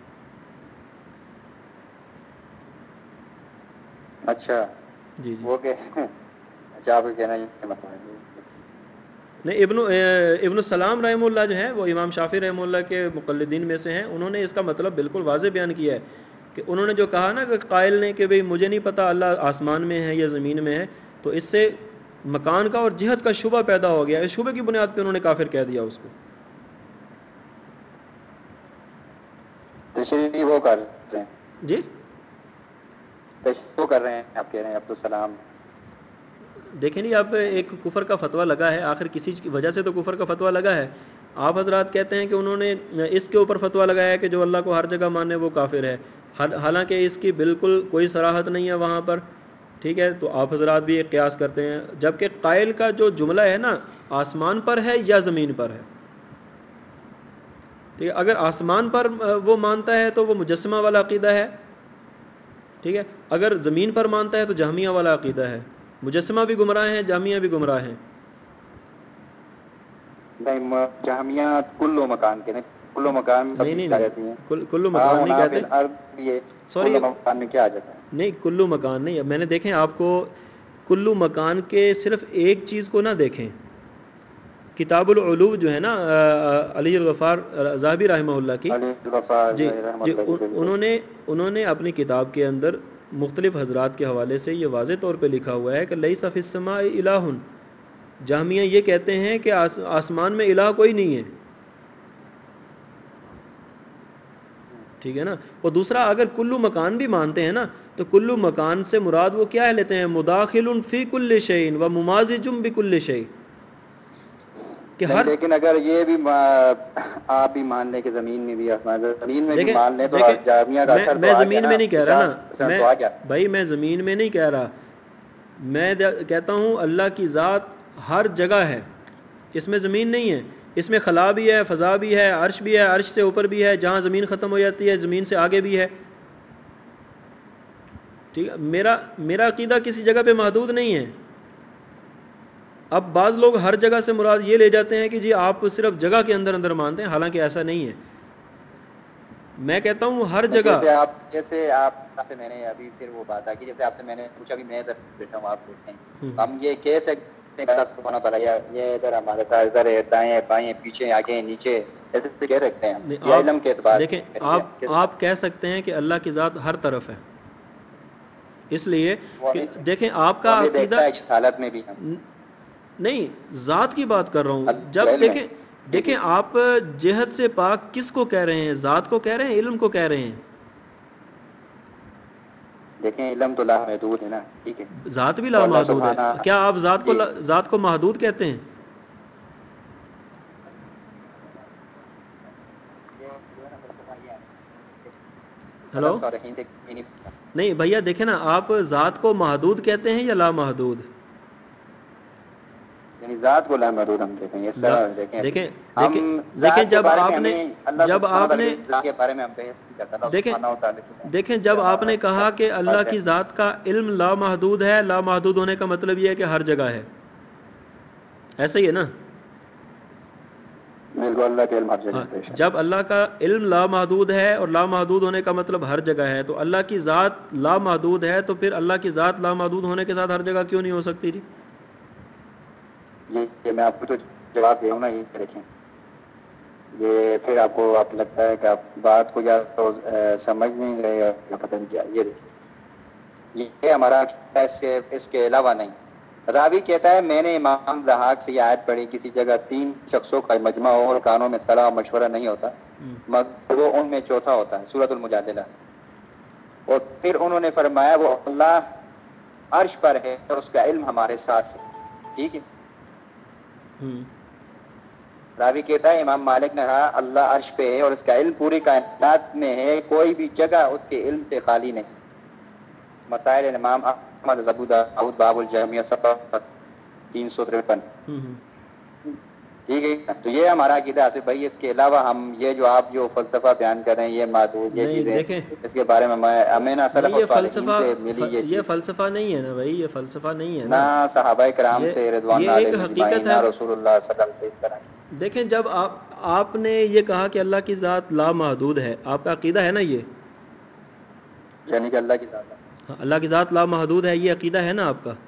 B: اچھا
A: جی جی
B: وہ کہ اچھا آپ کہنا یہ مسئلہ ہے.
A: نہیں، ابن ابن السلام رحمہ اللہ جو ہے وہ امام شافعی رحمہ اللہ کے مقلدین میں سے ہیں. انہوں نے اس کا مطلب بالکل واضح بیان کیا ہے کہ انہوں نے جو کہا نا کہ قائل نے کہ بھئی مجھے نہیں پتا اللہ آسمان میں ہے یا زمین میں ہے، تو اس سے مکان کا اور جہت کا شبہ پیدا ہو گیا. اس شبہ کی بنیاد پہ انہوں نے کافر کہہ دیا اس کو.
B: تشریح وہ کر رہے ہیں،
A: جی
B: تشریح وہ کر رہے ہیں آپ کہہ رہے ہیں عبدالسلام.
A: دیکھیں نہیں، اب ایک کفر کا فتویٰ لگا ہے، آخر کسی کی وجہ سے تو کفر کا فتویٰ لگا ہے. آپ حضرات کہتے ہیں کہ انہوں نے اس کے اوپر فتویٰ لگایا ہے کہ جو اللہ کو ہر جگہ مانے وہ کافر ہے، حالانکہ اس کی بالکل کوئی صراحت نہیں ہے وہاں پر. ٹھیک ہے، تو آپ حضرات بھی ایک قیاس کرتے ہیں، جبکہ قائل کا جو جملہ ہے نا آسمان پر ہے یا زمین پر ہے. ٹھیک ہے، اگر آسمان پر وہ مانتا ہے تو وہ مجسمہ والا عقیدہ ہے. ٹھیک ہے، اگر زمین پر مانتا ہے تو جہمیہ والا عقیدہ ہے. مجسمہ بھی گمراہ ہیں، جہمیہ بھی گمراہ ہیں.
B: نہیں، جہمیہ کلو مکان کے کلو مکان سب
A: نہیں نہیں
B: چیز آ
A: نہیں
B: جاتی ہیں.
A: کل کلو
B: ہاں
A: مکان نہیں
B: ہونا فی
A: کہتے،
B: الارض بھی ہے،
A: سوری،
B: کلو مکان میں کیا آ جاتا ہے.
A: نہیں کلو مکان نہیں. میں نے دیکھیں آپ کو کلو مکان کے صرف ایک چیز کو نہ دیکھیں. کتاب العلو جو ہے نا علی الغفار ذہبی رحمہ اللہ کی, جی جی انہوں نے انہوں نے اپنی کتاب کے اندر مختلف حضرات کے حوالے سے یہ واضح طور پہ لکھا ہوا ہے کہ لیس فی السماء الہ. جہمیہ یہ کہتے ہیں کہ آسمان میں الہ کوئی نہیں ہے, ٹھیک ہے نا. اور دوسرا اگر کلو مکان بھی مانتے ہیں نا تو کلو مکان سے مراد وہ کیا ہے لیتے ہیں, مداخل فی کل شیء و ممازج بکل شیء, کہ
B: نہیں.
A: ہر
B: لیکن اگر یہ بھی آپ بھی مان لیں کہ زمین میں بھی آسمان زمین میں بھی
A: دیکھیں
B: مان لیں تو
A: دیکھیں
B: جامعہ کا
A: میں
B: اثر تو
A: میں
B: آ گیا
A: زمین
B: نا,
A: میں نہیں کہہ رہا نا,
B: پچاس پرسینٹ
A: میں
B: تو آ گیا.
A: بھائی میں زمین میں نہیں کہہ رہا, میں کہتا ہوں اللہ کی ذات ہر جگہ ہے, اس میں زمین نہیں ہے. اس میں خلا بھی ہے, فضا بھی ہے, عرش بھی ہے, عرش سے اوپر بھی ہے, جہاں زمین ختم ہو جاتی ہے زمین سے آگے بھی ہے. ٹھیک ہے, میرا میرا عقیدہ کسی جگہ پہ محدود نہیں ہے. اب بعض لوگ ہر جگہ سے مراد یہ لے جاتے ہیں کہ جی آپ صرف جگہ کے اندر اندر مانتے ہیں, حالانکہ ایسا نہیں ہے. میں کہتا ہوں ہر
B: نہیں,
A: جگہ.
B: جیسے آپ جیسے آپ سے میں نے ابھی پھر وہ بات آ کہ جیسے آپ سے میں نے پوچھا بھی میں ادھر بیٹھا ہوں آپ بیٹھے ہیں, ہم یہ کہہ سکتے ہیں سبحانہ تعالیٰ یہ ادھر ہمارے ساتھ ادھر ہے, دائیں بائیں پیچھے آگے نیچے, ایسے کہہ سکتے ہیں یا
A: آپ
B: علم کے اعتبار
A: دیکھیں
B: سے
A: آپ آپ کہہ سکتے ہیں کہ اللہ کی ذات ہر طرف ہے, اس لیے
B: وہ
A: کہ
B: ہمیں
A: دیکھیں آپ
B: وہ
A: کا
B: ہمیں
A: عقیدہ
B: دیکھتا ہے جس حالت میں بھی ہم
A: نہیں, ذات کی بات کر رہا ہوں.
B: اللہ
A: جب
B: کا علم ہے.
A: دیکھیں
B: جی
A: دیکھیں
B: جی
A: آپ جہت سے پاک کس کو کہہ رہے ہیں, ذات کو کہہ رہے ہیں, علم کو کہہ رہے ہیں.
B: دیکھیں علم تو لامحدود ہے نا, ٹھیک ہے,
A: ذات بھی
B: تو اللہ
A: لامحدود ہے.
B: سبحانہ
A: کیا آپ ذات کو
B: جی
A: ذات کو محدود کہتے ہیں؟
B: یہ جو ہے نا فلسفہ یہ ہے اس کے
A: ہلو,
B: سلف صالحین سے نہیں پوچھا.
A: نہیں بھیا دیکھیں نا, آپ ذات کو محدود کہتے ہیں یا لامحدود؟
B: یعنی ذات کو لامحدود ہم کہتے ہیں, اس
A: لا
B: طرح دیکھیں ہم
A: دیکھیں دیکھیں
B: ذات کے
A: جب
B: بارے میں
A: آپ نے
B: ہمیں اللہ
A: جب
B: سبحانہ
A: آپ
B: تعالیٰ
A: نے
B: کی ذات کے بارے میں ہم بحث نہیں کرتا. اللہ
A: دیکھیں
B: سبحانہ تعالیٰ کی
A: دیکھیں
B: ذات
A: جب
B: سے
A: آپ
B: ہمارا
A: نے کہا کہ اللہ
B: بات ہے.
A: کی ذات کا علم لامحدود ہے, لامحدود ہونے کا مطلب یہ ہے کہ ہر جگہ ہے, ایسا ہی ہے نا.
B: بالکل اللہ کے علم ہر جگہ
A: ہاں,
B: ہے, بے شک.
A: جب اللہ کا علم لامحدود ہے اور لامحدود ہونے کا مطلب ہر جگہ ہے, تو اللہ کی ذات لامحدود ہے, تو پھر اللہ کی ذات لامحدود ہونے کے ساتھ ہر جگہ کیوں نہیں ہو سکتی تھی؟
B: یہ میں آپ کو تو جواب دے ہوں نا, یہ دیکھیں یہ پھر آپ کو آپ لگتا ہے کہ آپ بات کو یا تو سمجھ نہیں رہے یا پتہ نہیں کیا. یہ دیکھیں یہ ہمارا سے اس کے علاوہ نہیں. راوی کہتا ہے میں نے امام ضحاک سے یہ آیت پڑھی, کسی جگہ تین شخصوں کا مجمع ہو اور کانوں میں صلاح و مشورہ نہیں ہوتا مگر وہ ان میں چوتھا ہوتا ہے. سورۃ المجادلہ. اور پھر انہوں نے فرمایا وہ اللہ عرش پر ہے اور اس کا علم ہمارے ساتھ ہے. ٹھیک ہے,
A: ہوں
B: راوی کہتا ہے امام مالک نے کہا اللہ عرش پہ ہے اور اس کا علم پوری کائنات میں ہے, کوئی بھی جگہ اس کے علم سے خالی نہیں. مسائل امام احمد ابو داؤد باب الجامع صفحہ تین سو تریپن.
A: ہوں ہوں
B: ٹھیک ہے, تو یہ ہمارا عقیدہ ہے بھائی. اس کے علاوہ ہم یہ جو آپ جو فلسفہ بیان کر رہے ہیں یہ معدود یہ
A: نہیں
B: چیزیں,
A: دیکھیں,
B: اس کے بارے میں ہمیں نہ
A: نہیں
B: سلف و
A: یہ
B: صالحین
A: فلسفہ
B: سے ملی یہ چیز,
A: فلسفہ نہیں ہے نا بھائی, یہ فلسفہ نہیں ہے
B: نہ
A: نا,
B: صحابہ کرام
A: یہ
B: سے رضوان
A: یہ
B: اللہ
A: ایک
B: علیہم اجمعین,
A: حقیقت ہے.
B: نہ رسول اللہ صلی اللہ علیہ وسلم سے اس طرح کی.
A: دیکھیں جب آپ آپ نے یہ کہا کہ اللہ کی ذات لامحدود ہے, آپ کا عقیدہ ہے نا یہ,
B: یعنی کہ اللہ کی ذات
A: ہاں اللہ کی ذات لامحدود ہے, یہ عقیدہ ہے نا آپ کا؟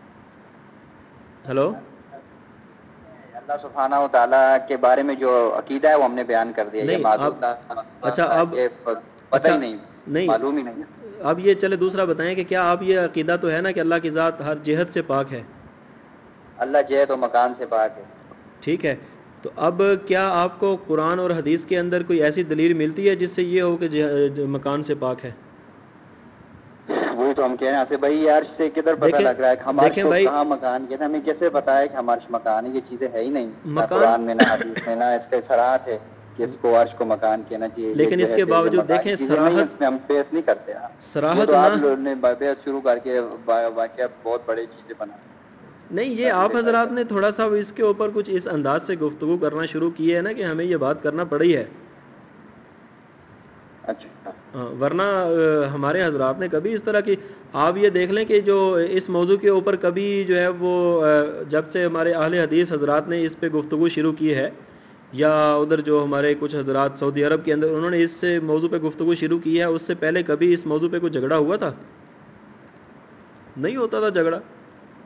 A: ہلو,
B: اللہ سبحانہ و تعالیٰ کے بارے میں جو عقیدہ ہے وہ ہم نے بیان کر دیا. یہ
A: نہیں آپ
B: معدود
A: اچھا اب
B: یہ پتہ
A: اچھا
B: ہی نہیں, معلوم ہی نہیں.
A: اب یہ چلے دوسرا بتائیں کہ کیا آپ یہ عقیدہ تو ہے نا کہ اللہ کی ذات ہر جہت سے پاک ہے؟
B: اللہ جہت و مکان سے پاک ہے.
A: ٹھیک ہے, تو اب کیا آپ کو قرآن اور حدیث کے اندر کوئی ایسی دلیل ملتی ہے جس سے یہ ہو کہ مکان سے پاک ہے؟
B: وہی تو ہم کہہ رہے ہیں سے بھائی عرش سے کدھر پتہ
A: دیکھیں
B: لگ رہا ہے کہ ہم عرش
A: دیکھیں
B: کو
A: بھائی,
B: کہاں مکان کہتے ہیں, ہمیں کیسے بتایا کہ ہم عرش مکان ہے؟ یہ چیزیں ہے ہی نہیں, نہ
A: مکان
B: قرآن میں نہ حدیث میں, نہ اس کے صراحت ہے کہ اس کو عرش کو مکان کہنا چاہیے. یہ
A: لیکن اس کے
B: جہت ہے, یہ
A: باوجود
B: مکان, یہ
A: دیکھیں
B: چیزیں نہیں ہے,
A: صراحت
B: اس میں ہم بحث نہیں کرتے. ہاں وہ
A: صراحت
B: تو آپ
A: نہ
B: لوگوں نے بحث شروع کر کے واقعہ بہت بڑی چیزیں بنا دی.
A: نہیں, یہ آپ حضرات نے تھوڑا سا اس کے اوپر کچھ اس انداز سے گفتگو کرنا شروع کی ہے نا کہ ہمیں یہ بات کرنا پڑی ہے.
B: اچھا,
A: ہاں, ورنہ ہمارے حضرات نے کبھی اس طرح کی, آپ یہ دیکھ لیں کہ جو اس موضوع کے اوپر کبھی جو ہے وہ جب سے ہمارے اہل حدیث حضرات نے اس پہ گفتگو شروع کی ہے, یا ادھر جو ہمارے کچھ حضرات سعودی عرب کے اندر انہوں نے اس سے موضوع پہ گفتگو شروع کی ہے, اس سے پہلے کبھی اس موضوع پہ کوئی جھگڑا ہوا تھا؟ نہیں ہوتا تھا جھگڑا.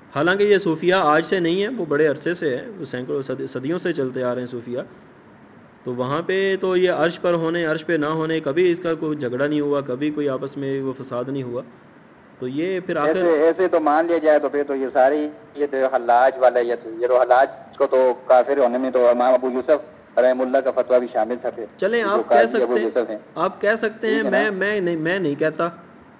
A: حالانکہ یہ صوفیہ آج سے نہیں ہے، وہ بڑے عرصے سے ہے، وہ سینکڑوں صدی- صدیوں سے چلتے آ رہے ہیں صوفیہ. تو وہاں پہ تو یہ عرش پر ہونے عرش پہ نہ ہونے کبھی اس کا کوئی جھگڑا نہیں ہوا، کبھی کوئی آپس میں وہ فساد نہیں ہوا. تو یہ پھر آخر
B: ایسے ایسے تو مان لیا جائے تو پھر تو یہ ساری یہ تو حلاج والا یہ تو یہ تو حلاج کو تو کافر ہونے میں تو امام ابو یوسف رحم اللہ کا فتویٰ بھی شامل تھا. پھر
A: چلیں
B: جو
A: آپ کہہ
B: قاضی ابو
A: سکتے ہیں،
B: یوسف ہیں،
A: آپ کہہ سکتے ہیں،
B: ٹھیک ہے نا.
A: میں میں نہیں میں نہیں کہتا.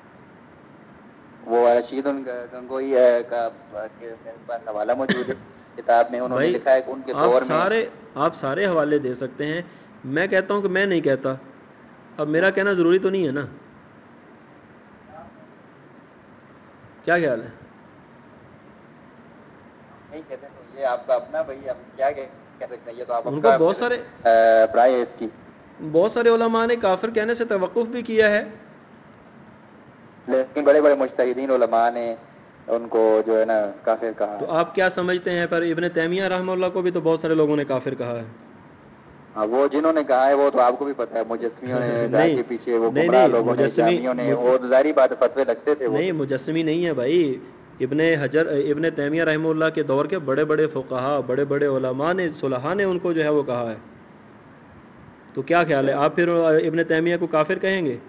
B: وہ رشید گنگوئی ہے کا میرے پاس حوالہ موجود ہے کتاب میں، انہوں نے
A: بھائی
B: لکھا ہے کہ ان کے
A: آپ
B: دور میں.
A: سارے آپ سارے حوالے دے سکتے ہیں، میں کہتا ہوں کہ میں نہیں کہتا. اب میرا کہنا ضروری تو نہیں ہے نا. کیا خیال ہے؟
B: نہیں کہتے تو یہ آپ کا اپنا بھائی، ہم کیا کہہ سکتے ہیں، یہ تو آپ
A: ان کو
B: کا
A: بہت
B: پھر
A: سارے
B: رائے ہے اس کی.
A: بہت سارے علماء نے کافر کہنے سے توقف بھی کیا ہے.
B: لیکن بڑے بڑے مجتہدین علماء نے ان کو جو ہے نا کافر کہا
A: تو
B: ہے.
A: آپ کیا سمجھتے ہیں؟ پر ابن تیمیہ رحمہ اللہ کو بھی تو بہت سارے لوگوں نے کافر کہا ہے.
B: ہاں وہ جنہوں نے کہا ہے وہ تو آپ کو بھی پتا ہے، مجسمیوں نے گائے
A: نہیں
B: کے پیچھے، وہ
A: نہیں
B: گمراہ
A: نہیں
B: لوگوں نے،
A: مجسمی
B: جہمیوں نے،
A: مج...
B: وہ ظاہری بات فتوے لگتے تھے وہ
A: نہیں
B: تو.
A: مجسمی نہیں ہے بھائی. ابن حجر ابن تیمیہ رحمہ اللہ کے دور کے بڑے بڑے فقہا، بڑے بڑے علماء نے، صلحاء نے ان کو جو ہے وہ کہا ہے. تو کیا خیال ہے،
B: اچھا
A: آپ پھر ابن تیمیہ کو کافر کہیں گے؟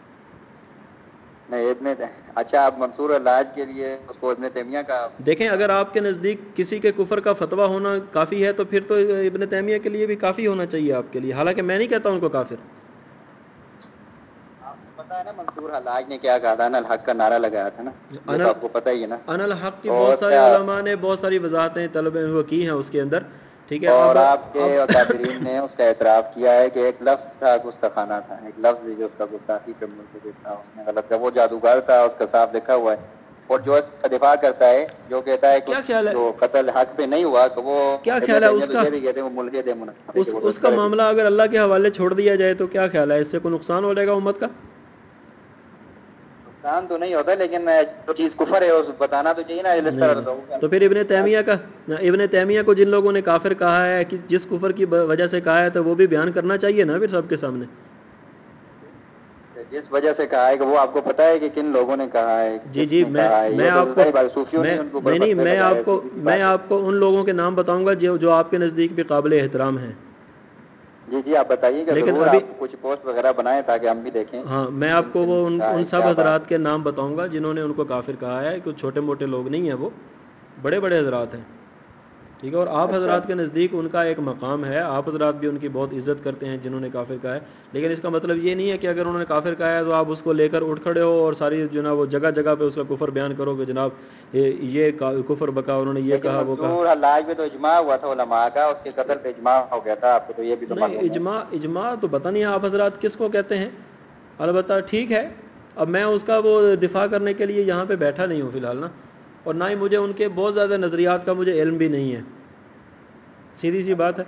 B: نہیں ابن اچھا آپ منصور الحاج کے لیے اس کو ابن تیمیہ کا.
A: دیکھیں اگر آپ کے نزدیک کسی کے کفر کا فتویٰ ہونا کافی ہے تو پھر تو ابن تیمیہ کے لیے بھی کافی ہونا چاہیے آپ کے لیے. حالانکہ میں نہیں کہتا ان کو کافر.
B: آپ کو پتا ہے نا منصور حلاج نے کیا کہا تھا نا، الحق کا نعرہ لگایا تھا نا، یہ تو
A: انل
B: آپ کو پتہ ہی ہے نا.
A: ان الحق کی بہت
B: اور
A: سارے
B: کیا،
A: علماء نے بہت ساری وضاحتیں طلب وہ کی ہیں اس کے اندر. ٹھیک ہے.
B: اور
A: اب
B: آپ کے
A: اب
B: اکابرین نے اس کا اعتراف کیا ہے کہ ایک لفظ تھا گستاخانہ تھا، ایک لفظ جو اس کا گستاخی پہ مرتکب تھا، اس نے غلط تھا، وہ جادوگر تھا، اس کا صاف لکھا ہوا ہے. اور جو اس کا دفاع کرتا ہے، جو کہتا ہے کہ
A: کیا خیال ہے
B: جو قتل حق پہ نہیں ہوا، تو وہ
A: کیا
B: ابن
A: خیال ہے
B: تیمیہ
A: اس
B: تو
A: کا
B: یہ بھی کہتے ہیں وہ ملحد ہے، منافق
A: اس
B: ہے، وہ تو
A: اس
B: اس
A: کا
B: طرح بھی.
A: معاملہ اگر اللہ کے حوالے چھوڑ دیا جائے تو کیا خیال ہے، اس سے کوئی نقصان ہو جائے گا امت کا؟
B: نقصان تو نہیں ہوتا، لیکن جو چیز کفر ہے اس بتانا تو چاہیے نا. اس
A: نہیں
B: طرح
A: نہیں
B: تو کیا
A: تو پھر ابن تیمیہ کا ابن تیمیہ کو جن لوگوں نے کافر کہا ہے کہ جس کفر کی وجہ سے کہا ہے تو وہ بھی بیان کرنا چاہیے نا پھر سب کے سامنے.
B: جس وجہ سے کہا ہے کہ وہ آپ کو پتا ہے کہ کن لوگوں نے کہا ہے،
A: جی
B: کس
A: جی
B: نے
A: میں
B: کہا ہے،
A: میں
B: یہ تو
A: آپ کو
B: ظاہر بات صوفیوں نے
A: میں
B: ان کے اوپر
A: نہیں نہیں
B: فتوے
A: میں
B: لگائے ہیں،
A: آپ کو
B: سیدھی سی
A: میں
B: بات ہے.
A: آپ کو ان لوگوں کے نام بتاؤں گا جو جو آپ کے نزدیک بھی قابل احترام ہیں.
B: جی جی آپ بتائیے گا
A: لیکن
B: ضرور،
A: ابھی
B: آپ کچھ پوسٹ وغیرہ بنائیں تاکہ ہم بھی دیکھیں
A: ہاں میں
B: کن
A: آپ کو
B: کن
A: وہ
B: نے
A: ان
B: کہا
A: ان
B: ہے،
A: سب
B: کیا بات ہے.
A: حضرات کے نام بتاؤں گا جنہوں نے ان کو کافر کہا ہے. کچھ چھوٹے موٹے لوگ نہیں ہیں، وہ بڑے بڑے حضرات ہیں. ٹھیک ہے. اور آپ
B: اچھا
A: حضرات کے نزدیک ان کا ایک مقام ہے، آپ حضرات بھی ان کی بہت عزت کرتے ہیں جنہوں نے کافر کہا ہے. لیکن اس کا مطلب یہ نہیں ہے کہ اگر انہوں نے کافر کہا ہے تو آپ اس کو لے کر اٹھ کھڑے ہو اور ساری جو نا وہ جگہ جگہ پہ اس کا کفر بیان کرو کہ جناب یہ کفر بکا، انہوں نے یہ
B: لیکن
A: کہا وہ کہا.
B: منصور حلاج میں تو اجماع ہوا تھا علماء کا، اس کے قتل پہ اجماع ہو گیا تھا، آپ کو تو یہ بھی تو
A: نہیں
B: معلوم ہے.
A: اجماع اجماع تو پتہ نہیں آپ حضرات کس کو کہتے ہیں. البتہ ٹھیک ہے، اب میں اس کا وہ دفاع کرنے کے لیے یہاں پہ بیٹھا نہیں ہوں فی الحال نا، اور نہ ہی مجھے ان کے بہت زیادہ نظریات کا مجھے علم بھی نہیں ہے. سیدھی سی بات ہے.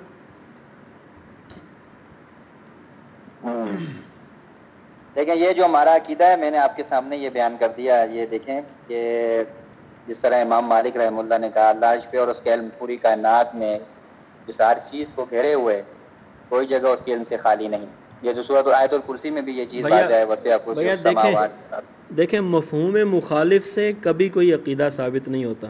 B: دیکھیں یہ جو ہمارا عقیدہ ہے، میں نے آپ کے سامنے یہ بیان کر دیا. یہ دیکھیں کہ جس طرح امام مالک رحمہ اللہ نے کہا، اللہ عرش پہ اور اس کے علم پوری کائنات میں جس ہر چیز کو گھیرے ہوئے، کوئی جگہ اس کے علم سے خالی نہیں. یہ جو سورۃ آیت الکرسی میں بھی یہ چیز
A: بھیا
B: واضح ہے، وسع کرسی
A: بھیا دیکھیں
B: السماوات.
A: دیکھیں مفہوم مخالف سے کبھی کوئی عقیدہ ثابت نہیں ہوتا.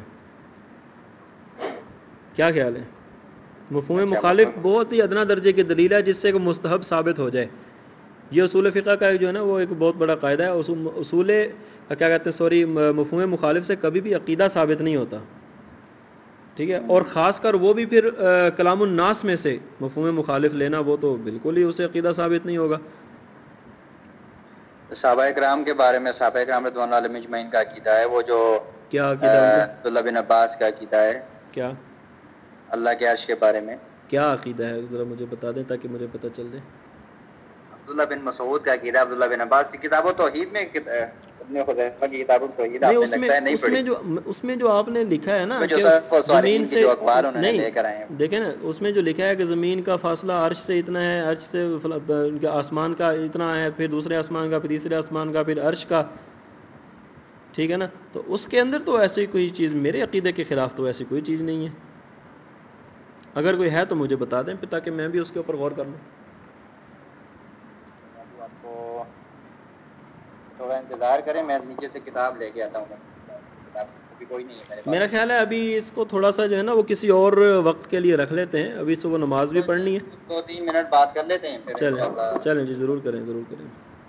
A: کیا خیال ہے؟ مفہوم
B: اچھا
A: مخالف بہت ہی ادنا درجے کی دلیل ہے جس سے کہ مستحب ثابت ہو جائے. یہ اصول فقہ کا جو ہے نا وہ ایک بہت بڑا قاعدہ ہے. اصول کیا کہتے ہیں سوری مفہوم مخالف سے کبھی بھی عقیدہ ثابت نہیں ہوتا. ٹھیک ہے. اور خاص کر وہ بھی پھر کلام الناس میں سے مفہوم مخالف لینا، وہ تو بالکل ہی اسے عقیدہ ثابت نہیں ہوگا.
B: صحابہ کرام کے بارے میں صحابہ کرام رضوان اللہ علیہم اجمعین کا عقیدہ ہے وہ جو
A: کیا عقیدہ ان کا؟
B: عبداللہ بن عباس کا عقیدہ ہے
A: کیا
B: اللہ کے عرش کے بارے میں.
A: کیا عقیدہ ہے ذرا مجھے بتا دیں تاکہ مجھے پتہ چل جائے.
B: عبداللہ بن مسعود کا عقیدہ عبداللہ بن عباس کی کتاب و توحید میں، ابن حذیفہ کی کتاب التوحید
A: نہیں
B: آپ نے
A: اس میں
B: لگتا ہے نہیں
A: اس
B: پڑھی.
A: میں جو اس میں جو آپ نے لکھا ہے
B: اس
A: نا
B: میں جو
A: کہ
B: سلف و
A: زمین
B: صالحین کے
A: سے
B: جو اقوال انہوں نے
A: نہیں
B: لے کر آئے ہیں.
A: دیکھیں نا اس میں جو لکھا ہے کہ زمین کا فاصلہ عرش سے اتنا ہے، عرش سے آسمان کا اتنا ہے، پھر دوسرے آسمان کا، پھر تیسرے آسمان کا، پھر عرش کا. ٹھیک ہے نا. تو اس کے اندر تو ایسی کوئی چیز میرے عقیدے کے خلاف تو ایسی کوئی چیز نہیں ہے. اگر کوئی ہے تو مجھے بتا دیں تاکہ میں بھی اس کے اوپر غور کر لوں.
B: ابھی آپ کو تھوڑا انتظار کریں، میں نیچے سے کتاب لے کے آتا ہوں. کتاب ابھی کوئی نہیں ہے میرے پاس.
A: میرا خیال ہے ابھی اس کو تھوڑا سا جو ہے نا وہ کسی اور وقت کے لیے رکھ لیتے ہیں, ابھی سے وہ نماز بھی پڑھنی ہے.
B: دو تین منٹ بات کر لیتے ہیں پھر
A: چلیں
B: انشاءاللہ.
A: چلیں جی, ضرور کریں ضرور کریں.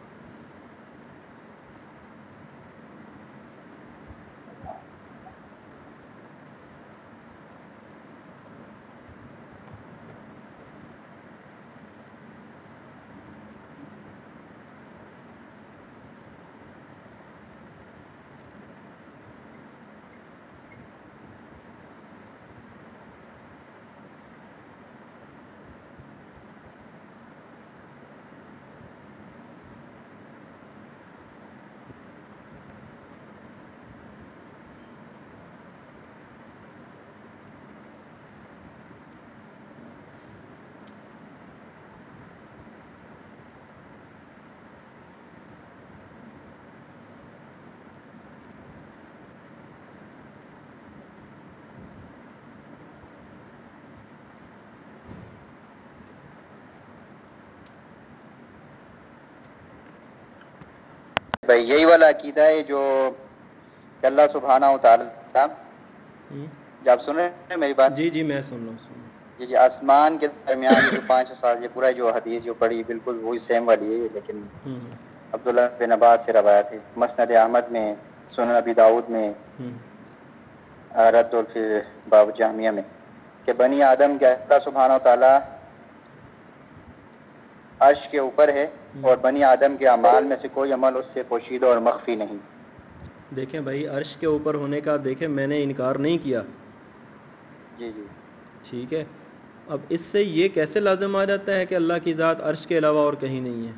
B: بھائی یہی والا عقیدہ ہے جو کہ اللہ سبحانہ و تعالیٰ,
A: ہوں.
B: جب آپ سن رہے ہیں میری بات؟
A: جی جی میں سن رہا ہوں سن رہا ہوں.
B: جی جی آسمان کے درمیان یہ جو پانچ سو سال یہ پورا جو حدیث جو پڑھی بالکل وہی سیم والی ہے, لیکن
A: ہوں
B: عبداللہ بن عباس سے روایت ہے, مسند احمد میں, سنن ابی داؤد میں,
A: ہوں
B: رد اور پھر باب جامعہ میں, کہ بنی آدم کے اللہ سبحانہ و تعالیٰ عرش کے اوپر ہے
A: ہوں.
B: اور بنی آدم کے اعمال میں سے کوئی عمل اس سے پوشیدہ اور مخفی نہیں.
A: دیکھیں بھائی عرش کے اوپر ہونے کا دیکھیں میں نے انکار نہیں کیا,
B: جی جی
A: ٹھیک ہے. اب اس سے یہ کیسے لازم آ جاتا ہے کہ اللہ کی ذات عرش کے علاوہ اور کہیں نہیں ہے؟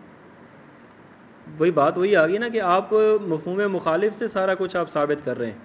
A: وہی بات وہی آ گئی نا کہ آپ مفہوم مخالف سے سارا کچھ آپ ثابت کر رہے ہیں.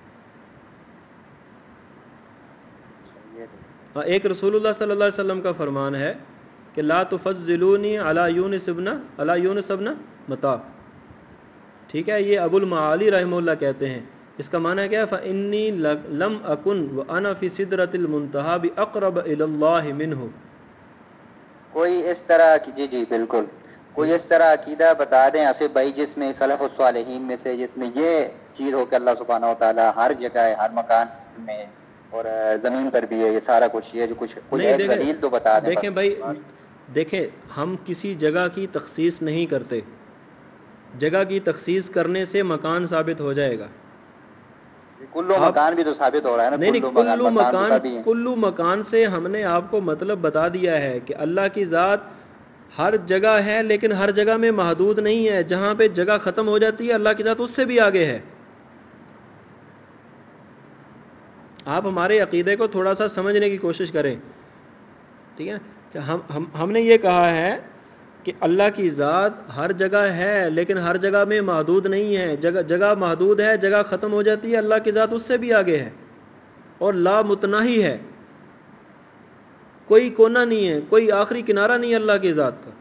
B: یہ
A: ایک رسول اللہ صلی اللہ علیہ وسلم کا فرمان ہے کہ لا تفضلونی علی یونس ابن علی یونس ابن متی, ٹھیک ہے. یہ ابو المعالی رحمہ اللہ کہتے ہیں, اس کا معنی کیا ہے؟ فَإِنِّي لَمْ أَكُنْ وَأَنَا فِي سِدْرَةِ الْمُنْتَهَى بِأَقْرَبَ إِلَى اللَّهِ مِنْهُ.
B: کوئی اس طرح کی, جی جی بالکل, کوئی اس طرح عقیدہ بتا دیں آصف بھائی جس میں سلف الصالحین میں سے جس میں یہ چیز ہو کہ اللہ سبحانہ و تعالیٰ ہر جگہ ہے, ہر مکان میں, اور زمین پر بھی ہے, یہ سارا کچھ یہ جو کچھ کوئی
A: نہیں
B: ایک
A: دیکھیں
B: دلیل تو بتا دیں
A: دیکھیں
B: بس.
A: بھائی دیکھیں ہم کسی جگہ کی تخصیص نہیں کرتے, جگہ کی تخصیص کرنے سے مکان ثابت ہو جائے گا.
B: کلو
A: آپ
B: مکان بھی تو ثابت ہو رہا ہے نا,
A: نہیں
B: کلو
A: نہیں
B: مکان مکان تو سبھی ہیں.
A: کلو مکان سے ہم نے آپ کو مطلب بتا دیا ہے کہ اللہ کی ذات ہر جگہ ہے لیکن ہر جگہ میں محدود نہیں ہے. جہاں پہ جگہ ختم ہو جاتی ہے اللہ کی ذات اس سے بھی آگے ہے. آپ ہمارے عقیدے کو تھوڑا سا سمجھنے کی کوشش کریں, ٹھیک ہے. کہ ہم ہم ہم نے یہ کہا ہے کہ اللہ کی ذات ہر جگہ ہے لیکن ہر جگہ میں محدود نہیں ہے. جگہ جگہ محدود ہے, جگہ ختم ہو جاتی ہے, اللہ کی ذات اس سے بھی آگے ہے اور لا متناہی ہے. کوئی کونا نہیں ہے, کوئی آخری کنارہ نہیں ہے اللہ کی ذات کا.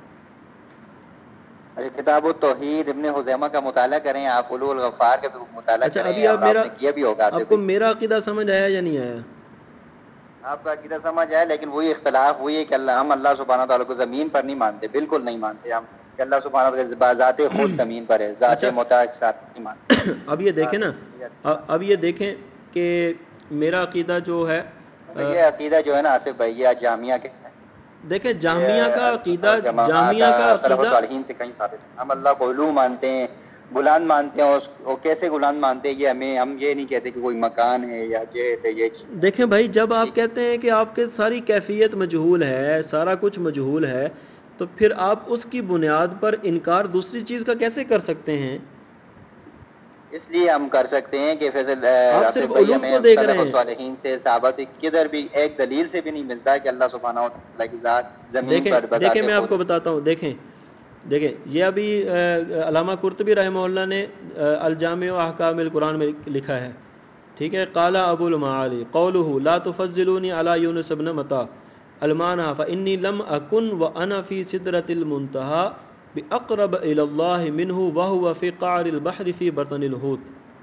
B: کتاب التوحید ابن خزیمہ کا مطالعہ کریں آپ, علو الغفار کا بھی مطالعہ
A: اچھا
B: کریں,
A: ابھی
B: اور آپ
A: میرا
B: نے کیا بھی ہوگا
A: آپ
B: آصف
A: کو
B: بھائی.
A: میرا عقیدہ سمجھ آیا یا نہیں آیا؟
B: آپ کا عقیدہ سمجھ آئے, لیکن وہی اختلاف ہوئی ہے کہ اللہ ہم اللہ سبحانہ تعالیٰ کو زمین پر نہیں مانتے, بالکل نہیں مانتے ہم کہ اللہ سبحانہ تعالیٰ ذات خود زمین پر ہے, ذات
A: اچھا
B: مطاع کے ساتھ نہیں مانتے.
A: اب یہ
B: ہاں
A: دیکھیں نا,
B: یہ عقیدہ
A: اب یہ دیکھیں کہ میرا عقیدہ جو ہے,
B: مطلب یہ عقیدہ جو ہے نا آصف بھائی, یہ جامعہ کے
A: دیکھیں جامعہ کا عقیدہ
B: یہ جماعت
A: جامعہ کا
B: سلف
A: عقیدہ
B: الصالحین سے کہیں ثابت ہے. ہم اللہ کو علو مانتے ہیں, غلام مانتے ہیں, اور کیسے غلام مانتے ہیں یہ ہمیں, ہم یہ نہیں کہتے کہ کوئی مکان ہے یا یہ یہ چیز ہے.
A: دیکھیں بھائی جب آپ
B: ٹھیک ہے,
A: کہتے ہیں کہ آپ کے ساری کیفیت مجہول ہے, سارا کچھ مجہول ہے, تو پھر آپ اس کی بنیاد پر انکار دوسری چیز کا کیسے کر سکتے ہیں؟
B: اس لیے ہم کر سکتے ہیں کہ فیصل
A: آپ
B: آصف
A: صرف
B: بھائی
A: علو
B: ہمیں
A: کو دیکھ
B: سلف
A: رہے ہیں.
B: الصالحین سے صحابہ سے کدھر بھی ایک دلیل سے بھی نہیں ملتا ہے کہ اللہ سبحانہ و تعالیٰ کی ذات زمین
A: دیکھیں
B: پر
A: دیکھیں
B: بذات
A: میں آپ
B: خود
A: کو
B: ہے.
A: بتاتا ہوں, دیکھیں دیکھیں یہ ابھی علامہ قرطبی رحمہ اللہ نے الجامع و احکام القرآن میں لکھا ہے, ٹھیک ہے. قال ابو المعالی قوله لا تفضلونی علی یونس ابن متی المعنى فإني لم أكن وأنا في سدرة المنتهى بأقرب إلى الله منه وهو في قعر البحر في بطن الحوت.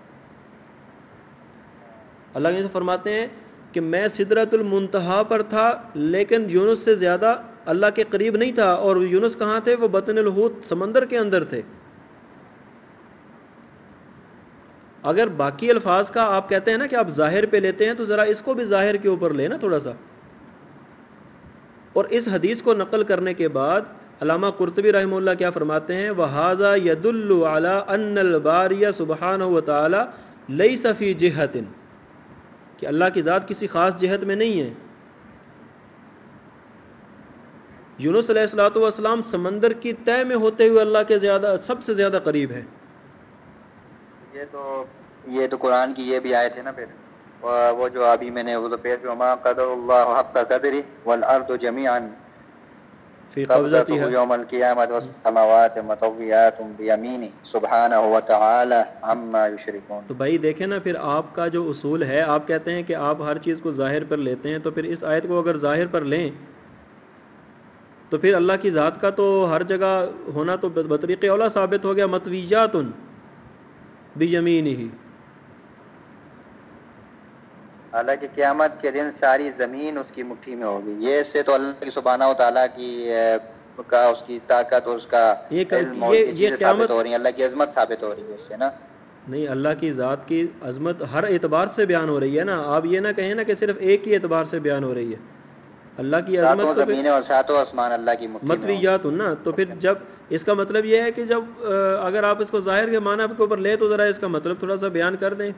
A: اللہ یہ فرماتے ہیں کہ میں سدرۃ المنتہا پر تھا لیکن یونس سے زیادہ اللہ کے قریب نہیں تھا, اور یونس کہاں تھے؟ وہ بطن الحوت, سمندر کے اندر تھے. اگر باقی الفاظ کا آپ کہتے ہیں نا کہ آپ ظاہر پہ لیتے ہیں تو ذرا اس کو بھی ظاہر کے اوپر لیں نا تھوڑا سا. اور اس حدیث کو نقل کرنے کے بعد علامہ قرطبی رحمہ اللہ کیا فرماتے ہیں وَهَذَا يَدُلُّ عَلَىٰ أَنَّ الْبَارِيَ سُبْحَانَهُ وَتَعَالَىٰ لَيْسَ فِي جِهَةٍ کہ اللہ کی ذات کسی خاص جہت میں نہیں ہے. یونس علیہ الصلوۃ والسلام سمندر کی تہہ میں ہوتے ہوئے اللہ کے زیادہ سب سے زیادہ قریب ہے.
B: یہ تو یہ تو قرآن کی یہ بھی آیت ہے نا پھر وہ جو ابھی میں نے وہ تو پیش وما قدر اللہ حق قدر والارض جميعا
A: فی
B: قبضته
A: قبضتها.
B: يوم القيامة والسماوات مطويات بيمينه سبحانه وتعالى عما يشركون.
A: تو بھائی دیکھیں نا پھر آپ کا جو اصول ہے آپ کہتے ہیں کہ آپ ہر چیز کو ظاہر پر لیتے ہیں تو پھر اس آیت کو اگر ظاہر پر لیں تو پھر اللہ کی ذات کا تو ہر جگہ ہونا تو بطریق اولا ثابت ہو گیا مطویات بیمینہ.
B: حالانکہ قیامت کے دن ساری زمین اس کی مٹھی میں ہوگی. یہ اس سے تو اللہ کی سبحانہ و تعالیٰ کی کا اس کی طاقت اور اس کا
A: یہ
B: علم اور
A: یہ
B: یہ
A: یہ
B: چیزیں ثابت
A: قیامت
B: ہو رہی ہیں. اللہ کی عظمت ثابت ہو رہی ہے اس سے نا.
A: نہیں اللہ کی ذات کی عظمت ہر اعتبار سے بیان ہو رہی ہے نا. آپ یہ نہ کہیں نا کہ صرف ایک ہی اعتبار سے بیان ہو رہی ہے. اللہ کی
B: ساتوں
A: عظمت تو پھر
B: زمینیں اور ساتوں آسمان اللہ کی مٹھی میں ہوں گے.
A: مطویات نا تو پھر جب اس کا مطلب یہ ہے کہ جب اگر آپ اس کو ظاہر کے معنی کے اوپر لیں تو ذرا اس کا مطلب تھوڑا سا بیان کر دیں.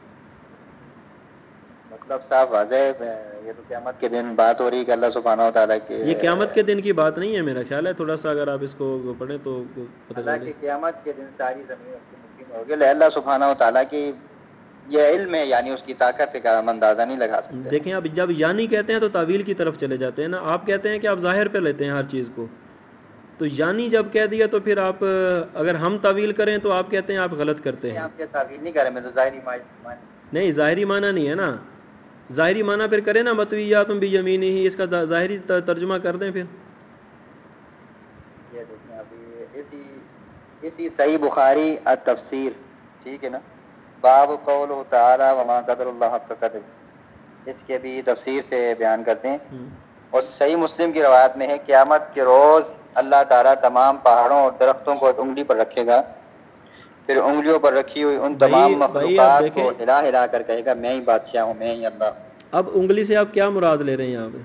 B: مطلب صاف واضح ہے. یہ تو قیامت کے دن بات ہو رہی ہے کہ اللہ سبحانہ و تعالیٰ کے
A: یہ قیامت کے دن کی بات نہیں ہے میرا خیال ہے. تھوڑا سا اگر آپ اس کو پڑھیں تو پتہ چل
B: حالانکہ
A: جائے.
B: قیامت کے دن ساری زمین اس کی مٹھی میں ہوگی. اللہ سبحانہ و تعالیٰ کی یہ علم ہے یعنی اس کی طاقت کا ہم اندازہ نہیں لگا سکتے نا.
A: دیکھیں اب جب یعنی کہتے ہیں تو تعویل کی طرف چلے جاتے ہیں نا. آپ کہتے ہیں کہ آپ ظاہر پہ لیتے ہیں ہر چیز کو تو یعنی جب کہہ دیا تو پھر آپ اگر ہم تعویل کریں تو آپ کہتے ہیں آپ غلط کرتے
B: نہیں
A: ہیں.
B: آپ یہ تعویل نہیں کر رہے. میں تو ظاہری معنی
A: نہیں ظاہری معنی نہیں ہے نا. ظاہری معنی پھر کریں نا مطویات بیمینہ ہی اس کا ظاہری ترجمہ کر دیں پھر.
B: یہ دیکھیں ابھی اسی اسی صحیح بخاری التفسیر ٹھیک ہے نا باب قولہ تعالی وما قدر اللہ حق قدر اس کے بھی تفسیر سے بیان کرتے ہیں. اور صحیح مسلم کی روایت میں ہے قیامت کے روز اللہ تعالیٰ تمام پہاڑوں اور درختوں کو انگلی پر رکھے گا. پھر انگلیوں پر رکھی ہوئی ان
A: بھائی
B: تمام
A: بھائی آپ
B: مخلوقات
A: دیکھیں
B: کو ہلا ہلا کر کہے گا میں ہی بادشاہ ہوں میں ہی اللہ ہوں.
A: اب انگلی سے آپ کیا مراد لے رہے ہیں یہاں پہ؟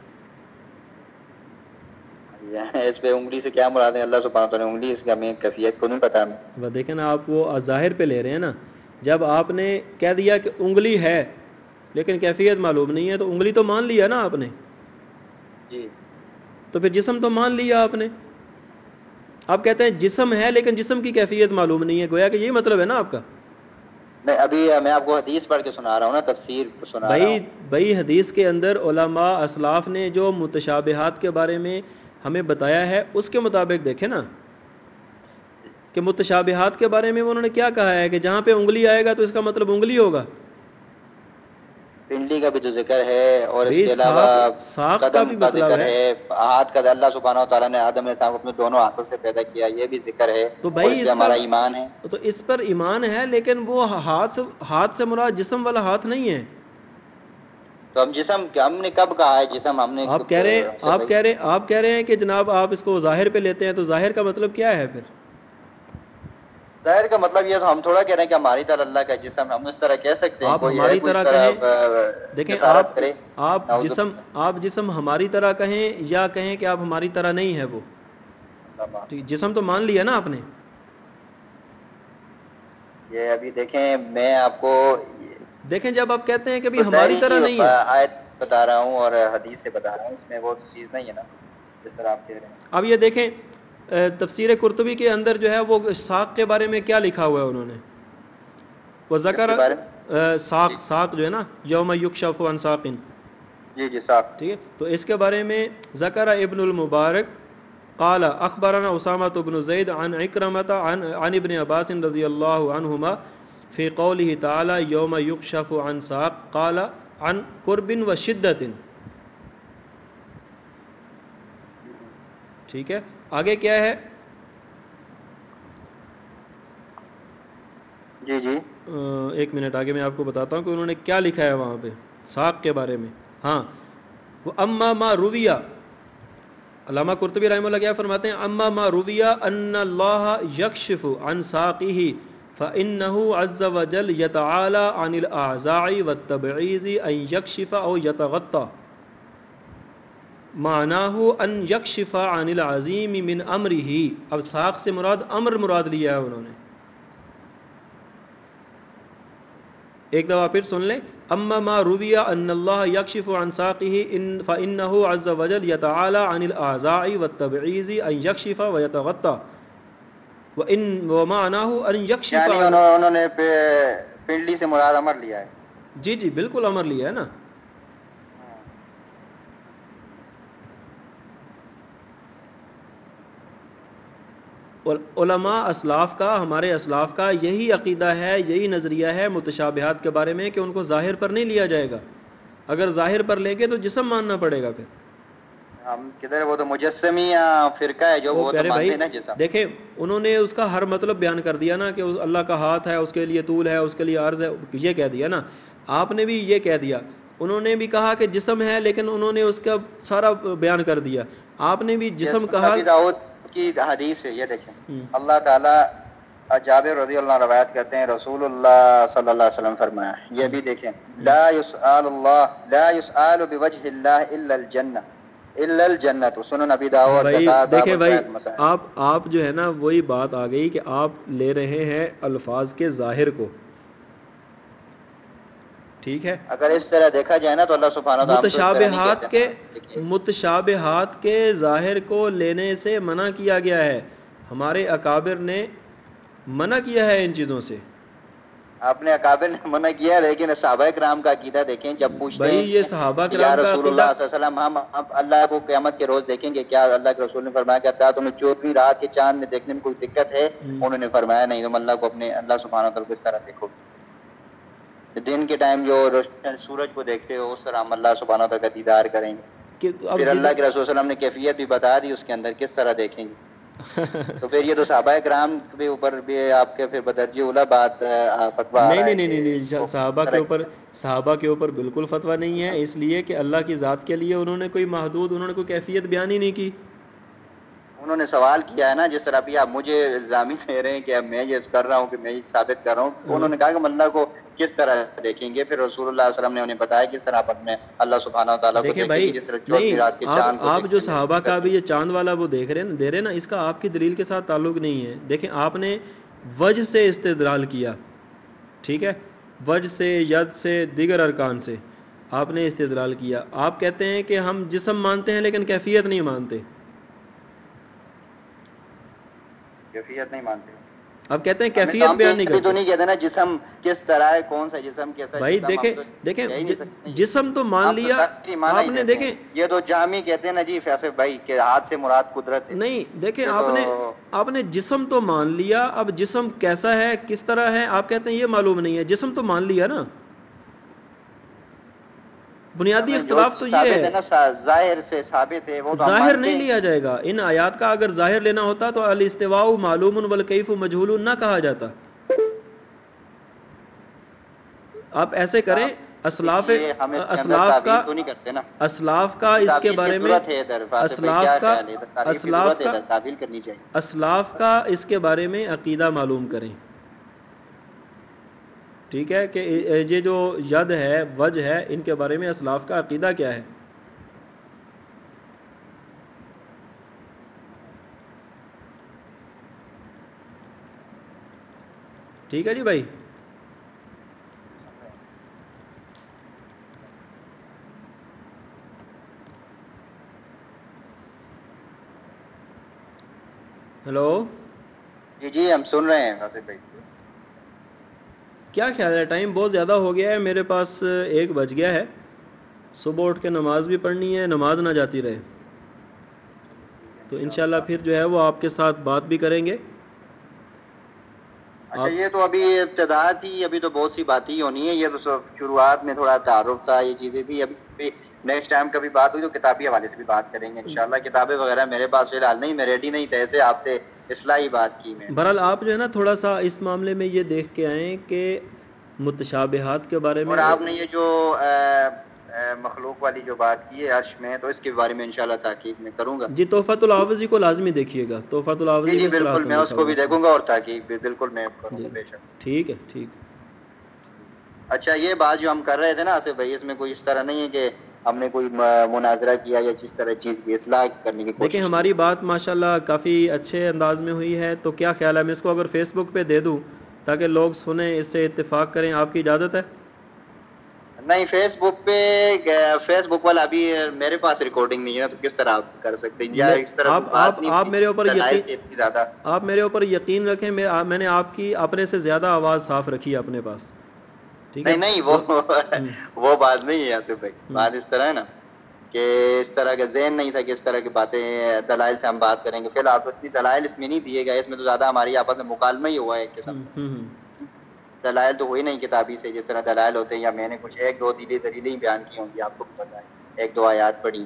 B: اس پہ انگلی سے کیا مراد ہے؟ اللہ سبحانہ وتعالی انگلی اس کا میں کیفیت کو نہیں پتا ہمیں.
A: وہ دیکھیں نا آپ وہ ظاہر پہ لے رہے ہیں نا. جب آپ نے کہہ دیا کہ انگلی ہے لیکن کیفیت معلوم نہیں ہے تو انگلی تو مان لیا نا آپ نے.
B: جی
A: تو پھر جسم تو مان لیا آپ نے. آپ کہتے ہیں جسم ہے لیکن جسم کی کیفیت معلوم نہیں ہے. گویا کہ یہی مطلب ہے نا آپ کا.
B: نہیں ابھی میں آپ کو حدیث پڑھ کے سنا رہا ہوں نا تفسیر سنا رہا
A: بھائی
B: ہوں.
A: بھائی حدیث کے اندر علماء اسلاف نے جو متشابہات کے بارے میں ہمیں بتایا ہے اس کے مطابق دیکھیں نا کہ متشابہات کے بارے میں انہوں نے کیا کہا ہے کہ جہاں پہ انگلی آئے گا تو اس کا مطلب انگلی ہوگا.
B: پنڈلی کا بھی تو ذکر ہے اور اس
A: بھئی
B: کے علاوہ
A: ساق ساق
B: قدم
A: بھی
B: کا
A: مطلب
B: ذکر ہے. ہاتھ کا اللہ سبحانہ و تعالیٰ نے آدم علیہ السلام اپنے دونوں ہاتھوں سے پیدا کیا یہ بھی ذکر ہے.
A: تو
B: اور
A: بھائی
B: پہ
A: اس کا
B: ہمارا ایمان ہے.
A: تو اس پر ایمان ہے لیکن وہ ہاتھ ہاتھ سے مراد جسم والا ہاتھ نہیں ہے.
B: تو ہم جسم ہم نے کب کہا ہے جسم ہم نے
A: آپ
B: خود
A: کہہ رہے ہیں
B: سے
A: آپ
B: بھائی
A: کہہ رہے ہیں آپ کہہ رہے ہیں کہ جناب آپ اس کو ظاہر پہ لیتے ہیں تو ظاہر کا مطلب کیا ہے پھر؟
B: ظاہر کا مطلب یہ تو ہم تھوڑا کہہ رہے ہیں کہ ہماری طرح اللہ کا جسم ہم اس طرح کہہ سکتے ہیں.
A: آپ
B: کوئی ہے
A: ہماری
B: کوئی اس
A: کہیں
B: طرح
A: دیکھیں
B: جسارت
A: آپ
B: کرے
A: آپ
B: نعوذ
A: جسم
B: باللہ.
A: آپ جسم ہماری طرح کہیں یا کہیں کہ آپ ہماری طرح نہیں ہے وہ
B: اللہ معاف
A: تو
B: کرے.
A: جسم تو مان لیا نا آپ نے.
B: یہ ابھی دیکھیں میں آپ کو
A: دیکھیں جب آپ کہتے ہیں کہ بھی
B: تو
A: ہماری
B: ظاہری
A: طرح نہیں ہے.
B: آیت بتا رہا ہوں اور حدیث سے بتا رہا ہوں اس میں وہ چیز نہیں ہے نا جس طرح آپ کہہ رہے ہیں.
A: اب یہ دیکھیں تفسیر قرطبی کے اندر جو ہے وہ ساق کے بارے میں کیا لکھا ہوا ہے انہوں نے. وہ
B: کس
A: ذکر
B: کے بارے میں؟ جی
A: ساق ساق جو ہے نا یوم یکشف عن ساق
B: جی جی ساق
A: ٹھیک ہے تو اس کے بارے میں ذکر ابن المبارک قال اخبرنا اسامہ بن زید عن اکرمۃ عن عن ابن عباس رضی اللہ عنہما فی قوله تعالی یوم یکشف عن ساق قال عن قرب و شدت. ٹھیک ہے آگے کیا ہے؟
B: جی جی
A: ایک منٹ آگے میں آپ کو بتاتا ہوں کہ انہوں نے کیا لکھا ہے وہاں پہ ساق کے بارے میں. ہاں وہ اما ما رویہ علامہ قرطبی رحمہ اللہ کیا فرماتے ہیں اما ما رویہ ان اللہ یکشف عن ساقہ فإنه عز وجل يتعالى عن الأعزاء والتبعيض أن يكشف أو يتغطى معناه أن يكشف عن العظيم من أمره. اب ساق سے مراد امر مراد لیا ہے انہوں نے. ایک دفعہ پھر سن لیں. اما ما روی ان اللہ یکشف عن ساقه ان فانه عز وجل يتعالى عن الاعضاء والتبعیض ان یکشف ويتغطى وان ومعناه ان یکشف.
B: یعنی انہوں نے پنڈلی سے مراد امر لیا ہے.
A: جی جی بالکل امر لیا ہے نا. علماء اسلاف کا ہمارے اسلاف کا یہی عقیدہ ہے, یہی نظریہ ہے متشابہات کے بارے میں کہ ان کو ظاہر پر نہیں لیا جائے گا. اگر ظاہر پر لیں گے تو جسم ماننا پڑے گا. پھر
B: ہم کدھر وہ تو مجسمی فرقہ ہے جو وہ تو مانتے ہیں نا جسم.
A: دیکھیں انہوں نے اس کا ہر مطلب بیان کر دیا نا کہ اللہ کا ہاتھ ہے, اس کے لیے طول ہے, اس کے لیے عرض ہے, یہ کہہ دیا نا. آپ نے بھی یہ کہہ دیا. انہوں نے بھی کہا کہ جسم ہے لیکن انہوں نے اس کا سارا بیان کر دیا. آپ نے بھی جسم کہا.
B: کی حدیث ہے یہ دیکھیں, اللہ تعالیٰ جابر رضی اللہ عنہ روایت کرتے ہیں رسول اللہ صلی اللہ علیہ وسلم فرمایا, یہ بھی دیکھیں, لا يسأل اللہ لا يسأل بوجہ اللہ الا الجنہ الا الجنۃ. سنن ابی داؤد.
A: بھائی دیکھیں بھائی آپ آپ جو ہے نا وہی بات آ گئی کہ آپ لے رہے ہیں الفاظ کے ظاہر کو. ٹھیک ہے,
B: اگر اس طرح دیکھا جائے نا تو اللہ سبحانہ و تعالیٰ ہم تو اس طرح نہیں کہتے
A: متشابہات کے
B: نا.
A: متشابہات کے ظاہر کو لینے سے منع کیا گیا ہے. ہمارے اکابر نے منع کیا ہے ان چیزوں سے.
B: آپ نے اکابر نے منع کیا, لیکن صحابہ کرام کا عقیدہ دیکھیں. جب پوچھتے
A: بھائی یہ
B: ہیں
A: صحابہ
B: کہ یا
A: کرام کا
B: رسول
A: عقیدہ,
B: اللہ صلی اللہ علیہ وسلم ہم اب اللہ کو قیامت کے روز دیکھیں گے کیا؟ اللہ کے رسول نے فرمایا کرتا تمہیں چودہویں رات کے چاند میں دیکھنے میں کوئی دقت ہے؟ انہوں نے فرمایا نہیں, تم اللہ کو اپنے اللہ سبحانہ وتعالیٰ کو اس طرح دیکھو گے دن کے ٹائم جو روشن سورج کو دیکھتے ہو اس طرح ہم اللہ سبحانہ وتعالیٰ کا دیدار کریں گے.
A: کہ اب
B: پھر اللہ
A: جدھر
B: کے رسول صلی اللہ علیہ وسلم نے کیفیت بھی بتا دی اس کے اندر کس طرح دیکھیں گے. تو پھر یہ تو صحابہ کرام کے اوپر بھی آپ کے پھر بدرجہ اولی بات فتویٰ آ
A: نہیں
B: رہا
A: نہیں
B: ہے
A: نہیں
B: کہ
A: نہیں صحابہ کے
B: طرح
A: اوپر صحابہ کے اوپر بالکل فتویٰ نہیں ہے, اس لیے کہ اللہ کی ذات کے لیے انہوں نے کوئی محدود انہوں نے کوئی کیفیت بیان ہی نہیں کی.
B: انہوں نے سوال کیا ہے نا, جس طرح ابھی آپ مجھے الزامی دے رہے ہیں کہ اب میں یہ کر رہا ہوں کہ میں یہ ثابت کر رہا ہوں. انہوں نے کہا کہ اللہ کو کس طرح دیکھیں گے؟ پھر رسول اللہ صلی اللہ علیہ وسلم نے انہیں بتایا کس طرح اپنے اللہ سبحانہ و تعالیٰ کو
A: دیکھیں
B: دیکھیں
A: بھائی,
B: گے جس طرح چودہویں
A: نہیں
B: رات کے
A: آپ
B: چاند کو
A: آپ جو
B: دیکھنے میں
A: صحابہ کا
B: دقت
A: بھی
B: نہیں.
A: یہ چاند والا وہ دیکھ رہے ہیں دے رہے نا, اس کا آپ کی دلیل کے ساتھ تعلق نہیں ہے. دیکھیں آپ نے وجہ سے استدلال کیا, ٹھیک ہے, وجہ سے, ید سے, دیگر ارکان سے آپ نے استدلال کیا. آپ کہتے ہیں کہ ہم جسم مانتے ہیں لیکن کیفیت نہیں مانتے.
B: کیفیت نہیں مانتے.
A: اب کہتے ہیں
B: ہمیں تو
A: کیفیت
B: ہم تو
A: بیان نہیں
B: یہ بھی تو
A: کرتے.
B: نہیں کہتے نا جسم کس طرح ہے, کون سا جسم, کیسا
A: بھائی
B: جسم, ہم
A: دیکھیں
B: تو
A: دیکھیں
B: کہہ ہی نہیں سکتے. یہ
A: جسم تو مان
B: ہم تو
A: لیا
B: ظاہری معنی
A: آپ
B: ہی
A: نے.
B: دیتے ہیں.
A: دیکھیں
B: یہ تو جامی کہتے ہیں نا جی فیصل بھائی کہ ہاتھ سے مراد قدرت ہے.
A: نہیں دیکھیں
B: یہ
A: آپ
B: تو
A: نے آپ نے جسم تو مان لیا, اب جسم کیسا ہے کس طرح ہے آپ کہتے ہیں یہ معلوم نہیں ہے. جسم تو مان لیا نا, بنیادی
B: ہمیں جو
A: اختلاف تو یہ
B: ثابت
A: ہے.
B: ہے نا ظاہر سے ثابت ہے وہ تو ہم
A: ظاہر
B: مانتے
A: نہیں
B: ہیں.
A: لیا جائے گا. ان آیات کا اگر ظاہر لینا ہوتا تو الاستواء معلوم والکیف مجہول نہ کہا جاتا. آپ ایسے کریں, اسلاف
B: دیکھیے ہم اس کے اندر
A: اسلاف کا
B: تعویل تو نہیں کرتے نا.
A: اسلاف کا اس کے
B: تعویل کی
A: بارے میں
B: ضرورت ہے ادھر فاصل بھائی,
A: اسلاف
B: کیا
A: کا
B: خیال ہے ادھر تعویل کی
A: اسلاف
B: ضرورت ہے,
A: کا
B: ادھر تعویل کرنی چاہیے.
A: اسلاف کا اس کے بارے میں عقیدہ معلوم کریں. ٹھیک ہے, کہ یہ جو ید ہے وجہ ہے ان کے بارے میں اسلاف کا عقیدہ کیا ہے. ٹھیک ہے جی بھائی. ہیلو,
B: جی جی ہم سن رہے ہیں فاصل بھائی.
A: کیا خیال ہے, ٹائم بہت زیادہ ہو گیا ہے, میرے پاس ایک بج گیا ہے. صبح اٹھ کے نماز بھی پڑھنی ہے, نماز نہ جاتی رہے. تو انشاءاللہ پھر جو ہے وہ آپ کے ساتھ بات بھی کریں گے.
B: اچھا,
A: آپ
B: یہ تو ابھی ابتدا تھی, ابھی تو بہت سی باتیں ہونی ہے. یہ تو سب شروعات میں تھوڑا تعارف تھا, یہ چیزیں تھی. ابھی نیکسٹ ٹائم کبھی بات ہوئی تو کتابی حوالے سے بھی بات کریں گے انشاءاللہ. کتابیں وغیرہ میرے پاس فی الحال نہیں, میں ریڈی نہیں تھا, ایسے آپ سے اصلاحی بات کی میں نے.
A: بہرحال آپ جو ہے نا تھوڑا سا اس معاملے میں یہ دیکھ کے آئیں کہ متشابہات کے بارے
B: اور
A: میں
B: آپ نے یہ جو مخلوق والی جو بات کی ہے عرش میں، تو اس کے بارے میں انشاءاللہ تحقیق میں کروں گا.
A: جی تحفۃ العاوضی کو لازمی دیکھیے گا، تحفۃ
B: جی
A: العاوضی
B: جی
A: میں
B: بالکل،
A: صراحتاً
B: میں اس
A: لکھا
B: کو
A: ہوا
B: بھی
A: ہے اس میں.
B: دیکھوں گا اور تحقیق بھی بالکل میں کروں
A: جی
B: گا بے شک.
A: ٹھیک ہے ٹھیک.
B: اچھا یہ بات جو ہم کر رہے تھے نا آصف بھائی، اس میں کوئی اس طرح نہیں ہے کہ ہم نے کوئی مناظرہ کیا یا جس طرح چیز کی اصلاح کرنے کی
A: دیکھیں
B: کوشش کی.
A: ہماری بات ماشاءاللہ کافی اچھے انداز میں ہوئی ہے، تو کیا خیال ہے میں اس کو اگر فیس بک پہ دے دوں تاکہ لوگ سنیں، اس سے اتفاق کریں، آپ کی اجازت ہے؟
B: نہیں فیس بک پہ، فیس بک والا ابھی میرے پاس ریکارڈنگ نہیں ہے، تو کس طرح آپ کر سکتے ہیں، یا
A: میں
B: اس طرح
A: آپ
B: کوئی بات
A: آپ
B: نہیں
A: آپ
B: ہوئی
A: میرے اوپر
B: دلائل
A: یقین
B: سے اتنی زیادہ.
A: آپ میرے اوپر یقین رکھیں، میں میں نے آپ کی اپنے سے زیادہ آواز صاف رکھی ہے اپنے پاس. ٹھیک ہے
B: نہیں نہیں وہ
A: جو ہوں
B: وہ بات نہیں ہے آصف بھائی،
A: ہوں
B: بات اس طرح ہے نا کہ اس طرح کا ذہن نہیں تھا کہ اس طرح کی باتیں دلائل سے ہم بات کریں گے. فی الحال اتنی دلائل اس میں نہیں دیے گئے، اس میں تو زیادہ ہماری آپس میں مکالمہ ہی ہوا ہے ایک قسم
A: ہوں
B: کا.
A: ہوں
B: دلائل تو ہوئی نہیں کتابی سے جس طرح دلائل ہوتے ہیں، یا میں نے کچھ ایک دو دلیل دلیلیں بیان کی ہوں گی، آپ کو بھی پتہ ہے، ایک دو آیات پڑھی.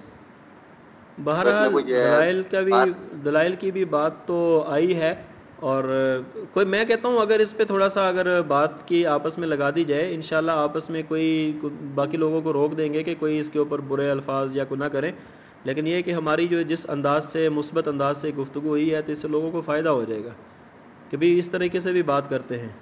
B: تو اس میں
A: بہرحال
B: کچھ
A: دلائل کا بھی
B: بات
A: دلائل کی بھی بات تو آئی ہے، اور کوئی میں کہتا ہوں اگر اس پہ تھوڑا سا اگر بات کی آپس میں لگا دی جائے، انشاءاللہ آپس میں کوئی باقی لوگوں کو روک دیں گے کہ کوئی اس کے اوپر برے الفاظ یا کوئی نہ کریں. لیکن یہ کہ ہماری جو جس انداز سے مثبت انداز سے گفتگو ہوئی ہے، تو اس سے لوگوں کو فائدہ ہو جائے گا کہ بھی اس طریقے سے بھی بات کرتے ہیں.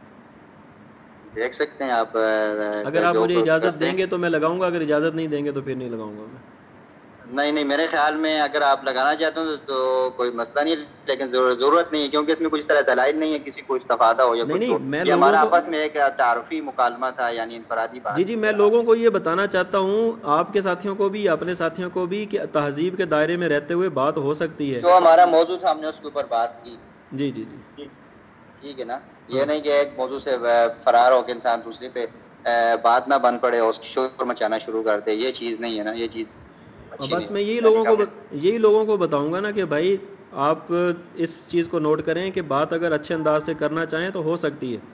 B: دیکھ سکتے ہیں آپ
A: اگر آپ
B: جو
A: مجھے اجازت
B: کرتے
A: دیں
B: ہیں.
A: گے تو میں لگاؤں گا، اگر اجازت نہیں دیں گے تو پھر نہیں لگاؤں گا میں.
B: نہیں نہیں میرے خیال میں اگر آپ لگانا چاہتے ہو تو کوئی مسئلہ نہیں ہے، لیکن ضرورت نہیں ہے، کیونکہ اس میں کچھ طرح دلائل نہیں ہے کسی کو استفادہ ہو یا
A: نہیں
B: کچھ ہو.
A: نہیں میں
B: یہ
A: لوگوں
B: ہمارا
A: کو
B: آپس میں ایک تعارفی مکالمہ تھا، یعنی انفرادی
A: جی
B: بات
A: جی
B: تھی
A: میں
B: فی الحال.
A: لوگوں کو یہ بتانا چاہتا ہوں، آپ کے ساتھیوں کو بھی اپنے ساتھیوں کو بھی، کہ تہذیب کے دائرے میں رہتے ہوئے بات ہو سکتی ہے.
B: جو ہمارا موضوع تھا ہم نے اس کے اوپر بات کی.
A: جی جی جی
B: ٹھیک ہے نا، یہ
A: ہاں
B: نہیں کہ ایک موضوع سے فرار ہو کے انسان دوسرے پہ بات نہ بن پڑے اور اس کی شور مچانا شروع کر دے، یہ چیز نہیں ہے نا، یہ چیز
A: اور
B: اچھی نہیں
A: بس میں
B: ہوتی.
A: یہی
B: یعنی
A: لوگوں
B: کہ
A: کو
B: ہم نے
A: یہی لوگوں کو بتاؤں گا نا کہ بھائی آپ اس چیز کو نوٹ کریں کہ بات اگر اچھے انداز سے کرنا چاہیں تو ہو سکتی ہے.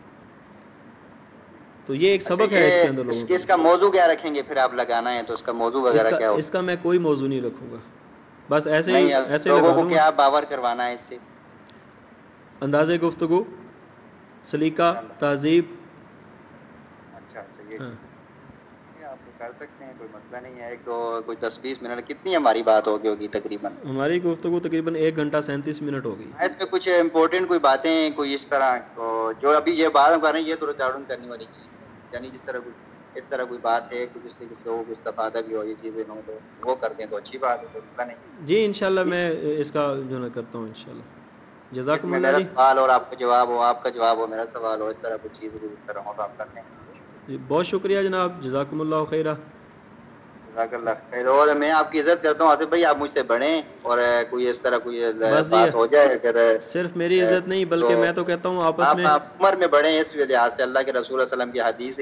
A: تو یہ ایک
B: اچھا
A: سبق ہے اس کے
B: یہ
A: اندر
B: اس
A: لوگوں کے
B: اس کا
A: لیے.
B: موضوع کیا رکھیں گے پھر آپ لگانا ہے تو اس کا موضوع
A: اس
B: وغیرہ
A: کا
B: کیا
A: اس
B: ہوگا؟
A: کا میں کوئی موضوع نہیں رکھوں گا، بس ایسے ہی
B: نہیں اب
A: ایسے ہی
B: لوگوں
A: لگا
B: کو
A: دوں گا.
B: کیا باور کروانا ہے اس سے؟
A: انداز گفتگو، سلیقہ، تہذیب.
B: اچھا اچھا یہ
A: ہاں
B: چیز ٹھیک ہے، آپ کر سکتے ہیں، کوئی مسئلہ نہیں ہے. ایک دو کوئی دس بیس منٹ کتنی ہماری بات ہوگی ہوگی تقریباً؟
A: ہماری گفتگو تقریباً ایک گھنٹہ سینتیس منٹ ہو گئی.
B: اس میں کچھ امپورٹنٹ کوئی باتیں کوئی اس طرح کو جو ابھی یہ بات کر رہے ہیں یہ تو ریکارڈنگ کرنے والی چیز نہیں، یعنی جس طرح کوئی اس طرح کوئی بات ہے کچھ اس سے کچھ لوگوں کو استفادہ بھی ہو، یہ چیزیں ہوں تو وہ کر دیں تو اچھی بات ہے، کوئی مسئلہ نہیں.
A: جی انشاءاللہ میں اس کا جو ہے کرتا ہوں انشاءاللہ.
B: جس
A: جزاکم
B: میں
A: اللہ
B: میرا
A: جی.
B: سوال اور آپ کا جواب ہو، آپ کا جواب ہو میرا سوال ہو، اس طرح کچھ چیز اس طرح ہو تو آپ کر لیں گے.
A: جی بہت شکریہ جناب، جزاکم اللہ خیرہ.
B: جزاک اللہ خیر. اور میں آپ کی عزت کرتا ہوں آصف بھائی، آپ مجھ سے بڑھیں اور کوئی اس طرح کوئی
A: بس جی
B: بات ہو جائے اگر
A: صرف میری عزت نہیں
B: تو
A: بلکہ میں کہتا ہوں آپس
B: آپ
A: میں.
B: عمر میں بڑھیں، اس لحاظ سے اللہ کے رسول صلی اللہ علیہ وسلم کی حدیث ہے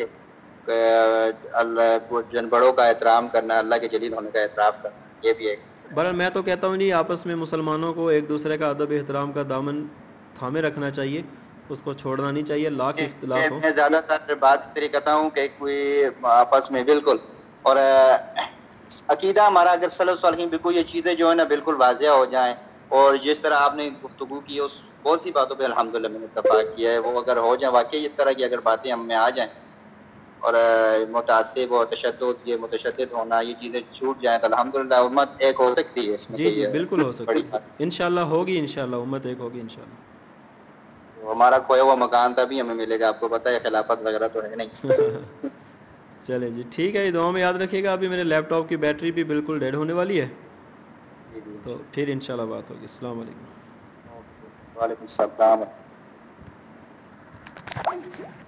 B: اللہ جن بڑوں کا احترام کرنا، اللہ کے جلیل ہونے کا اعتراف کرنا، یہ بھی ایک
A: بہرحال میں تو کہتا ہوں جی آپس میں مسلمانوں کو ایک دوسرے کا ادب احترام کا دامن تھامے رکھنا چاہیے، اس کو چھوڑنا نہیں چاہیے، لاکھ اختلاف ہو.
B: میں زیادہ تر بات اس طرح کرتا ہوں کہ کوئی آپس میں بالکل اور عقیدہ ہمارا اگر سلف صالحین بالکل یہ چیزیں جو ہے نا بالکل واضح ہو جائیں، اور جس طرح آپ نے گفتگو کی اس بہت سی باتوں پہ الحمدللہ میں نے اتفاق کیا ہے، وہ اگر ہو جائیں واقعی اس طرح کی اگر باتیں ہم میں آ جائیں اور متعصب و تشدد یہ متشدد ہونا یہ چیزیں چھوٹ جائیں تو الحمدللہ امت ایک ہو سکتی ہے. اس میں
A: جی
B: کوئی
A: جی بالکل ہو
B: بڑی
A: سکتی ہے،
B: بات نہیں.
A: انشاءاللہ ہوگی، انشاءاللہ امت ایک ہوگی انشاءاللہ.
B: تو ہمارا کھویا ہوا مکان تھا بھی ہمیں ملے گا، آپ کو پتہ ہے خلافت وغیرہ تو ہے نہیں.
A: چلیں جی ٹھیک ہے، دعاؤں میں یاد رکھیے گا. ابھی میرے لیپ ٹاپ کی بیٹری بھی بالکل ڈیڈ ہونے والی ہے،
B: جی جی
A: تو پھر انشاءاللہ بات ہوگی. السلام علیکم.
B: اوکے وعلیکم السلام.